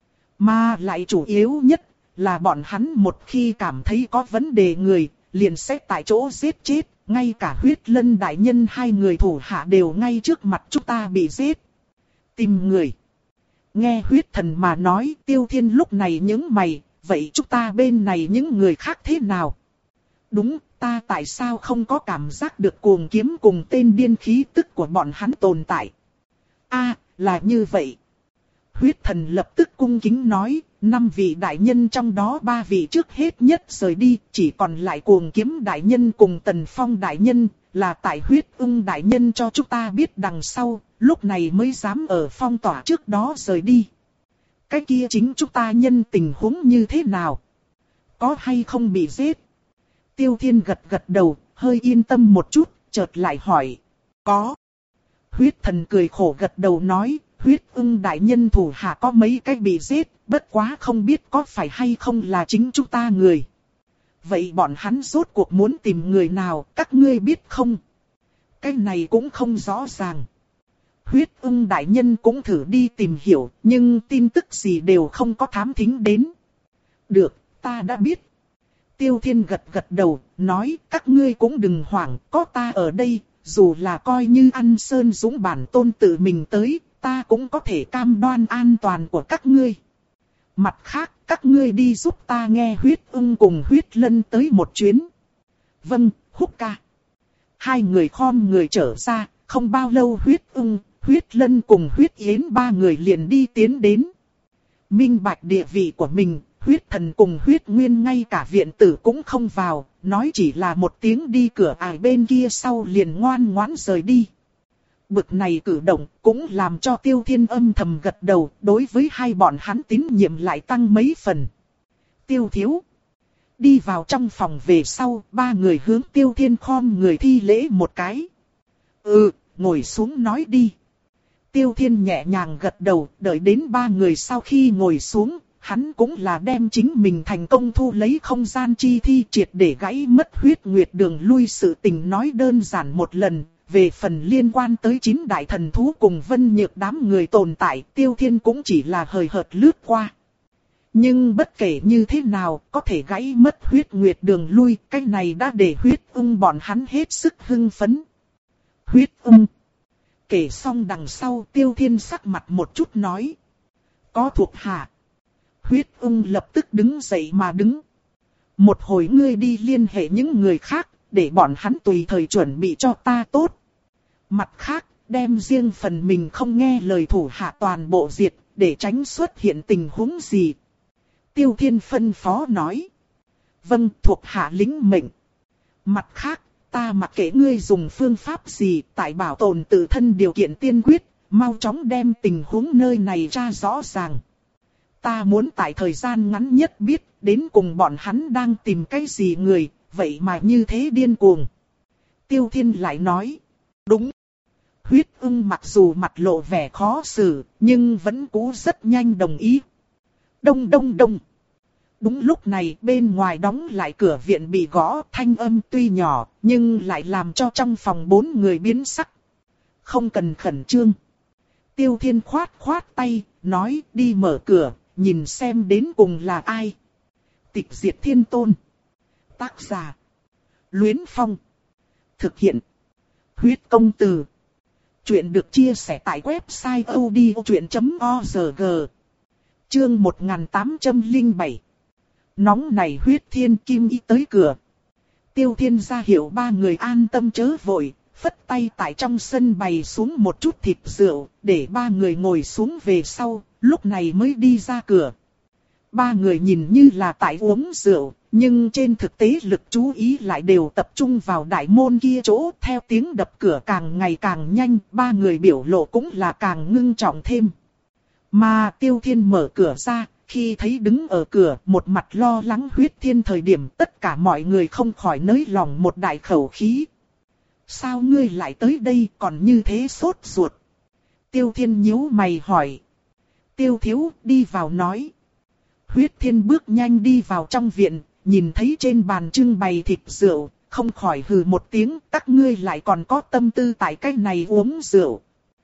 Mà lại chủ yếu nhất là bọn hắn một khi cảm thấy có vấn đề người, liền sẽ tại chỗ giết chết, ngay cả huyết lân đại nhân hai người thủ hạ đều ngay trước mặt chúng ta bị giết. Tìm người. Nghe huyết thần mà nói, Tiêu Thiên lúc này những mày, vậy chúng ta bên này những người khác thế nào? Đúng. Ta tại sao không có cảm giác được cuồng kiếm cùng tên điên khí tức của bọn hắn tồn tại? A, à, là như vậy. Huyết thần lập tức cung kính nói, năm vị đại nhân trong đó ba vị trước hết nhất rời đi, chỉ còn lại cuồng kiếm đại nhân cùng Tần Phong đại nhân, là tại huyết ung đại nhân cho chúng ta biết đằng sau, lúc này mới dám ở phong tỏa trước đó rời đi. Cái kia chính chúng ta nhân tình huống như thế nào? Có hay không bị giết? Tiêu Thiên gật gật đầu, hơi yên tâm một chút, chợt lại hỏi. Có. Huyết thần cười khổ gật đầu nói, huyết ưng đại nhân thủ hạ có mấy cái bị giết, bất quá không biết có phải hay không là chính chúng ta người. Vậy bọn hắn rốt cuộc muốn tìm người nào, các ngươi biết không? Cái này cũng không rõ ràng. Huyết ưng đại nhân cũng thử đi tìm hiểu, nhưng tin tức gì đều không có thám thính đến. Được, ta đã biết. Tiêu Thiên gật gật đầu, nói các ngươi cũng đừng hoảng, có ta ở đây, dù là coi như ăn Sơn Dũng bản tôn tự mình tới, ta cũng có thể cam đoan an toàn của các ngươi. Mặt khác, các ngươi đi giúp ta nghe huyết ưng cùng huyết lân tới một chuyến. Vâng, Húc ca. Hai người khom người trở ra, không bao lâu huyết ưng, Huyết Lân cùng Huyết Yến ba người liền đi tiến đến. Minh bạch địa vị của mình, Huyết Thần cùng Huyết Nguyên ngay cả viện tử cũng không vào, nói chỉ là một tiếng đi cửa ải bên kia sau liền ngoan ngoãn rời đi. Bực này cử động cũng làm cho Tiêu Thiên âm thầm gật đầu, đối với hai bọn hắn tín nhiệm lại tăng mấy phần. Tiêu thiếu. Đi vào trong phòng về sau, ba người hướng Tiêu Thiên khom người thi lễ một cái. Ừ, ngồi xuống nói đi. Tiêu Thiên nhẹ nhàng gật đầu, đợi đến ba người sau khi ngồi xuống, hắn cũng là đem chính mình thành công thu lấy không gian chi thi triệt để gãy mất huyết nguyệt đường lui sự tình nói đơn giản một lần. Về phần liên quan tới chín đại thần thú cùng Vân Nhược đám người tồn tại, Tiêu Thiên cũng chỉ là hời hợt lướt qua. Nhưng bất kể như thế nào, có thể gãy mất huyết nguyệt đường lui, cái này đã để huyết ung bọn hắn hết sức hưng phấn. Huyết ung. Kể xong đằng sau, Tiêu Thiên sắc mặt một chút nói. Có thuộc hạ. Huyết ung lập tức đứng dậy mà đứng. Một hồi ngươi đi liên hệ những người khác, để bọn hắn tùy thời chuẩn bị cho ta tốt. Mặt khác, đem riêng phần mình không nghe lời thủ hạ toàn bộ diệt, để tránh xuất hiện tình huống gì. Tiêu Thiên phân phó nói. Vâng, thuộc hạ lính mệnh. Mặt khác, ta mặc kệ ngươi dùng phương pháp gì, tại bảo tồn tự thân điều kiện tiên quyết, mau chóng đem tình huống nơi này ra rõ ràng. Ta muốn tại thời gian ngắn nhất biết, đến cùng bọn hắn đang tìm cái gì người, vậy mà như thế điên cuồng. Tiêu Thiên lại nói. Đúng. Huyết ung mặc dù mặt lộ vẻ khó xử, nhưng vẫn cố rất nhanh đồng ý. Đông đông đông. Đúng lúc này bên ngoài đóng lại cửa viện bị gõ, thanh âm tuy nhỏ, nhưng lại làm cho trong phòng bốn người biến sắc. Không cần khẩn trương. Tiêu Thiên khoát khoát tay, nói đi mở cửa, nhìn xem đến cùng là ai. Tịch Diệt Thiên Tôn. Tác giả. Luyến Phong. Thực hiện. Huyết Công Từ. Chuyện được chia sẻ tại website odchuyện chấm org. Chương một nghìn tám trăm lẻ bảy. Nóng này huyết thiên kim y tới cửa. Tiêu Thiên ra hiệu ba người an tâm chớ vội, phất tay tại trong sân bày xuống một chút thịt rượu, để ba người ngồi xuống về sau, lúc này mới đi ra cửa. Ba người nhìn như là tại uống rượu, nhưng trên thực tế lực chú ý lại đều tập trung vào đại môn kia chỗ. Theo tiếng đập cửa càng ngày càng nhanh, ba người biểu lộ cũng là càng ngưng trọng thêm. Mà Tiêu Thiên mở cửa ra, khi thấy đứng ở cửa một mặt lo lắng huyết thiên thời điểm, tất cả mọi người không khỏi nới lòng một đại khẩu khí. Sao ngươi lại tới đây còn như thế sốt ruột? Tiêu Thiên nhíu mày hỏi. Tiêu thiếu đi vào nói. Huyết thiên bước nhanh đi vào trong viện, nhìn thấy trên bàn trưng bày thịt rượu, không khỏi hừ một tiếng, các ngươi lại còn có tâm tư tại cái này uống rượu.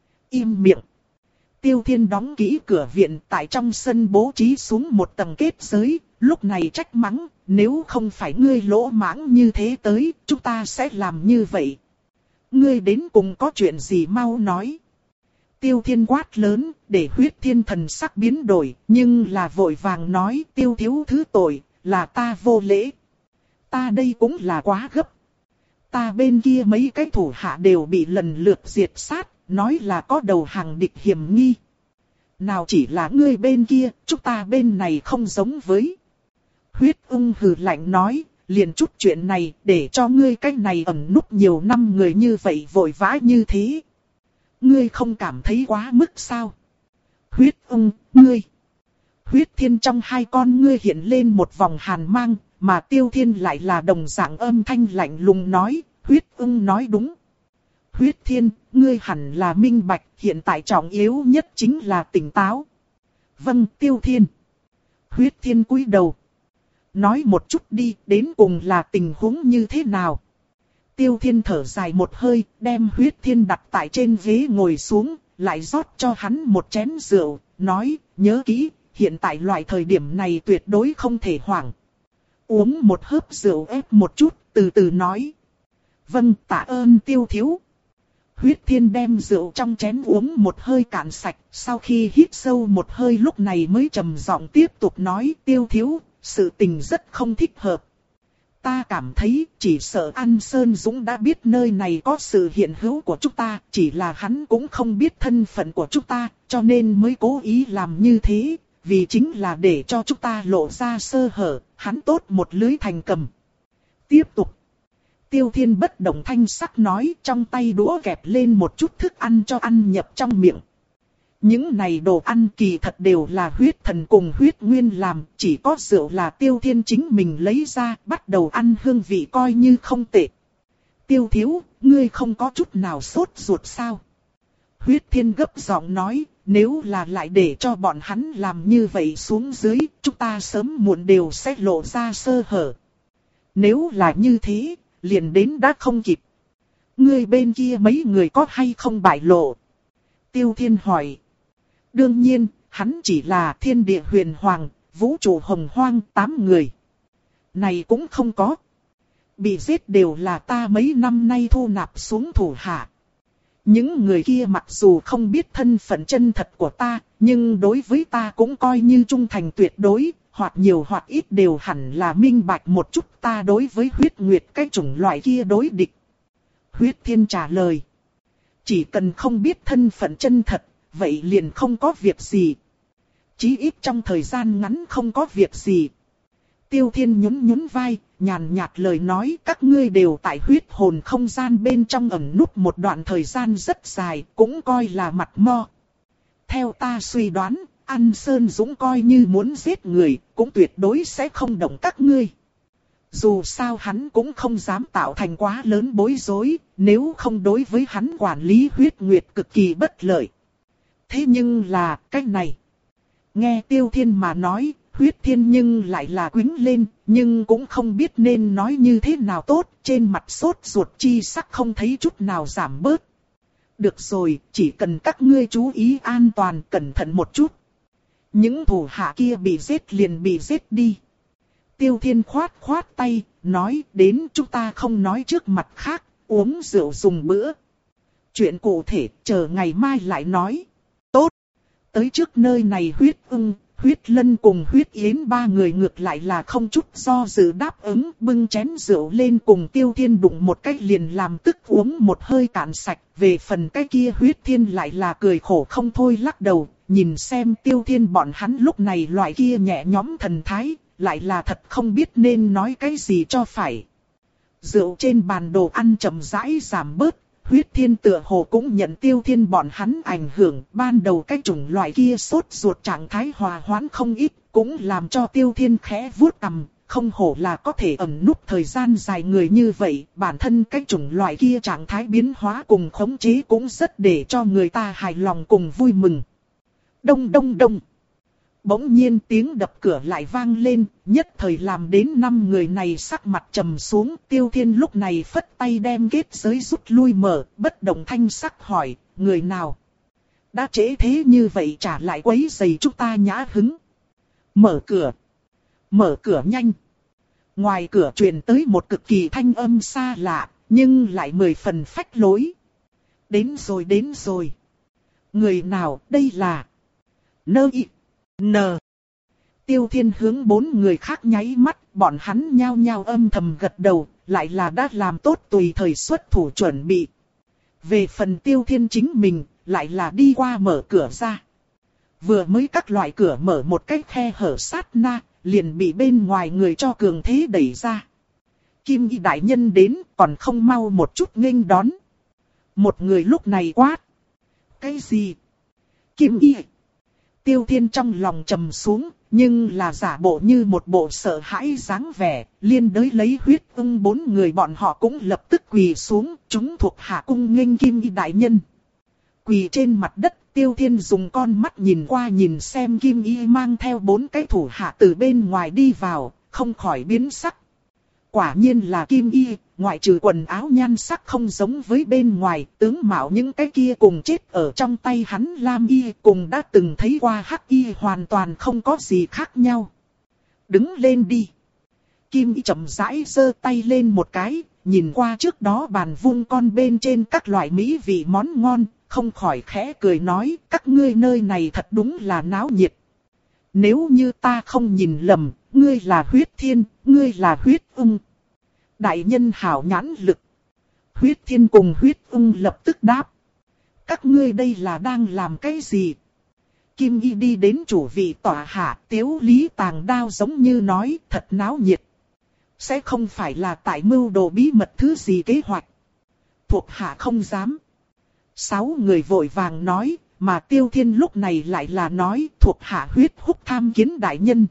Im miệng. Tiêu Thiên đóng kỹ cửa viện, tại trong sân bố trí xuống một tầng kết giới, lúc này trách mắng, nếu không phải ngươi lỗ mãng như thế tới, chúng ta sẽ làm như vậy. Ngươi đến cùng có chuyện gì mau nói. Tiêu Thiên quát lớn, để huyết thiên thần sắc biến đổi, nhưng là vội vàng nói tiêu thiếu thứ tội, là ta vô lễ. Ta đây cũng là quá gấp. Ta bên kia mấy cái thủ hạ đều bị lần lượt diệt sát, nói là có đầu hàng địch hiểm nghi. Nào chỉ là ngươi bên kia, chúng ta bên này không giống với. Huyết ung hừ lạnh nói, liền chút chuyện này, để cho ngươi cách này ẩn núp nhiều năm người như vậy vội vã như thế. Ngươi không cảm thấy quá mức sao? Huyết ung, ngươi. Huyết thiên trong hai con ngươi hiện lên một vòng hàn mang, mà Tiêu Thiên lại là đồng dạng âm thanh lạnh lùng nói, huyết ung nói đúng. Huyết thiên, ngươi hẳn là minh bạch, hiện tại trọng yếu nhất chính là tỉnh táo. Vâng, Tiêu Thiên. Huyết thiên cúi đầu. Nói một chút đi, đến cùng là tình huống như thế nào? Tiêu Thiên thở dài một hơi, đem huyết thiên đặt tại trên ghế ngồi xuống, lại rót cho hắn một chén rượu, nói, nhớ kỹ, hiện tại loại thời điểm này tuyệt đối không thể hoảng. Uống một hớp rượu ép một chút, từ từ nói. Vâng, tạ ơn Tiêu thiếu. Huyết thiên đem rượu trong chén uống một hơi cạn sạch, sau khi hít sâu một hơi lúc này mới trầm giọng tiếp tục nói, Tiêu thiếu, sự tình rất không thích hợp. ta cảm thấy chỉ sợ An Sơn Dũng đã biết nơi này có sự hiện hữu của chúng ta, chỉ là hắn cũng không biết thân phận của chúng ta, cho nên mới cố ý làm như thế, vì chính là để cho chúng ta lộ ra sơ hở, hắn tốt một lưới thành cầm. Tiếp tục. Tiêu Thiên bất động thanh sắc nói, trong tay đũa kẹp lên một chút thức ăn cho ăn nhập trong miệng. Những này đồ ăn kỳ thật đều là huyết thần cùng huyết nguyên làm, chỉ có rượu là Tiêu Thiên chính mình lấy ra, bắt đầu ăn hương vị coi như không tệ. Tiêu thiếu, ngươi không có chút nào sốt ruột sao? Huyết Thiên gấp giọng nói, nếu là lại để cho bọn hắn làm như vậy xuống dưới, chúng ta sớm muộn đều sẽ lộ ra sơ hở. Nếu là như thế, liền đến đã không kịp. Ngươi bên kia mấy người có hay không bại lộ? Tiêu Thiên hỏi. Đương nhiên, hắn chỉ là thiên địa huyền hoàng, vũ trụ hồng hoang tám người. Này cũng không có. Bị giết đều là ta mấy năm nay thu nạp xuống thủ hạ. Những người kia mặc dù không biết thân phận chân thật của ta, nhưng đối với ta cũng coi như trung thành tuyệt đối, hoặc nhiều hoặc ít đều hẳn là minh bạch một chút ta đối với huyết nguyệt cái chủng loại kia đối địch. Huyết Thiên trả lời. Chỉ cần không biết thân phận chân thật, vậy liền không có việc gì. Chí ít trong thời gian ngắn không có việc gì. Tiêu Thiên nhún nhún vai, nhàn nhạt lời nói, các ngươi đều tại huyết hồn không gian bên trong ẩn núp một đoạn thời gian rất dài, cũng coi là mặt mo. Theo ta suy đoán, An Sơn Dũng coi như muốn giết người, cũng tuyệt đối sẽ không động các ngươi. Dù sao hắn cũng không dám tạo thành quá lớn bối rối, nếu không đối với hắn quản lý huyết nguyệt cực kỳ bất lợi. Thế nhưng là, cái này. Nghe Tiêu Thiên mà nói, huyết thiên nhưng lại là quĩnh lên, nhưng cũng không biết nên nói như thế nào tốt, trên mặt sốt ruột chi sắc không thấy chút nào giảm bớt. Được rồi, chỉ cần các ngươi chú ý an toàn, cẩn thận một chút. Những thủ hạ kia bị giết liền bị giết đi. Tiêu Thiên khoát khoát tay, nói đến chúng ta không nói trước mặt khác, uống rượu dùng bữa. Chuyện cụ thể, chờ ngày mai lại nói. Tốt. Tới trước nơi này huyết ưng, huyết lân cùng huyết yến ba người ngược lại là không chút do dự đáp ứng, bưng chén rượu lên cùng Tiêu Thiên đụng một cách liền làm tức uống một hơi cạn sạch. Về phần cái kia huyết thiên lại là cười khổ không thôi lắc đầu, nhìn xem Tiêu Thiên bọn hắn lúc này loại kia nhẹ nhõm thần thái, lại là thật không biết nên nói cái gì cho phải. Rượu trên bàn đồ ăn chậm rãi giảm bớt. Huyết Thiên tựa hồ cũng nhận Tiêu Thiên bọn hắn ảnh hưởng, ban đầu cái chủng loại kia sốt ruột trạng thái hòa hoãn không ít, cũng làm cho Tiêu Thiên khẽ vuốt cằm, không hổ là có thể ẩn núp thời gian dài người như vậy, bản thân cái chủng loại kia trạng thái biến hóa cùng khống chế cũng rất để cho người ta hài lòng cùng vui mừng. Đông đông đông. Bỗng nhiên tiếng đập cửa lại vang lên, nhất thời làm đến năm người này sắc mặt trầm xuống. Tiêu Thiên lúc này phất tay đem kết giới rút lui mở, bất động thanh sắc hỏi, người nào? Đã trễ thế như vậy trả lại quấy rầy chúng ta nhã hứng. Mở cửa. Mở cửa nhanh. Ngoài cửa truyền tới một cực kỳ thanh âm xa lạ, nhưng lại mười phần phách lối. Đến rồi đến rồi. Người nào đây là? Nơ y. N. Tiêu Thiên hướng bốn người khác nháy mắt, bọn hắn nhao nhao âm thầm gật đầu, lại là đã làm tốt tùy thời xuất thủ chuẩn bị. Về phần Tiêu Thiên chính mình, lại là đi qua mở cửa ra. Vừa mới các loại cửa mở một cái khe hở sát na, liền bị bên ngoài người cho cường thế đẩy ra. Kim Y đại nhân đến, còn không mau một chút nghênh đón. Một người lúc này quát. Cái gì? Kim Y. Tiêu Thiên trong lòng trầm xuống, nhưng là giả bộ như một bộ sợ hãi dáng vẻ, liên đới lấy huyết ưng bốn người bọn họ cũng lập tức quỳ xuống, chúng thuộc hạ cung nghênh Kim Y đại nhân. Quỳ trên mặt đất, Tiêu Thiên dùng con mắt nhìn qua nhìn xem Kim Y mang theo bốn cái thủ hạ từ bên ngoài đi vào, không khỏi biến sắc. Quả nhiên là Kim Y, ngoại trừ quần áo nhan sắc không giống với bên ngoài, tướng mạo những cái kia cùng chết ở trong tay hắn Lam Y cùng đã từng thấy qua Hắc Y hoàn toàn không có gì khác nhau. Đứng lên đi. Kim Y chậm rãi giơ tay lên một cái, nhìn qua trước đó bàn vuông con bên trên các loại mỹ vị món ngon, không khỏi khẽ cười nói, các ngươi nơi này thật đúng là náo nhiệt. Nếu như ta không nhìn lầm, ngươi là huyết thiên, ngươi là huyết ung. đại nhân hảo nhãn lực. Huyết Thiên cùng Huyết Ung lập tức đáp. Các ngươi đây là đang làm cái gì? Kim Y đi đến chủ vị tòa hạ, Tiếu Lý tàng đao giống như nói thật náo nhiệt. Sẽ không phải là tại mưu đồ bí mật thứ gì kế hoạch. Thuộc hạ không dám. Sáu người vội vàng nói, mà Tiêu Thiên lúc này lại là nói thuộc hạ Huyết Húc tham kiến đại nhân.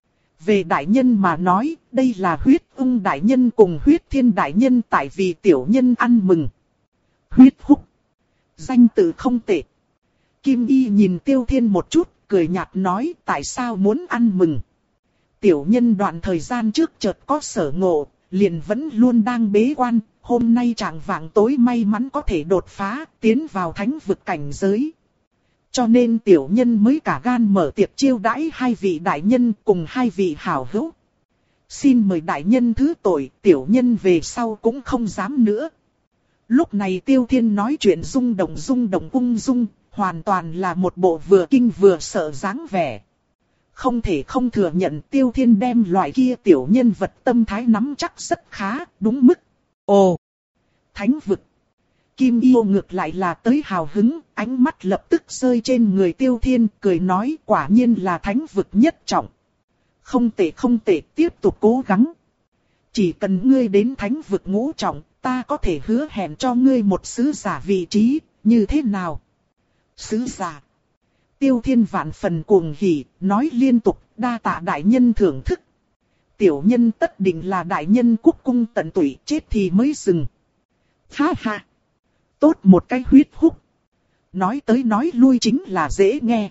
Về đại nhân mà nói, đây là Huyết Ung đại nhân cùng Huyết Thiên đại nhân tại vì tiểu nhân ăn mừng. Huyết Húc. Danh tự không tệ. Kim Y nhìn Tiêu Thiên một chút, cười nhạt nói tại sao muốn ăn mừng. Tiểu nhân đoạn thời gian trước chợt có sở ngộ, liền vẫn luôn đang bế quan, hôm nay trạng vạng tối may mắn có thể đột phá, tiến vào thánh vực cảnh giới. Cho nên tiểu nhân mới cả gan mở tiệc chiêu đãi hai vị đại nhân cùng hai vị hảo hữu. Xin mời đại nhân thứ tội, tiểu nhân về sau cũng không dám nữa. Lúc này Tiêu Thiên nói chuyện rung động rung động ung dung, hoàn toàn là một bộ vừa kinh vừa sợ dáng vẻ. Không thể không thừa nhận Tiêu Thiên đem loại kia tiểu nhân vật tâm thái nắm chắc rất khá, đúng mức. Ồ! Thánh vực! Kim Yêu ngược lại là tới hào hứng, ánh mắt lập tức rơi trên người Tiêu Thiên, cười nói quả nhiên là thánh vực nhất trọng. Không tệ không tệ, tiếp tục cố gắng. Chỉ cần ngươi đến thánh vực ngũ trọng, ta có thể hứa hẹn cho ngươi một sứ giả vị trí, như thế nào? Sứ giả. Tiêu Thiên vạn phần cuồng hỉ, nói liên tục, đa tạ đại nhân thưởng thức. Tiểu nhân tất định là đại nhân quốc cung tận tụy, chết thì mới dừng. Ha ha. Tốt một cái Huyết Húc. Nói tới nói lui chính là dễ nghe.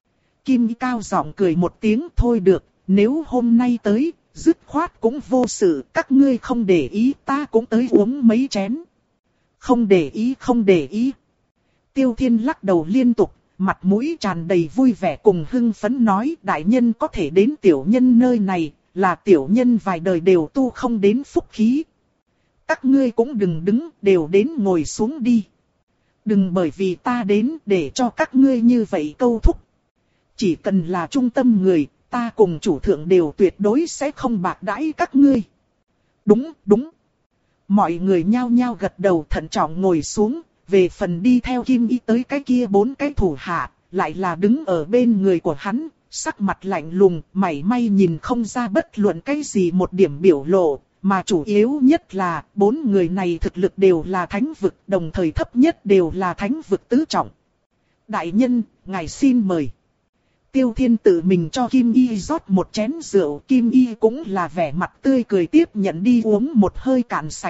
Kim cao giọng cười một tiếng thôi được, nếu hôm nay tới, dứt khoát cũng vô sự, các ngươi không để ý ta cũng tới uống mấy chén. Không để ý không để ý. Tiêu Thiên lắc đầu liên tục, mặt mũi tràn đầy vui vẻ cùng hưng phấn nói đại nhân có thể đến tiểu nhân nơi này, là tiểu nhân vài đời đều tu không đến phúc khí. Các ngươi cũng đừng đứng, đều đến ngồi xuống đi. Đừng bởi vì ta đến để cho các ngươi như vậy câu thúc. Chỉ cần là trung tâm người, ta cùng chủ thượng đều tuyệt đối sẽ không bạc đãi các ngươi. Đúng, đúng. Mọi người nhao nhao gật đầu thận trọng ngồi xuống, về phần đi theo Kim Y tới cái kia bốn cái thủ hạ, lại là đứng ở bên người của hắn, sắc mặt lạnh lùng, mảy may nhìn không ra bất luận cái gì một điểm biểu lộ. Mà chủ yếu nhất là, bốn người này thực lực đều là thánh vực, đồng thời thấp nhất đều là thánh vực tứ trọng. Đại nhân, ngài xin mời. Tiêu Thiên tự mình cho Kim Y rót một chén rượu, Kim Y cũng là vẻ mặt tươi cười tiếp nhận đi uống một hơi cạn sạch.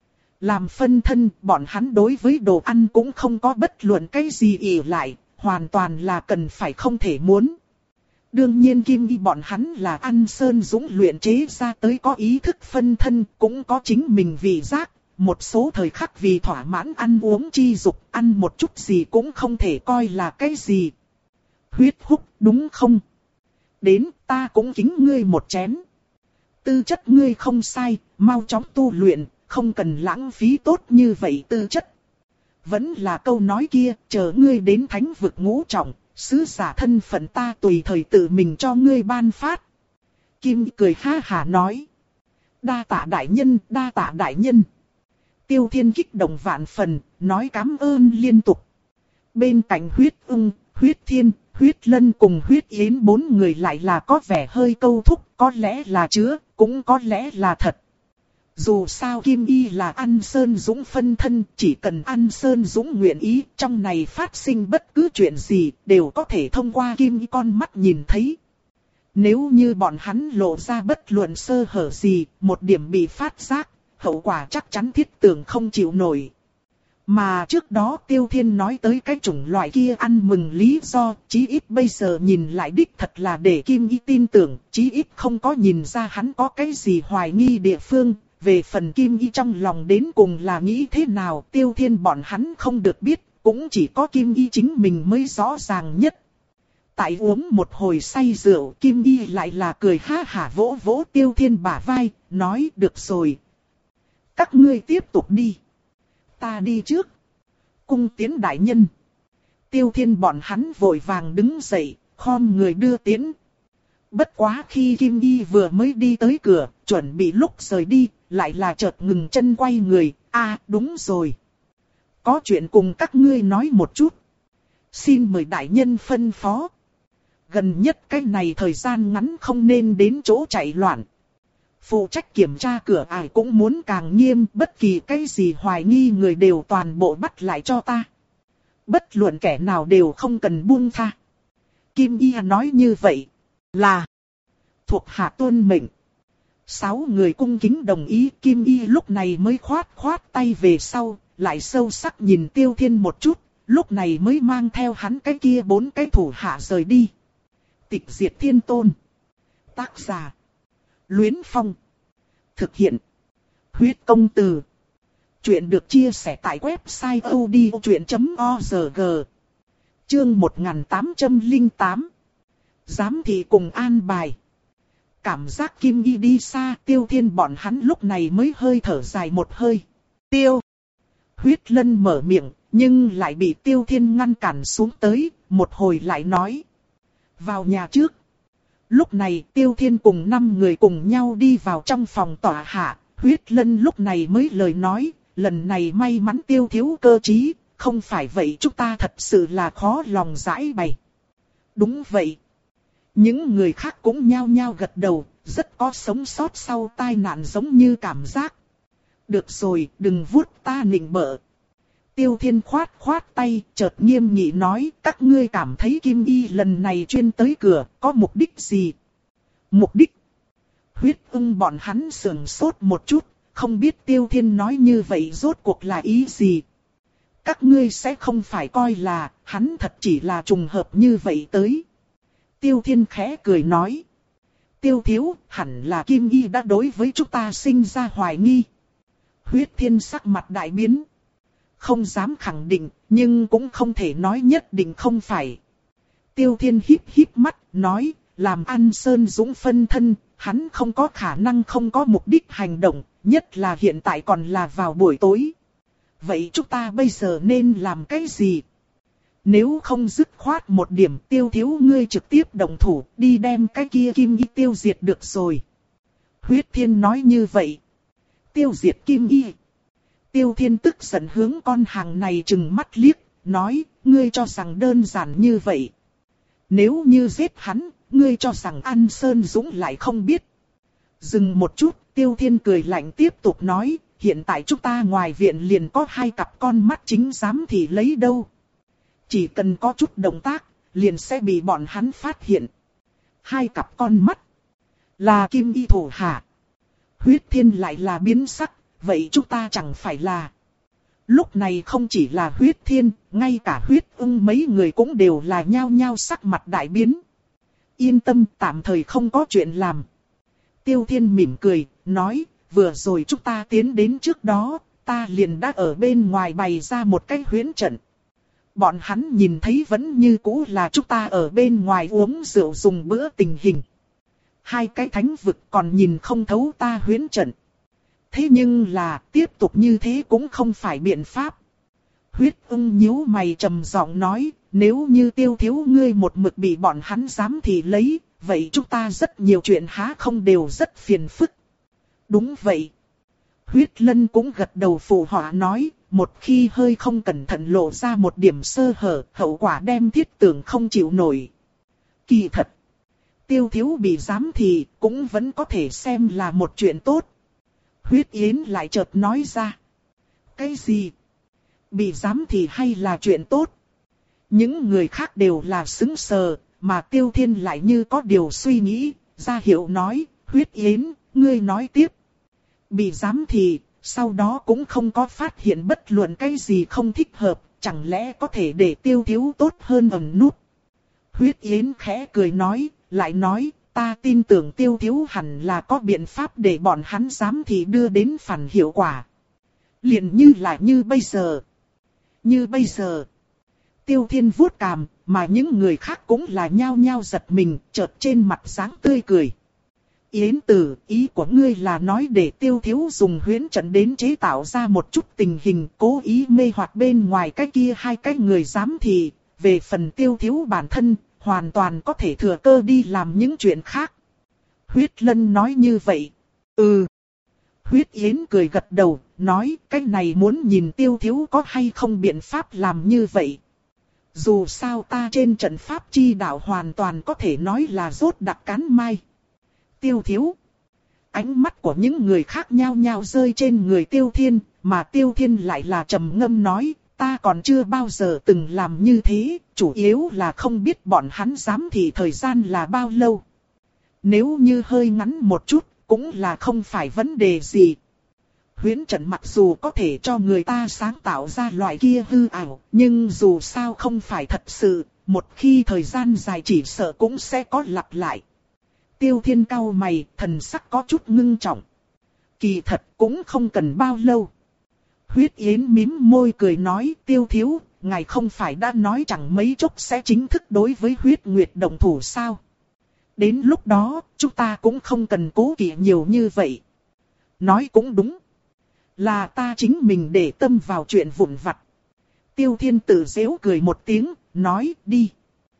Làm phân thân, bọn hắn đối với đồ ăn cũng không có bất luận cái gì ỷ lại, hoàn toàn là cần phải không thể muốn. Đương nhiên Kim Y bọn hắn là ăn Sơn Dũng luyện chế ra tới có ý thức phân thân, cũng có chính mình vị giác, một số thời khắc vì thỏa mãn ăn uống chi dục, ăn một chút gì cũng không thể coi là cái gì. Huyết Húc, đúng không? Đến, ta cũng kính ngươi một chén. Tư chất ngươi không sai, mau chóng tu luyện, không cần lãng phí tốt như vậy tư chất. Vẫn là câu nói kia, chờ ngươi đến thánh vực ngũ trọng. Sứ giả thân phận ta tùy thời tự mình cho ngươi ban phát. Kim cười ha hả nói. Đa tạ đại nhân, đa tạ đại nhân. Tiêu Thiên kích động vạn phần, nói cảm ơn liên tục. Bên cạnh Huyết Ung, Huyết Thiên, Huyết Lân cùng Huyết Yến bốn người lại là có vẻ hơi câu thúc, có lẽ là chứa, cũng có lẽ là thật. Dù sao Kim Y là ăn Sơn Dũng phân thân, chỉ cần ăn Sơn Dũng nguyện ý, trong này phát sinh bất cứ chuyện gì, đều có thể thông qua Kim Y con mắt nhìn thấy. Nếu như bọn hắn lộ ra bất luận sơ hở gì, một điểm bị phát giác, hậu quả chắc chắn thiết tưởng không chịu nổi. Mà trước đó Tiêu Thiên nói tới cái chủng loại kia ăn mừng lý do, chí ít bây giờ nhìn lại đích thật là để Kim Y tin tưởng, chí ít không có nhìn ra hắn có cái gì hoài nghi địa phương. Về phần Kim Y trong lòng đến cùng là nghĩ thế nào, Tiêu Thiên bọn hắn không được biết, cũng chỉ có Kim Y chính mình mới rõ ràng nhất. Tại uống một hồi say rượu, Kim Y lại là cười ha hả vỗ vỗ Tiêu Thiên bả vai, nói được rồi. Các ngươi tiếp tục đi. Ta đi trước. Cung tiến đại nhân. Tiêu Thiên bọn hắn vội vàng đứng dậy, khom người đưa tiến. Bất quá khi Kim Y vừa mới đi tới cửa, chuẩn bị lúc rời đi, lại là chợt ngừng chân quay người, a à, đúng rồi. Có chuyện cùng các ngươi nói một chút. Xin mời đại nhân phân phó. Gần nhất cái này thời gian ngắn không nên đến chỗ chạy loạn. Phụ trách kiểm tra cửa ải cũng muốn càng nghiêm, bất kỳ cái gì hoài nghi người đều toàn bộ bắt lại cho ta. Bất luận kẻ nào đều không cần buông tha. Kim Y nói như vậy là thuộc hạ tuân mệnh. Sáu người cung kính đồng ý, Kim Y lúc này mới khoát khoát tay về sau, lại sâu sắc nhìn Tiêu Thiên một chút, lúc này mới mang theo hắn cái kia bốn cái thủ hạ rời đi. Tịch diệt thiên tôn. Tác giả Luyến Phong. Thực hiện huyết công từ. Chuyện được chia sẻ tại website odchuyện chấm org. Chương một nghìn tám trăm lẻ tám. Giám thị cùng an bài. Cảm giác Kim Y đi xa, Tiêu Thiên bọn hắn lúc này mới hơi thở dài một hơi. Tiêu Huyết Lân mở miệng, nhưng lại bị Tiêu Thiên ngăn cản xuống tới, một hồi lại nói. Vào nhà trước. Lúc này Tiêu Thiên cùng năm người cùng nhau đi vào trong phòng tỏa hạ, Huyết Lân lúc này mới lời nói, lần này may mắn Tiêu thiếu cơ trí, không phải vậy chúng ta thật sự là khó lòng giải bày. Đúng vậy. Những người khác cũng nhao nhao gật đầu, rất có sống sót sau tai nạn giống như cảm giác. Được rồi, đừng vuốt ta nịnh bợ. Tiêu Thiên khoát khoát tay, chợt nghiêm nghị nói, các ngươi cảm thấy Kim Y lần này chuyên tới cửa, có mục đích gì? Mục đích? Huyết Ưng bọn hắn sườn sốt một chút, không biết Tiêu Thiên nói như vậy rốt cuộc là ý gì? Các ngươi sẽ không phải coi là, hắn thật chỉ là trùng hợp như vậy tới. Tiêu Thiên khẽ cười nói. Tiêu thiếu, hẳn là Kim Y đã đối với chúng ta sinh ra hoài nghi. Huyết Thiên sắc mặt đại biến. Không dám khẳng định, nhưng cũng không thể nói nhất định không phải. Tiêu Thiên híp híp mắt, nói, làm An Sơn Dũng phân thân, hắn không có khả năng không có mục đích hành động, nhất là hiện tại còn là vào buổi tối. Vậy chúng ta bây giờ nên làm cái gì? Nếu không dứt khoát một điểm, Tiêu thiếu ngươi trực tiếp động thủ, đi đem cái kia Kim Y tiêu diệt được rồi. Huyết Thiên nói như vậy. Tiêu diệt Kim Y. Tiêu Thiên tức giận hướng con hàng này trừng mắt liếc, nói, ngươi cho rằng đơn giản như vậy. Nếu như giết hắn, ngươi cho rằng An Sơn Dũng lại không biết. Dừng một chút, Tiêu Thiên cười lạnh tiếp tục nói, hiện tại chúng ta ngoài viện liền có hai cặp con mắt chính giám thị lấy đâu. Chỉ cần có chút động tác, liền sẽ bị bọn hắn phát hiện. Hai cặp con mắt là Kim Y thủ hạ. Huyết Thiên lại là biến sắc, vậy chúng ta chẳng phải là... Lúc này không chỉ là Huyết Thiên, ngay cả Huyết Ưng mấy người cũng đều là nhao nhao sắc mặt đại biến. Yên tâm, tạm thời không có chuyện làm. Tiêu Thiên mỉm cười, nói, vừa rồi chúng ta tiến đến trước đó, ta liền đã ở bên ngoài bày ra một cái huyễn trận. Bọn hắn nhìn thấy vẫn như cũ là chúng ta ở bên ngoài uống rượu dùng bữa tình hình. Hai cái thánh vực còn nhìn không thấu ta huyễn trận. Thế nhưng là tiếp tục như thế cũng không phải biện pháp. Huyết Ưng nhíu mày trầm giọng nói, nếu như Tiêu thiếu ngươi một mực bị bọn hắn dám thì lấy, vậy chúng ta rất nhiều chuyện há không đều rất phiền phức. Đúng vậy. Huyết Lân cũng gật đầu phụ họa nói, một khi hơi không cẩn thận lộ ra một điểm sơ hở, hậu quả đem thiết tưởng không chịu nổi. Kỳ thật, Tiêu thiếu bị giám thì cũng vẫn có thể xem là một chuyện tốt. Huyết Yến lại chợt nói ra. Cái gì? Bị giám thì hay là chuyện tốt? Những người khác đều là sững sờ, mà Tiêu Thiên lại như có điều suy nghĩ, ra hiệu nói, Huyết Yến, ngươi nói tiếp. Bị giám thì, sau đó cũng không có phát hiện bất luận cái gì không thích hợp, chẳng lẽ có thể để Tiêu thiếu tốt hơn ẩn nút. Huyết Yến khẽ cười nói, lại nói, ta tin tưởng Tiêu thiếu hẳn là có biện pháp để bọn hắn dám thì đưa đến phản hiệu quả. Liền như là như bây giờ. Như bây giờ. Tiêu Thiên vuốt cằm, mà những người khác cũng là nhao nhao giật mình, chợt trên mặt sáng tươi cười. Yến Tử, ý của ngươi là nói để Tiêu thiếu dùng huyễn trận đến chế tạo ra một chút tình hình cố ý mê hoặc bên ngoài cái kia hai cái người dám thì, về phần Tiêu thiếu bản thân, hoàn toàn có thể thừa cơ đi làm những chuyện khác. Huyết Lân nói như vậy. Ừ. Huyết Yến cười gật đầu, nói cái này muốn nhìn Tiêu thiếu có hay không biện pháp làm như vậy. Dù sao ta trên trận pháp chi đạo hoàn toàn có thể nói là rốt đặc cán mai. Tiêu thiếu. Ánh mắt của những người khác nhao nhao rơi trên người Tiêu Thiên, mà Tiêu Thiên lại là trầm ngâm nói, ta còn chưa bao giờ từng làm như thế, chủ yếu là không biết bọn hắn dám thì thời gian là bao lâu. Nếu như hơi ngắn một chút, cũng là không phải vấn đề gì. Huyễn trận mặc dù có thể cho người ta sáng tạo ra loại kia hư ảo, nhưng dù sao không phải thật sự, một khi thời gian dài chỉ sợ cũng sẽ có lặp lại. Tiêu Thiên cau mày, thần sắc có chút ngưng trọng. Kỳ thật cũng không cần bao lâu. Huyết Yến mím môi cười nói, Tiêu thiếu, ngài không phải đã nói chẳng mấy chốc sẽ chính thức đối với Huyết Nguyệt động thủ sao? Đến lúc đó, chúng ta cũng không cần cố kỵ nhiều như vậy. Nói cũng đúng. Là ta chính mình để tâm vào chuyện vụn vặt. Tiêu Thiên tự giễu cười một tiếng, nói đi.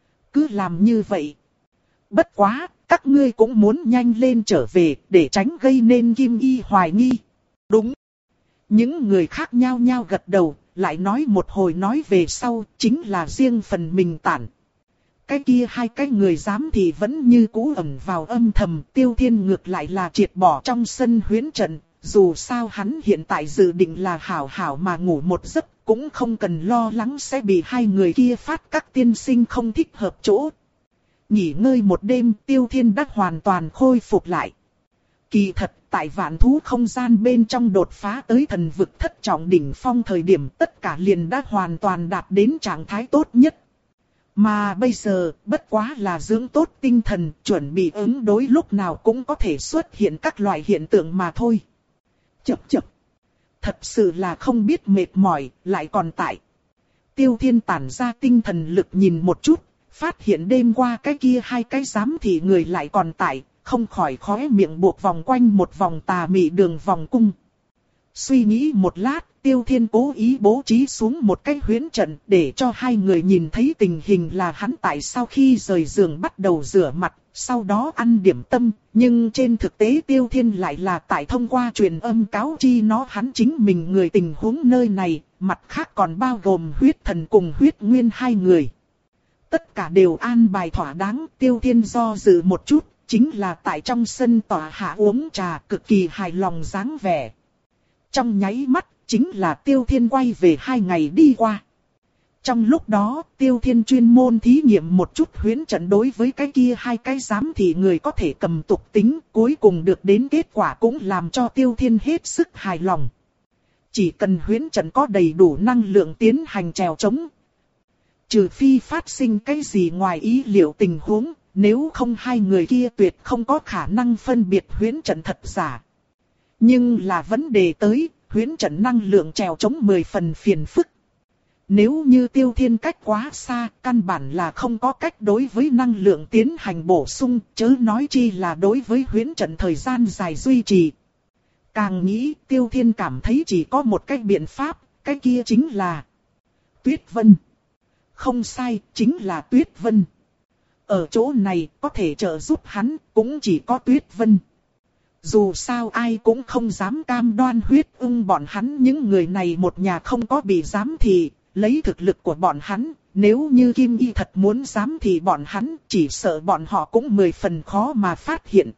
Cứ làm như vậy. Bất quá, các ngươi cũng muốn nhanh lên trở về để tránh gây nên Kim Y hoài nghi. Đúng. Những người khác nhao nhao gật đầu, lại nói một hồi nói về sau, chính là riêng phần mình tản. Cái kia hai cái người dám thì vẫn như cũ ẩn vào âm thầm, Tiêu Thiên ngược lại là triệt bỏ trong sân huyễn trận. Dù sao hắn hiện tại dự định là hảo hảo mà ngủ một giấc, cũng không cần lo lắng sẽ bị hai người kia phát các tiên sinh không thích hợp chỗ. Nghỉ ngơi một đêm, Tiêu Thiên đã hoàn toàn khôi phục lại. Kỳ thật, tại vạn thú không gian bên trong đột phá tới thần vực thất trọng đỉnh phong thời điểm tất cả liền đã hoàn toàn đạt đến trạng thái tốt nhất. Mà bây giờ, bất quá là dưỡng tốt tinh thần, chuẩn bị ứng đối lúc nào cũng có thể xuất hiện các loại hiện tượng mà thôi. Chập chập. Thật sự là không biết mệt mỏi, lại còn tại. Tiêu Thiên tản ra tinh thần lực nhìn một chút, phát hiện đêm qua cái kia hai cái giám thị người lại còn tại, không khỏi khóe miệng buộc vòng quanh một vòng tà mị đường vòng cung. Suy nghĩ một lát, Tiêu Thiên cố ý bố trí xuống một cái huyễn trận để cho hai người nhìn thấy tình hình là hắn tại sau khi rời giường bắt đầu rửa mặt, sau đó ăn điểm tâm, nhưng trên thực tế Tiêu Thiên lại là tại thông qua truyền âm cáo chi nó hắn chính mình người tình huống nơi này, mặt khác còn bao gồm huyết thần cùng huyết nguyên hai người. Tất cả đều an bài thỏa đáng, Tiêu Thiên do dự một chút, chính là tại trong sân tòa hạ uống trà cực kỳ hài lòng dáng vẻ. Trong nháy mắt, chính là Tiêu Thiên quay về hai ngày đi qua. Trong lúc đó, Tiêu Thiên chuyên môn thí nghiệm một chút huyễn trận đối với cái kia hai cái giám thị người có thể cầm tục tính, cuối cùng được đến kết quả cũng làm cho Tiêu Thiên hết sức hài lòng. Chỉ cần huyễn trận có đầy đủ năng lượng tiến hành trèo trống. Trừ phi phát sinh cái gì ngoài ý liệu tình huống, nếu không hai người kia tuyệt không có khả năng phân biệt huyễn trận thật giả. Nhưng là vấn đề tới, huyễn trận năng lượng trèo trống mười phần phiền phức. Nếu như Tiêu Thiên cách quá xa, căn bản là không có cách đối với năng lượng tiến hành bổ sung, chớ nói chi là đối với huyễn trận thời gian dài duy trì. Càng nghĩ, Tiêu Thiên cảm thấy chỉ có một cách biện pháp, cái kia chính là Tuyết Vân. Không sai, chính là Tuyết Vân. Ở chỗ này, có thể trợ giúp hắn, cũng chỉ có Tuyết Vân. Dù sao ai cũng không dám cam đoan huyết ưng bọn hắn những người này một nhà không có bị giám thị, lấy thực lực của bọn hắn, nếu như Kim Y thật muốn giám thị bọn hắn, chỉ sợ bọn họ cũng mười phần khó mà phát hiện.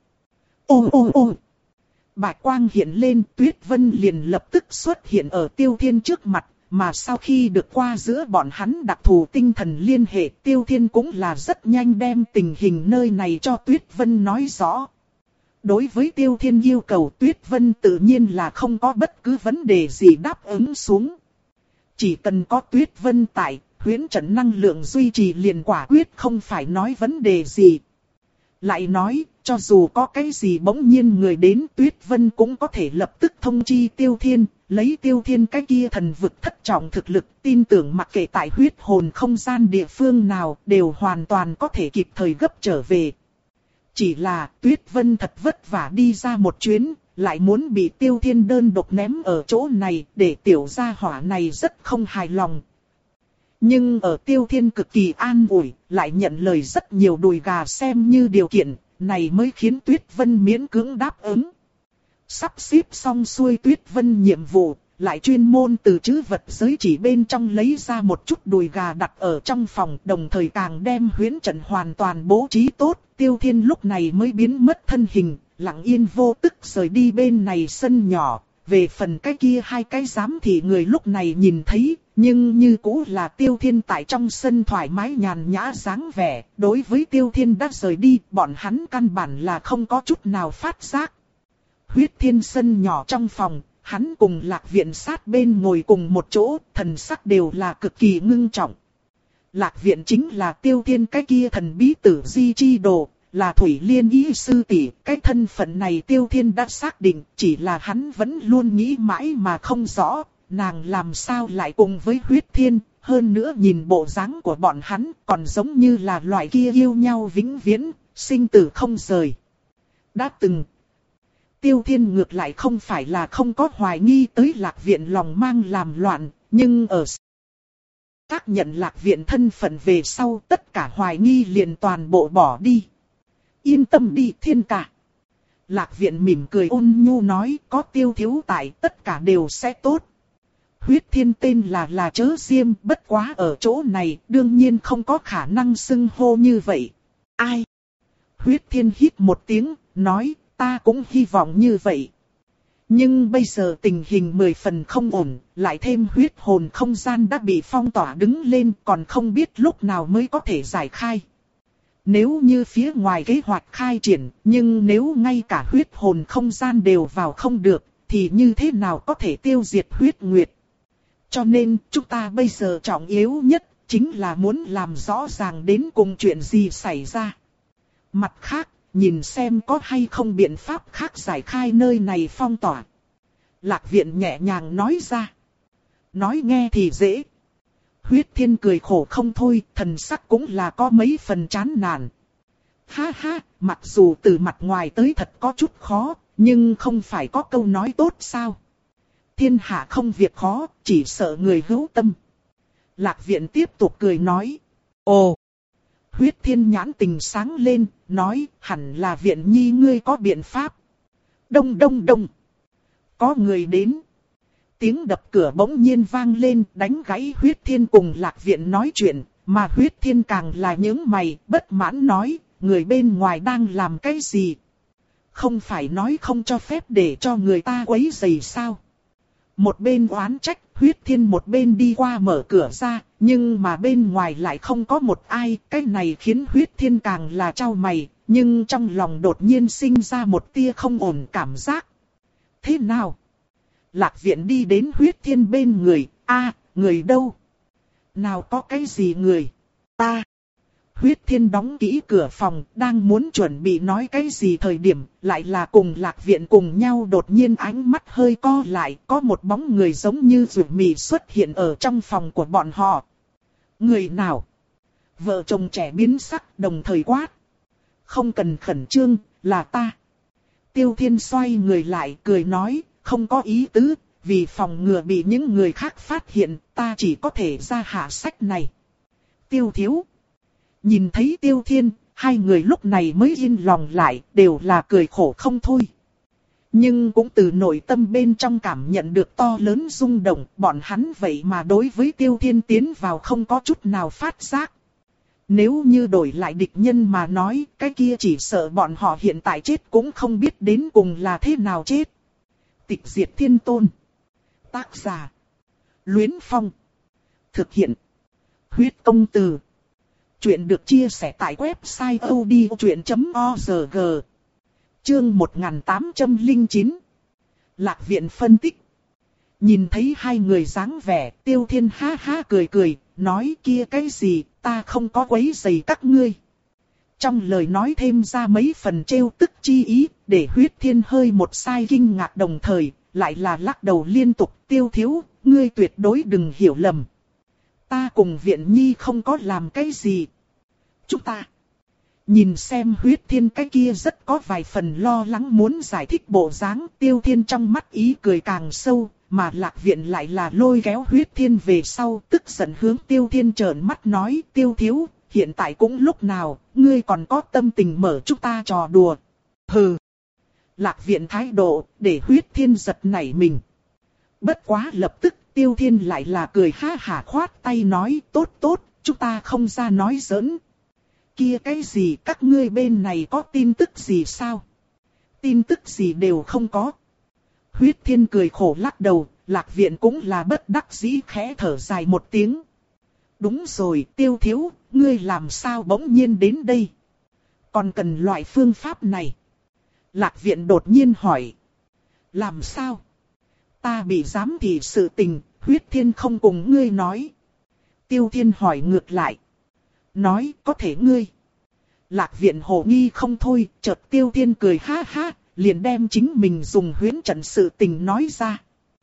Ô ô ô! Bạch quang hiện lên, Tuyết Vân liền lập tức xuất hiện ở Tiêu Thiên trước mặt, mà sau khi được qua giữa bọn hắn đặc thù tinh thần liên hệ, Tiêu Thiên cũng là rất nhanh đem tình hình nơi này cho Tuyết Vân nói rõ. Đối với Tiêu Thiên yêu cầu, Tuyết Vân tự nhiên là không có bất cứ vấn đề gì đáp ứng xuống. Chỉ cần có Tuyết Vân tại, huyễn trận năng lượng duy trì liền quả quyết không phải nói vấn đề gì. Lại nói, cho dù có cái gì bỗng nhiên người đến, Tuyết Vân cũng có thể lập tức thông chi Tiêu Thiên, lấy Tiêu Thiên cái kia thần vực thất trọng thực lực, tin tưởng mặc kệ tại huyết hồn không gian địa phương nào, đều hoàn toàn có thể kịp thời gấp trở về. Chỉ là Tuyết Vân thật vất vả đi ra một chuyến, lại muốn bị Tiêu Thiên đơn độc ném ở chỗ này, để tiểu gia hỏa này rất không hài lòng. Nhưng ở Tiêu Thiên cực kỳ an ủi, lại nhận lời rất nhiều đùi gà xem như điều kiện, này mới khiến Tuyết Vân miễn cưỡng đáp ứng. Sắp xếp xong xuôi Tuyết Vân nhiệm vụ, lại chuyên môn từ trữ vật giới chỉ bên trong lấy ra một chút đùi gà đặt ở trong phòng, đồng thời càng đem huyễn trận hoàn toàn bố trí tốt. Tiêu Thiên lúc này mới biến mất thân hình, lặng yên vô tức rời đi bên này sân nhỏ. Về phần cái kia hai cái giám thị người lúc này nhìn thấy, nhưng như cũ là Tiêu Thiên tại trong sân thoải mái nhàn nhã dáng vẻ. Đối với Tiêu Thiên đã rời đi, bọn hắn căn bản là không có chút nào phát giác. Huyết Thiên sân nhỏ trong phòng, hắn cùng Lạc Viện sát bên ngồi cùng một chỗ, thần sắc đều là cực kỳ ngưng trọng. Lạc Viện chính là Tiêu Thiên cái kia thần bí tử di chi đồ, là Thủy Liên ý sư tỷ. Cái thân phận này Tiêu Thiên đã xác định, chỉ là hắn vẫn luôn nghĩ mãi mà không rõ, nàng làm sao lại cùng với Huyết Thiên. Hơn nữa nhìn bộ dáng của bọn hắn còn giống như là loại kia yêu nhau vĩnh viễn, sinh tử không rời. Đã từng, Tiêu Thiên ngược lại không phải là không có hoài nghi tới Lạc Viện lòng mang làm loạn, nhưng ở xác nhận Lạc Viện thân phận về sau tất cả hoài nghi liền toàn bộ bỏ đi. Yên tâm đi Thiên ca. Lạc Viện mỉm cười ôn nhu nói, có Tiêu thiếu tại tất cả đều sẽ tốt. Huyết Thiên tên là là chớ diêm, bất quá ở chỗ này đương nhiên không có khả năng xưng hô như vậy. Ai? Huyết Thiên hít một tiếng, nói, ta cũng hy vọng như vậy. Nhưng bây giờ tình hình mười phần không ổn, lại thêm huyết hồn không gian đã bị phong tỏa đứng lên, còn không biết lúc nào mới có thể giải khai. Nếu như phía ngoài kế hoạch khai triển, nhưng nếu ngay cả huyết hồn không gian đều vào không được, thì như thế nào có thể tiêu diệt huyết nguyệt? Cho nên, chúng ta bây giờ trọng yếu nhất, chính là muốn làm rõ ràng đến cùng chuyện gì xảy ra. Mặt khác, nhìn xem có hay không biện pháp khác giải khai nơi này phong tỏa. Lạc Viện nhẹ nhàng nói ra. Nói nghe thì dễ. Huyết Thiên cười khổ không thôi, thần sắc cũng là có mấy phần chán nản. Ha ha, mặc dù từ mặt ngoài tới thật có chút khó, nhưng không phải có câu nói tốt sao? Thiên hạ không việc khó, chỉ sợ người hữu tâm. Lạc Viện tiếp tục cười nói. Ồ! Huyết Thiên nhãn tình sáng lên, nói, hẳn là Viện nhi ngươi có biện pháp. Đông đông đông. Có người đến. Tiếng đập cửa bỗng nhiên vang lên, đánh gãy Huyết Thiên cùng Lạc Viện nói chuyện, mà Huyết Thiên càng là những mày, bất mãn nói, người bên ngoài đang làm cái gì? Không phải nói không cho phép để cho người ta quấy rầy sao? Một bên oán trách, Huyết Thiên một bên đi qua mở cửa ra, nhưng mà bên ngoài lại không có một ai, cái này khiến Huyết Thiên càng là chau mày, nhưng trong lòng đột nhiên sinh ra một tia không ổn cảm giác. Thế nào? Lạc Viện đi đến Huyết Thiên bên người, a, người đâu? Nào có cái gì người? Ta. Huyết Thiên đóng kỹ cửa phòng, đang muốn chuẩn bị nói cái gì thời điểm, lại là cùng Lạc Viện cùng nhau đột nhiên ánh mắt hơi co lại, có một bóng người giống như rượu mì xuất hiện ở trong phòng của bọn họ. Người nào? Vợ chồng trẻ biến sắc đồng thời quát. Không cần khẩn trương, là ta. Tiêu Thiên xoay người lại cười nói, không có ý tứ, vì phòng ngừa bị những người khác phát hiện, ta chỉ có thể ra hạ sách này. Tiêu thiếu. Nhìn thấy Tiêu Thiên, hai người lúc này mới yên lòng lại, đều là cười khổ không thôi. Nhưng cũng từ nội tâm bên trong cảm nhận được to lớn rung động, bọn hắn vậy mà đối với Tiêu Thiên tiến vào không có chút nào phát giác. Nếu như đổi lại địch nhân mà nói, cái kia chỉ sợ bọn họ hiện tại chết cũng không biết đến cùng là thế nào chết. Tịch diệt thiên tôn. Tác giả. Luyến Phong. Thực hiện. Huyết công từ. Chuyện được chia sẻ tại website odchuyện chấm org. Chương một nghìn tám trăm lẻ chín. Lạc Viện phân tích. Nhìn thấy hai người dáng vẻ, Tiêu Thiên ha ha cười cười, nói kia cái gì, ta không có quấy rầy các ngươi. Trong lời nói thêm ra mấy phần trêu tức chi ý, để Huyết Thiên hơi một sai kinh ngạc đồng thời, lại là lắc đầu liên tục. Tiêu thiếu, ngươi tuyệt đối đừng hiểu lầm. Ta cùng Viện nhi không có làm cái gì. Chúng ta. Nhìn xem Huyết Thiên cái kia rất có vài phần lo lắng muốn giải thích bộ dáng, Tiêu Thiên trong mắt ý cười càng sâu, mà Lạc Viện lại là lôi kéo Huyết Thiên về sau, tức giận hướng Tiêu Thiên trợn mắt nói, Tiêu thiếu, hiện tại cũng lúc nào, ngươi còn có tâm tình mở chúng ta trò đùa. Hừ. Lạc Viện thái độ, để Huyết Thiên giật nảy mình. Bất quá lập tức, Tiêu Thiên lại là cười ha hả khoát tay nói, tốt tốt, chúng ta không ra nói giỡn. Kia cái gì, các ngươi bên này có tin tức gì sao? Tin tức gì đều không có. Huyết Thiên cười khổ lắc đầu, Lạc Viện cũng là bất đắc dĩ khẽ thở dài một tiếng. Đúng rồi, Tiêu thiếu, ngươi làm sao bỗng nhiên đến đây? Còn cần loại phương pháp này. Lạc Viện đột nhiên hỏi. Làm sao? Ta bị giám thị sự tình, Huyết Thiên không cùng ngươi nói. Tiêu Thiên hỏi ngược lại. Nói, có thể ngươi. Lạc Viện hồ nghi không thôi, chợt Tiêu Thiên cười ha ha, liền đem chính mình dùng huyễn trận sự tình nói ra.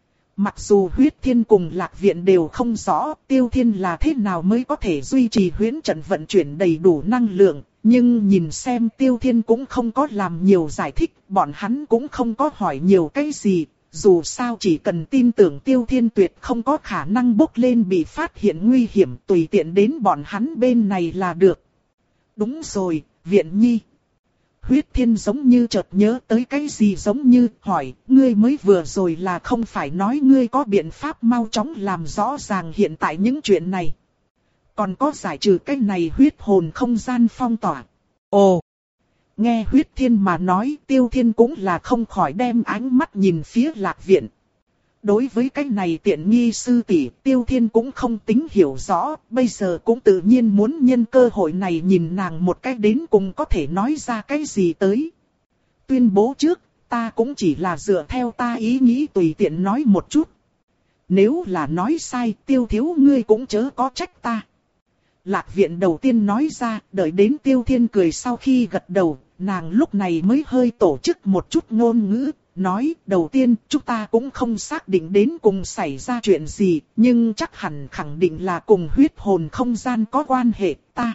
Mặc dù Huyết Thiên cùng Lạc Viện đều không rõ Tiêu Thiên là thế nào mới có thể duy trì huyễn trận vận chuyển đầy đủ năng lượng, nhưng nhìn xem Tiêu Thiên cũng không có làm nhiều giải thích, bọn hắn cũng không có hỏi nhiều cái gì, dù sao chỉ cần tin tưởng Tiêu Thiên tuyệt không có khả năng bốc lên bị phát hiện nguy hiểm, tùy tiện đến bọn hắn bên này là được. Đúng rồi, Viện Nhi. Huyết Thiên giống như chợt nhớ tới cái gì giống như hỏi, ngươi mới vừa rồi là không phải nói ngươi có biện pháp mau chóng làm rõ ràng hiện tại những chuyện này. Còn có giải trừ cái này huyết hồn không gian phong tỏa. Ồ! Nghe Huyết Thiên mà nói, Tiêu Thiên cũng là không khỏi đem ánh mắt nhìn phía Lạc Viện. Đối với cái này tiện nghi sư tỷ, Tiêu Thiên cũng không tính hiểu rõ, bây giờ cũng tự nhiên muốn nhân cơ hội này nhìn nàng một cách đến cùng có thể nói ra cái gì tới. Tuyên bố trước, ta cũng chỉ là dựa theo ta ý nghĩ tùy tiện nói một chút. Nếu là nói sai, Tiêu thiếu ngươi cũng chớ có trách ta. Lạc Viện đầu tiên nói ra, đợi đến Tiêu Thiên cười sau khi gật đầu, nàng lúc này mới hơi tổ chức một chút ngôn ngữ. Nói, đầu tiên, chúng ta cũng không xác định đến cùng xảy ra chuyện gì, nhưng chắc hẳn khẳng định là cùng huyết hồn không gian có quan hệ, ta.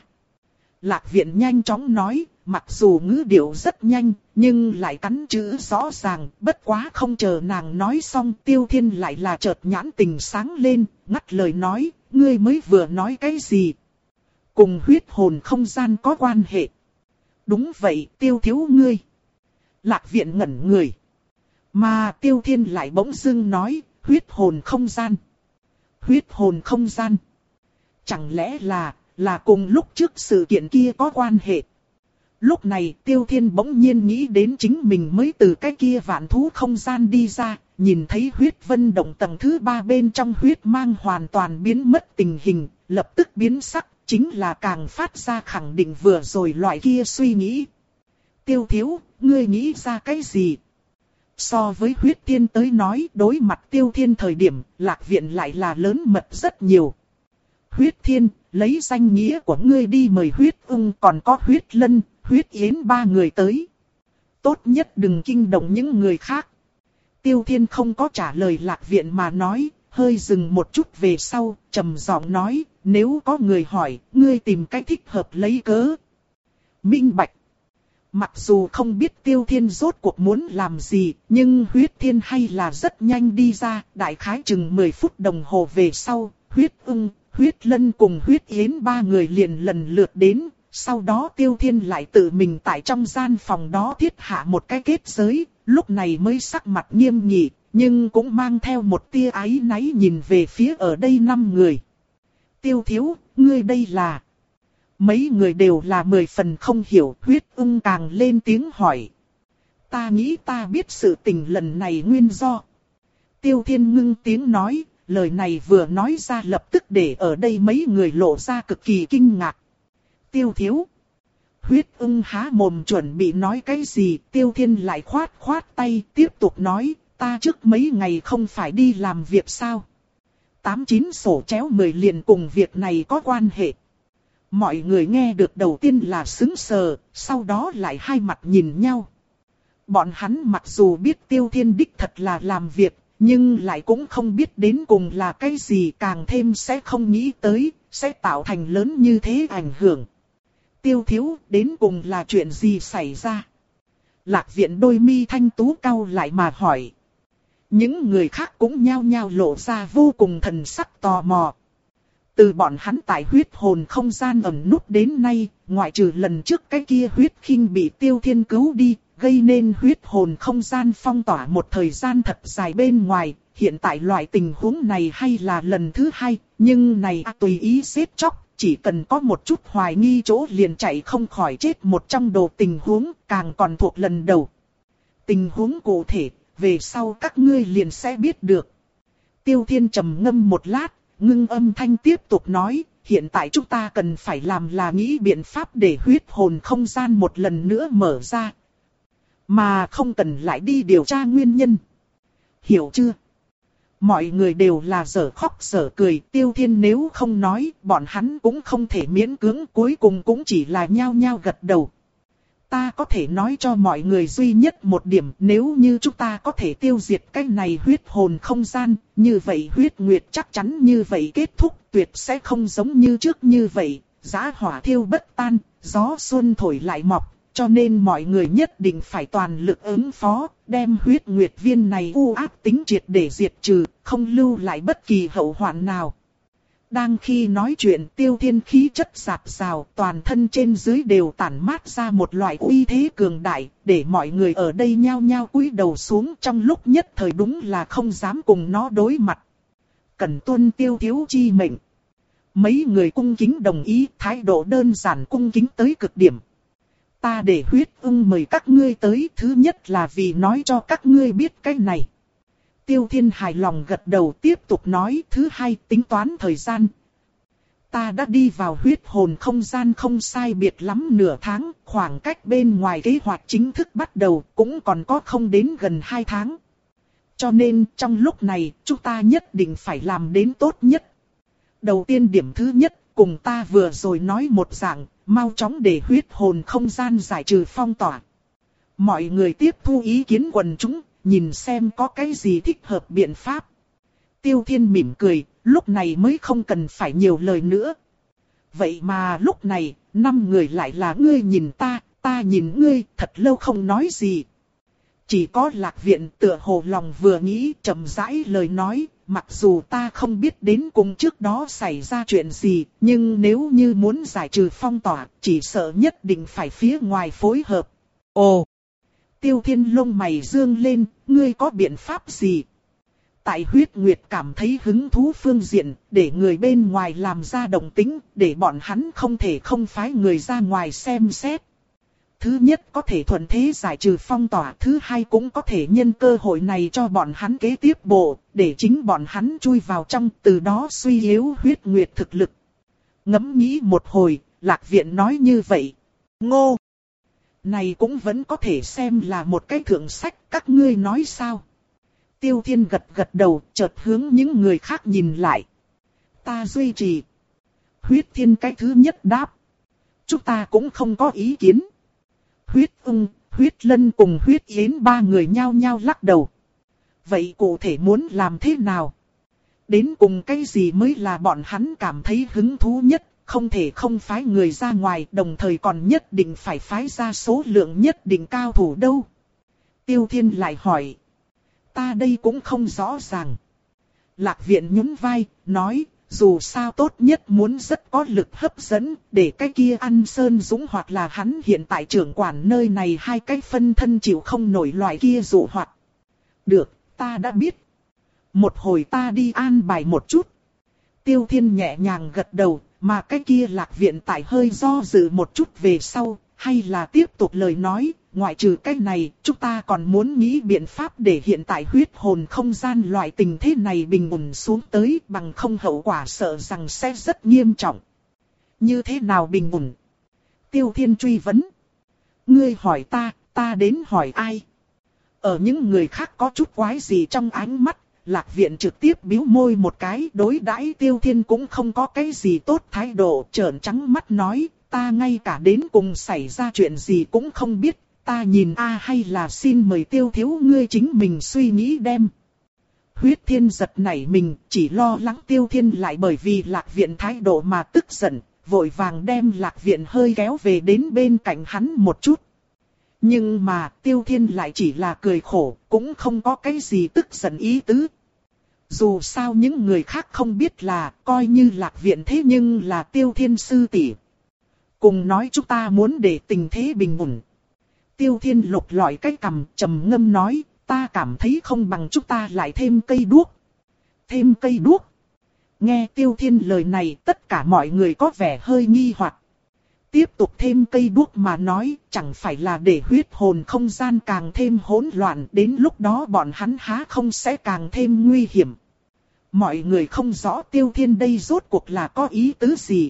Lạc Viện nhanh chóng nói, mặc dù ngữ điệu rất nhanh, nhưng lại cắn chữ rõ ràng, bất quá không chờ nàng nói xong, Tiêu Thiên lại là chợt nhãn tình sáng lên, ngắt lời nói, ngươi mới vừa nói cái gì? Cùng huyết hồn không gian có quan hệ. Đúng vậy, Tiêu thiếu ngươi. Lạc Viện ngẩn người. Mà Tiêu Thiên lại bỗng dưng nói, huyết hồn không gian. Huyết hồn không gian. Chẳng lẽ là, là cùng lúc trước sự kiện kia có quan hệ. Lúc này Tiêu Thiên bỗng nhiên nghĩ đến chính mình mới từ cái kia vạn thú không gian đi ra, nhìn thấy huyết vân động tầng thứ ba bên trong huyết mang hoàn toàn biến mất tình hình, lập tức biến sắc, chính là càng phát ra khẳng định vừa rồi loại kia suy nghĩ. Tiêu thiếu, ngươi nghĩ ra cái gì? So với Huyết Thiên tới nói, đối mặt Tiêu Thiên thời điểm, Lạc Viện lại là lớn mật rất nhiều. Huyết Thiên, lấy danh nghĩa của ngươi đi mời Huyết Ung còn có Huyết Lân, Huyết Yến ba người tới. Tốt nhất đừng kinh động những người khác. Tiêu Thiên không có trả lời Lạc Viện mà nói, hơi dừng một chút về sau, trầm giọng nói, nếu có người hỏi, ngươi tìm cách thích hợp lấy cớ. Minh bạch. Mặc dù không biết Tiêu Thiên rốt cuộc muốn làm gì, nhưng Huyết Thiên hay là rất nhanh đi ra, đại khái chừng mười phút đồng hồ về sau, Huyết Ung, Huyết Lân cùng Huyết Yến ba người liền lần lượt đến, sau đó Tiêu Thiên lại tự mình tại trong gian phòng đó thiết hạ một cái kết giới, lúc này mới sắc mặt nghiêm nghị, nhưng cũng mang theo một tia áy náy nhìn về phía ở đây năm người. Tiêu thiếu, ngươi đây là... Mấy người đều là mười phần không hiểu, Huyết Ung càng lên tiếng hỏi. Ta nghĩ ta biết sự tình lần này nguyên do. Tiêu Thiên ngưng tiếng nói, lời này vừa nói ra lập tức để ở đây mấy người lộ ra cực kỳ kinh ngạc. Tiêu thiếu. Huyết Ung há mồm chuẩn bị nói cái gì, Tiêu Thiên lại khoát khoát tay, tiếp tục nói, ta trước mấy ngày không phải đi làm việc sao. Tám chín sổ chéo mười liền cùng việc này có quan hệ. Mọi người nghe được đầu tiên là sững sờ, sau đó lại hai mặt nhìn nhau. Bọn hắn mặc dù biết Tiêu Thiên đích thật là làm việc, nhưng lại cũng không biết đến cùng là cái gì, càng thêm sẽ không nghĩ tới, sẽ tạo thành lớn như thế ảnh hưởng. Tiêu thiếu, đến cùng là chuyện gì xảy ra? Lạc Viện đôi mi thanh tú cau lại mà hỏi. Những người khác cũng nhao nhao lộ ra vô cùng thần sắc tò mò. Từ bọn hắn tại huyết hồn không gian ẩn nút đến nay, ngoại trừ lần trước cái kia huyết khinh bị Tiêu Thiên cứu đi, gây nên huyết hồn không gian phong tỏa một thời gian thật dài bên ngoài. Hiện tại loại tình huống này hay là lần thứ hai, nhưng này tùy ý giết chóc, chỉ cần có một chút hoài nghi chỗ liền chạy không khỏi chết một trong đồ tình huống, càng còn thuộc lần đầu. Tình huống cụ thể, về sau các ngươi liền sẽ biết được. Tiêu Thiên trầm ngâm một lát, ngưng âm thanh tiếp tục nói, hiện tại chúng ta cần phải làm là nghĩ biện pháp để huyết hồn không gian một lần nữa mở ra. Mà không cần lại đi điều tra nguyên nhân. Hiểu chưa? Mọi người đều là giở khóc giở cười, Tiêu Thiên nếu không nói, bọn hắn cũng không thể miễn cưỡng, cuối cùng cũng chỉ là nhao nhao gật đầu. Ta có thể nói cho mọi người duy nhất một điểm, nếu như chúng ta có thể tiêu diệt cái này huyết hồn không gian, như vậy huyết nguyệt chắc chắn như vậy kết thúc, tuyệt sẽ không giống như trước như vậy, giã hỏa thiêu bất tan, gió xuân thổi lại mọc, cho nên mọi người nhất định phải toàn lực ứng phó, đem huyết nguyệt viên này u ác tính triệt để diệt trừ, không lưu lại bất kỳ hậu hoạn nào. Đang khi nói chuyện, Tiêu Thiên khí chất rạc rào, toàn thân trên dưới đều tản mát ra một loại uy thế cường đại, để mọi người ở đây nhao nhao cúi đầu xuống, trong lúc nhất thời đúng là không dám cùng nó đối mặt. Cần tuân Tiêu thiếu chi mệnh. Mấy người cung kính đồng ý, thái độ đơn giản cung kính tới cực điểm. Ta để huyết ưng mời các ngươi tới, thứ nhất là vì nói cho các ngươi biết cái này. Tiêu Thiên hài lòng gật đầu, tiếp tục nói, thứ hai tính toán thời gian. Ta đã đi vào huyết hồn không gian không sai biệt lắm nửa tháng, khoảng cách bên ngoài kế hoạch chính thức bắt đầu cũng còn có không đến gần hai tháng. Cho nên trong lúc này chúng ta nhất định phải làm đến tốt nhất. Đầu tiên điểm thứ nhất, cùng ta vừa rồi nói một dạng, mau chóng để huyết hồn không gian giải trừ phong tỏa. Mọi người tiếp thu ý kiến quần chúng, nhìn xem có cái gì thích hợp biện pháp. Tiêu Thiên mỉm cười, lúc này mới không cần phải nhiều lời nữa. Vậy mà lúc này, năm người lại là ngươi nhìn ta, ta nhìn ngươi, thật lâu không nói gì. Chỉ có Lạc Viện tựa hồ lòng vừa nghĩ, chậm rãi lời nói, mặc dù ta không biết đến cùng trước đó xảy ra chuyện gì, nhưng nếu như muốn giải trừ phong tỏa, chỉ sợ nhất định phải phía ngoài phối hợp. Ồ! Tiêu Thiên lông mày dương lên, ngươi có biện pháp gì? Tại huyết nguyệt cảm thấy hứng thú phương diện, để người bên ngoài làm ra động tĩnh, để bọn hắn không thể không phái người ra ngoài xem xét. Thứ nhất có thể thuận thế giải trừ phong tỏa, thứ hai cũng có thể nhân cơ hội này cho bọn hắn kế tiếp bộ, để chính bọn hắn chui vào trong, từ đó suy yếu huyết nguyệt thực lực. Ngẫm nghĩ một hồi, Lạc Viện nói như vậy. Ngô! Này cũng vẫn có thể xem là một cái thượng sách, các ngươi nói sao? Tiêu Thiên gật gật đầu, chợt hướng những người khác nhìn lại. Ta duy trì. Huyết Thiên cái thứ nhất đáp. Chúng ta cũng không có ý kiến. Huyết Ưng, Huyết Lân cùng Huyết Yến ba người nhao nhao lắc đầu. Vậy cụ thể muốn làm thế nào? Đến cùng cái gì mới là bọn hắn cảm thấy hứng thú nhất? Không thể không phái người ra ngoài, đồng thời còn nhất định phải phái ra số lượng nhất định cao thủ đâu. Tiêu Thiên lại hỏi. Ta đây cũng không rõ ràng. Lạc Viện nhún vai, nói, dù sao tốt nhất muốn rất có lực hấp dẫn, để cái kia An Sơn Dũng hoặc là hắn hiện tại trưởng quản nơi này hai cái phân thân chịu không nổi loại kia dụ hoặc. Được, ta đã biết. Một hồi ta đi an bài một chút. Tiêu Thiên nhẹ nhàng gật đầu. Mà cái kia Lạc Viện tại hơi do dự một chút về sau, hay là tiếp tục lời nói, ngoại trừ cái này, chúng ta còn muốn nghĩ biện pháp để hiện tại huyết hồn không gian loại tình thế này bình ổn xuống tới, bằng không hậu quả sợ rằng sẽ rất nghiêm trọng. Như thế nào bình ổn? Tiêu Thiên truy vấn. Ngươi hỏi ta, ta đến hỏi ai? Ở những người khác có chút quái gì trong ánh mắt. Lạc Viện trực tiếp bĩu môi một cái, đối đãi Tiêu Thiên cũng không có cái gì tốt thái độ, trợn trắng mắt nói, ta ngay cả đến cùng xảy ra chuyện gì cũng không biết, ta nhìn a hay là xin mời Tiêu thiếu ngươi chính mình suy nghĩ đem. Huyết Thiên giật nảy mình, chỉ lo lắng Tiêu Thiên lại bởi vì Lạc Viện thái độ mà tức giận, vội vàng đem Lạc Viện hơi kéo về đến bên cạnh hắn một chút. Nhưng mà Tiêu Thiên lại chỉ là cười khổ, cũng không có cái gì tức giận ý tứ. Dù sao những người khác không biết là, coi như Lạc Viện thế nhưng là Tiêu Thiên sư tỷ. Cùng nói chúng ta muốn để tình thế bình ổn. Tiêu Thiên lục lọi cái cằm, trầm ngâm nói, ta cảm thấy không bằng chúng ta lại thêm cây đuốc. Thêm cây đuốc. Nghe Tiêu Thiên lời này, tất cả mọi người có vẻ hơi nghi hoặc. Tiếp tục thêm cây đuốc mà nói, chẳng phải là để huyết hồn không gian càng thêm hỗn loạn, đến lúc đó bọn hắn há không sẽ càng thêm nguy hiểm. Mọi người không rõ Tiêu Thiên đây rốt cuộc là có ý tứ gì.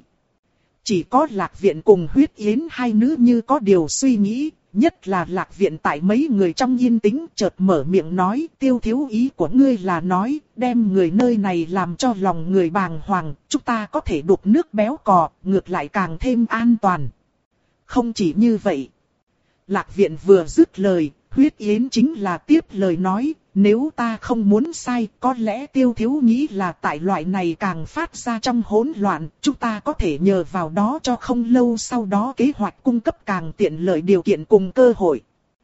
Chỉ có Lạc Viện cùng Huyết Yến hai nữ như có điều suy nghĩ, nhất là Lạc Viện tại mấy người trong yên tĩnh chợt mở miệng nói, Tiêu thiếu ý của ngươi là nói, đem người nơi này làm cho lòng người bàng hoàng, chúng ta có thể đục nước béo cò, ngược lại càng thêm an toàn. Không chỉ như vậy. Lạc Viện vừa dứt lời, Huyết Yến chính là tiếp lời nói, nếu ta không muốn sai, có lẽ Tiêu thiếu nghĩ là tại loại này càng phát ra trong hỗn loạn, chúng ta có thể nhờ vào đó cho không lâu sau đó kế hoạch cung cấp càng tiện lợi điều kiện cùng cơ hội.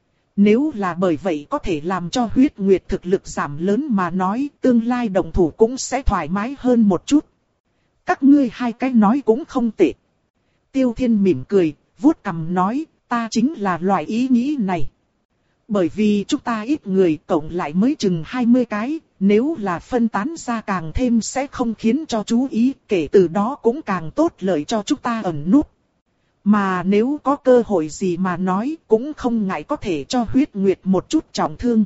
Nếu là bởi vậy có thể làm cho Huyết Nguyệt thực lực giảm lớn mà nói, tương lai động thủ cũng sẽ thoải mái hơn một chút. Các ngươi hai cái nói cũng không tệ. Tiêu Thiên mỉm cười, vuốt cằm nói, ta chính là loại ý nghĩ này. Bởi vì chúng ta ít người cộng lại mới chừng hai mươi cái, nếu là phân tán ra càng thêm sẽ không khiến cho chú ý, kể từ đó cũng càng tốt lợi cho chúng ta ẩn núp. Mà nếu có cơ hội gì mà nói cũng không ngại có thể cho Huyết Nguyệt một chút trọng thương.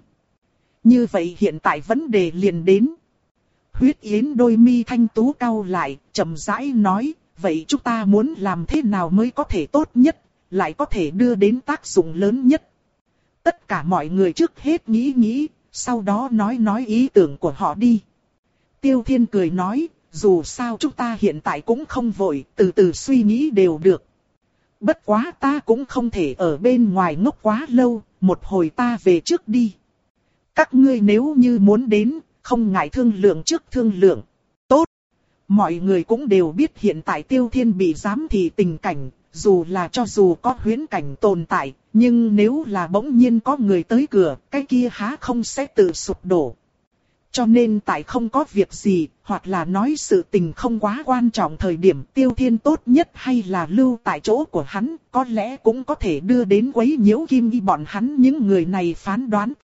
Như vậy hiện tại vấn đề liền đến. Huyết Yến đôi mi thanh tú cau lại, chậm rãi nói, vậy chúng ta muốn làm thế nào mới có thể tốt nhất, lại có thể đưa đến tác dụng lớn nhất. Tất cả mọi người trước hết nghĩ nghĩ, sau đó nói nói ý tưởng của họ đi. Tiêu Thiên cười nói, dù sao chúng ta hiện tại cũng không vội, từ từ suy nghĩ đều được. Bất quá ta cũng không thể ở bên ngoài ngốc quá lâu, một hồi ta về trước đi. Các ngươi nếu như muốn đến, không ngại thương lượng trước thương lượng. Tốt. Mọi người cũng đều biết hiện tại Tiêu Thiên bị giám thị tình cảnh, dù là cho dù có huyễn cảnh tồn tại, nhưng nếu là bỗng nhiên có người tới cửa, cái kia há không sẽ tự sụp đổ. Cho nên tại không có việc gì, hoặc là nói sự tình không quá quan trọng thời điểm Tiêu Thiên tốt nhất hay là lưu tại chỗ của hắn, có lẽ cũng có thể đưa đến quấy nhiễu Kim Y bọn hắn những người này phán đoán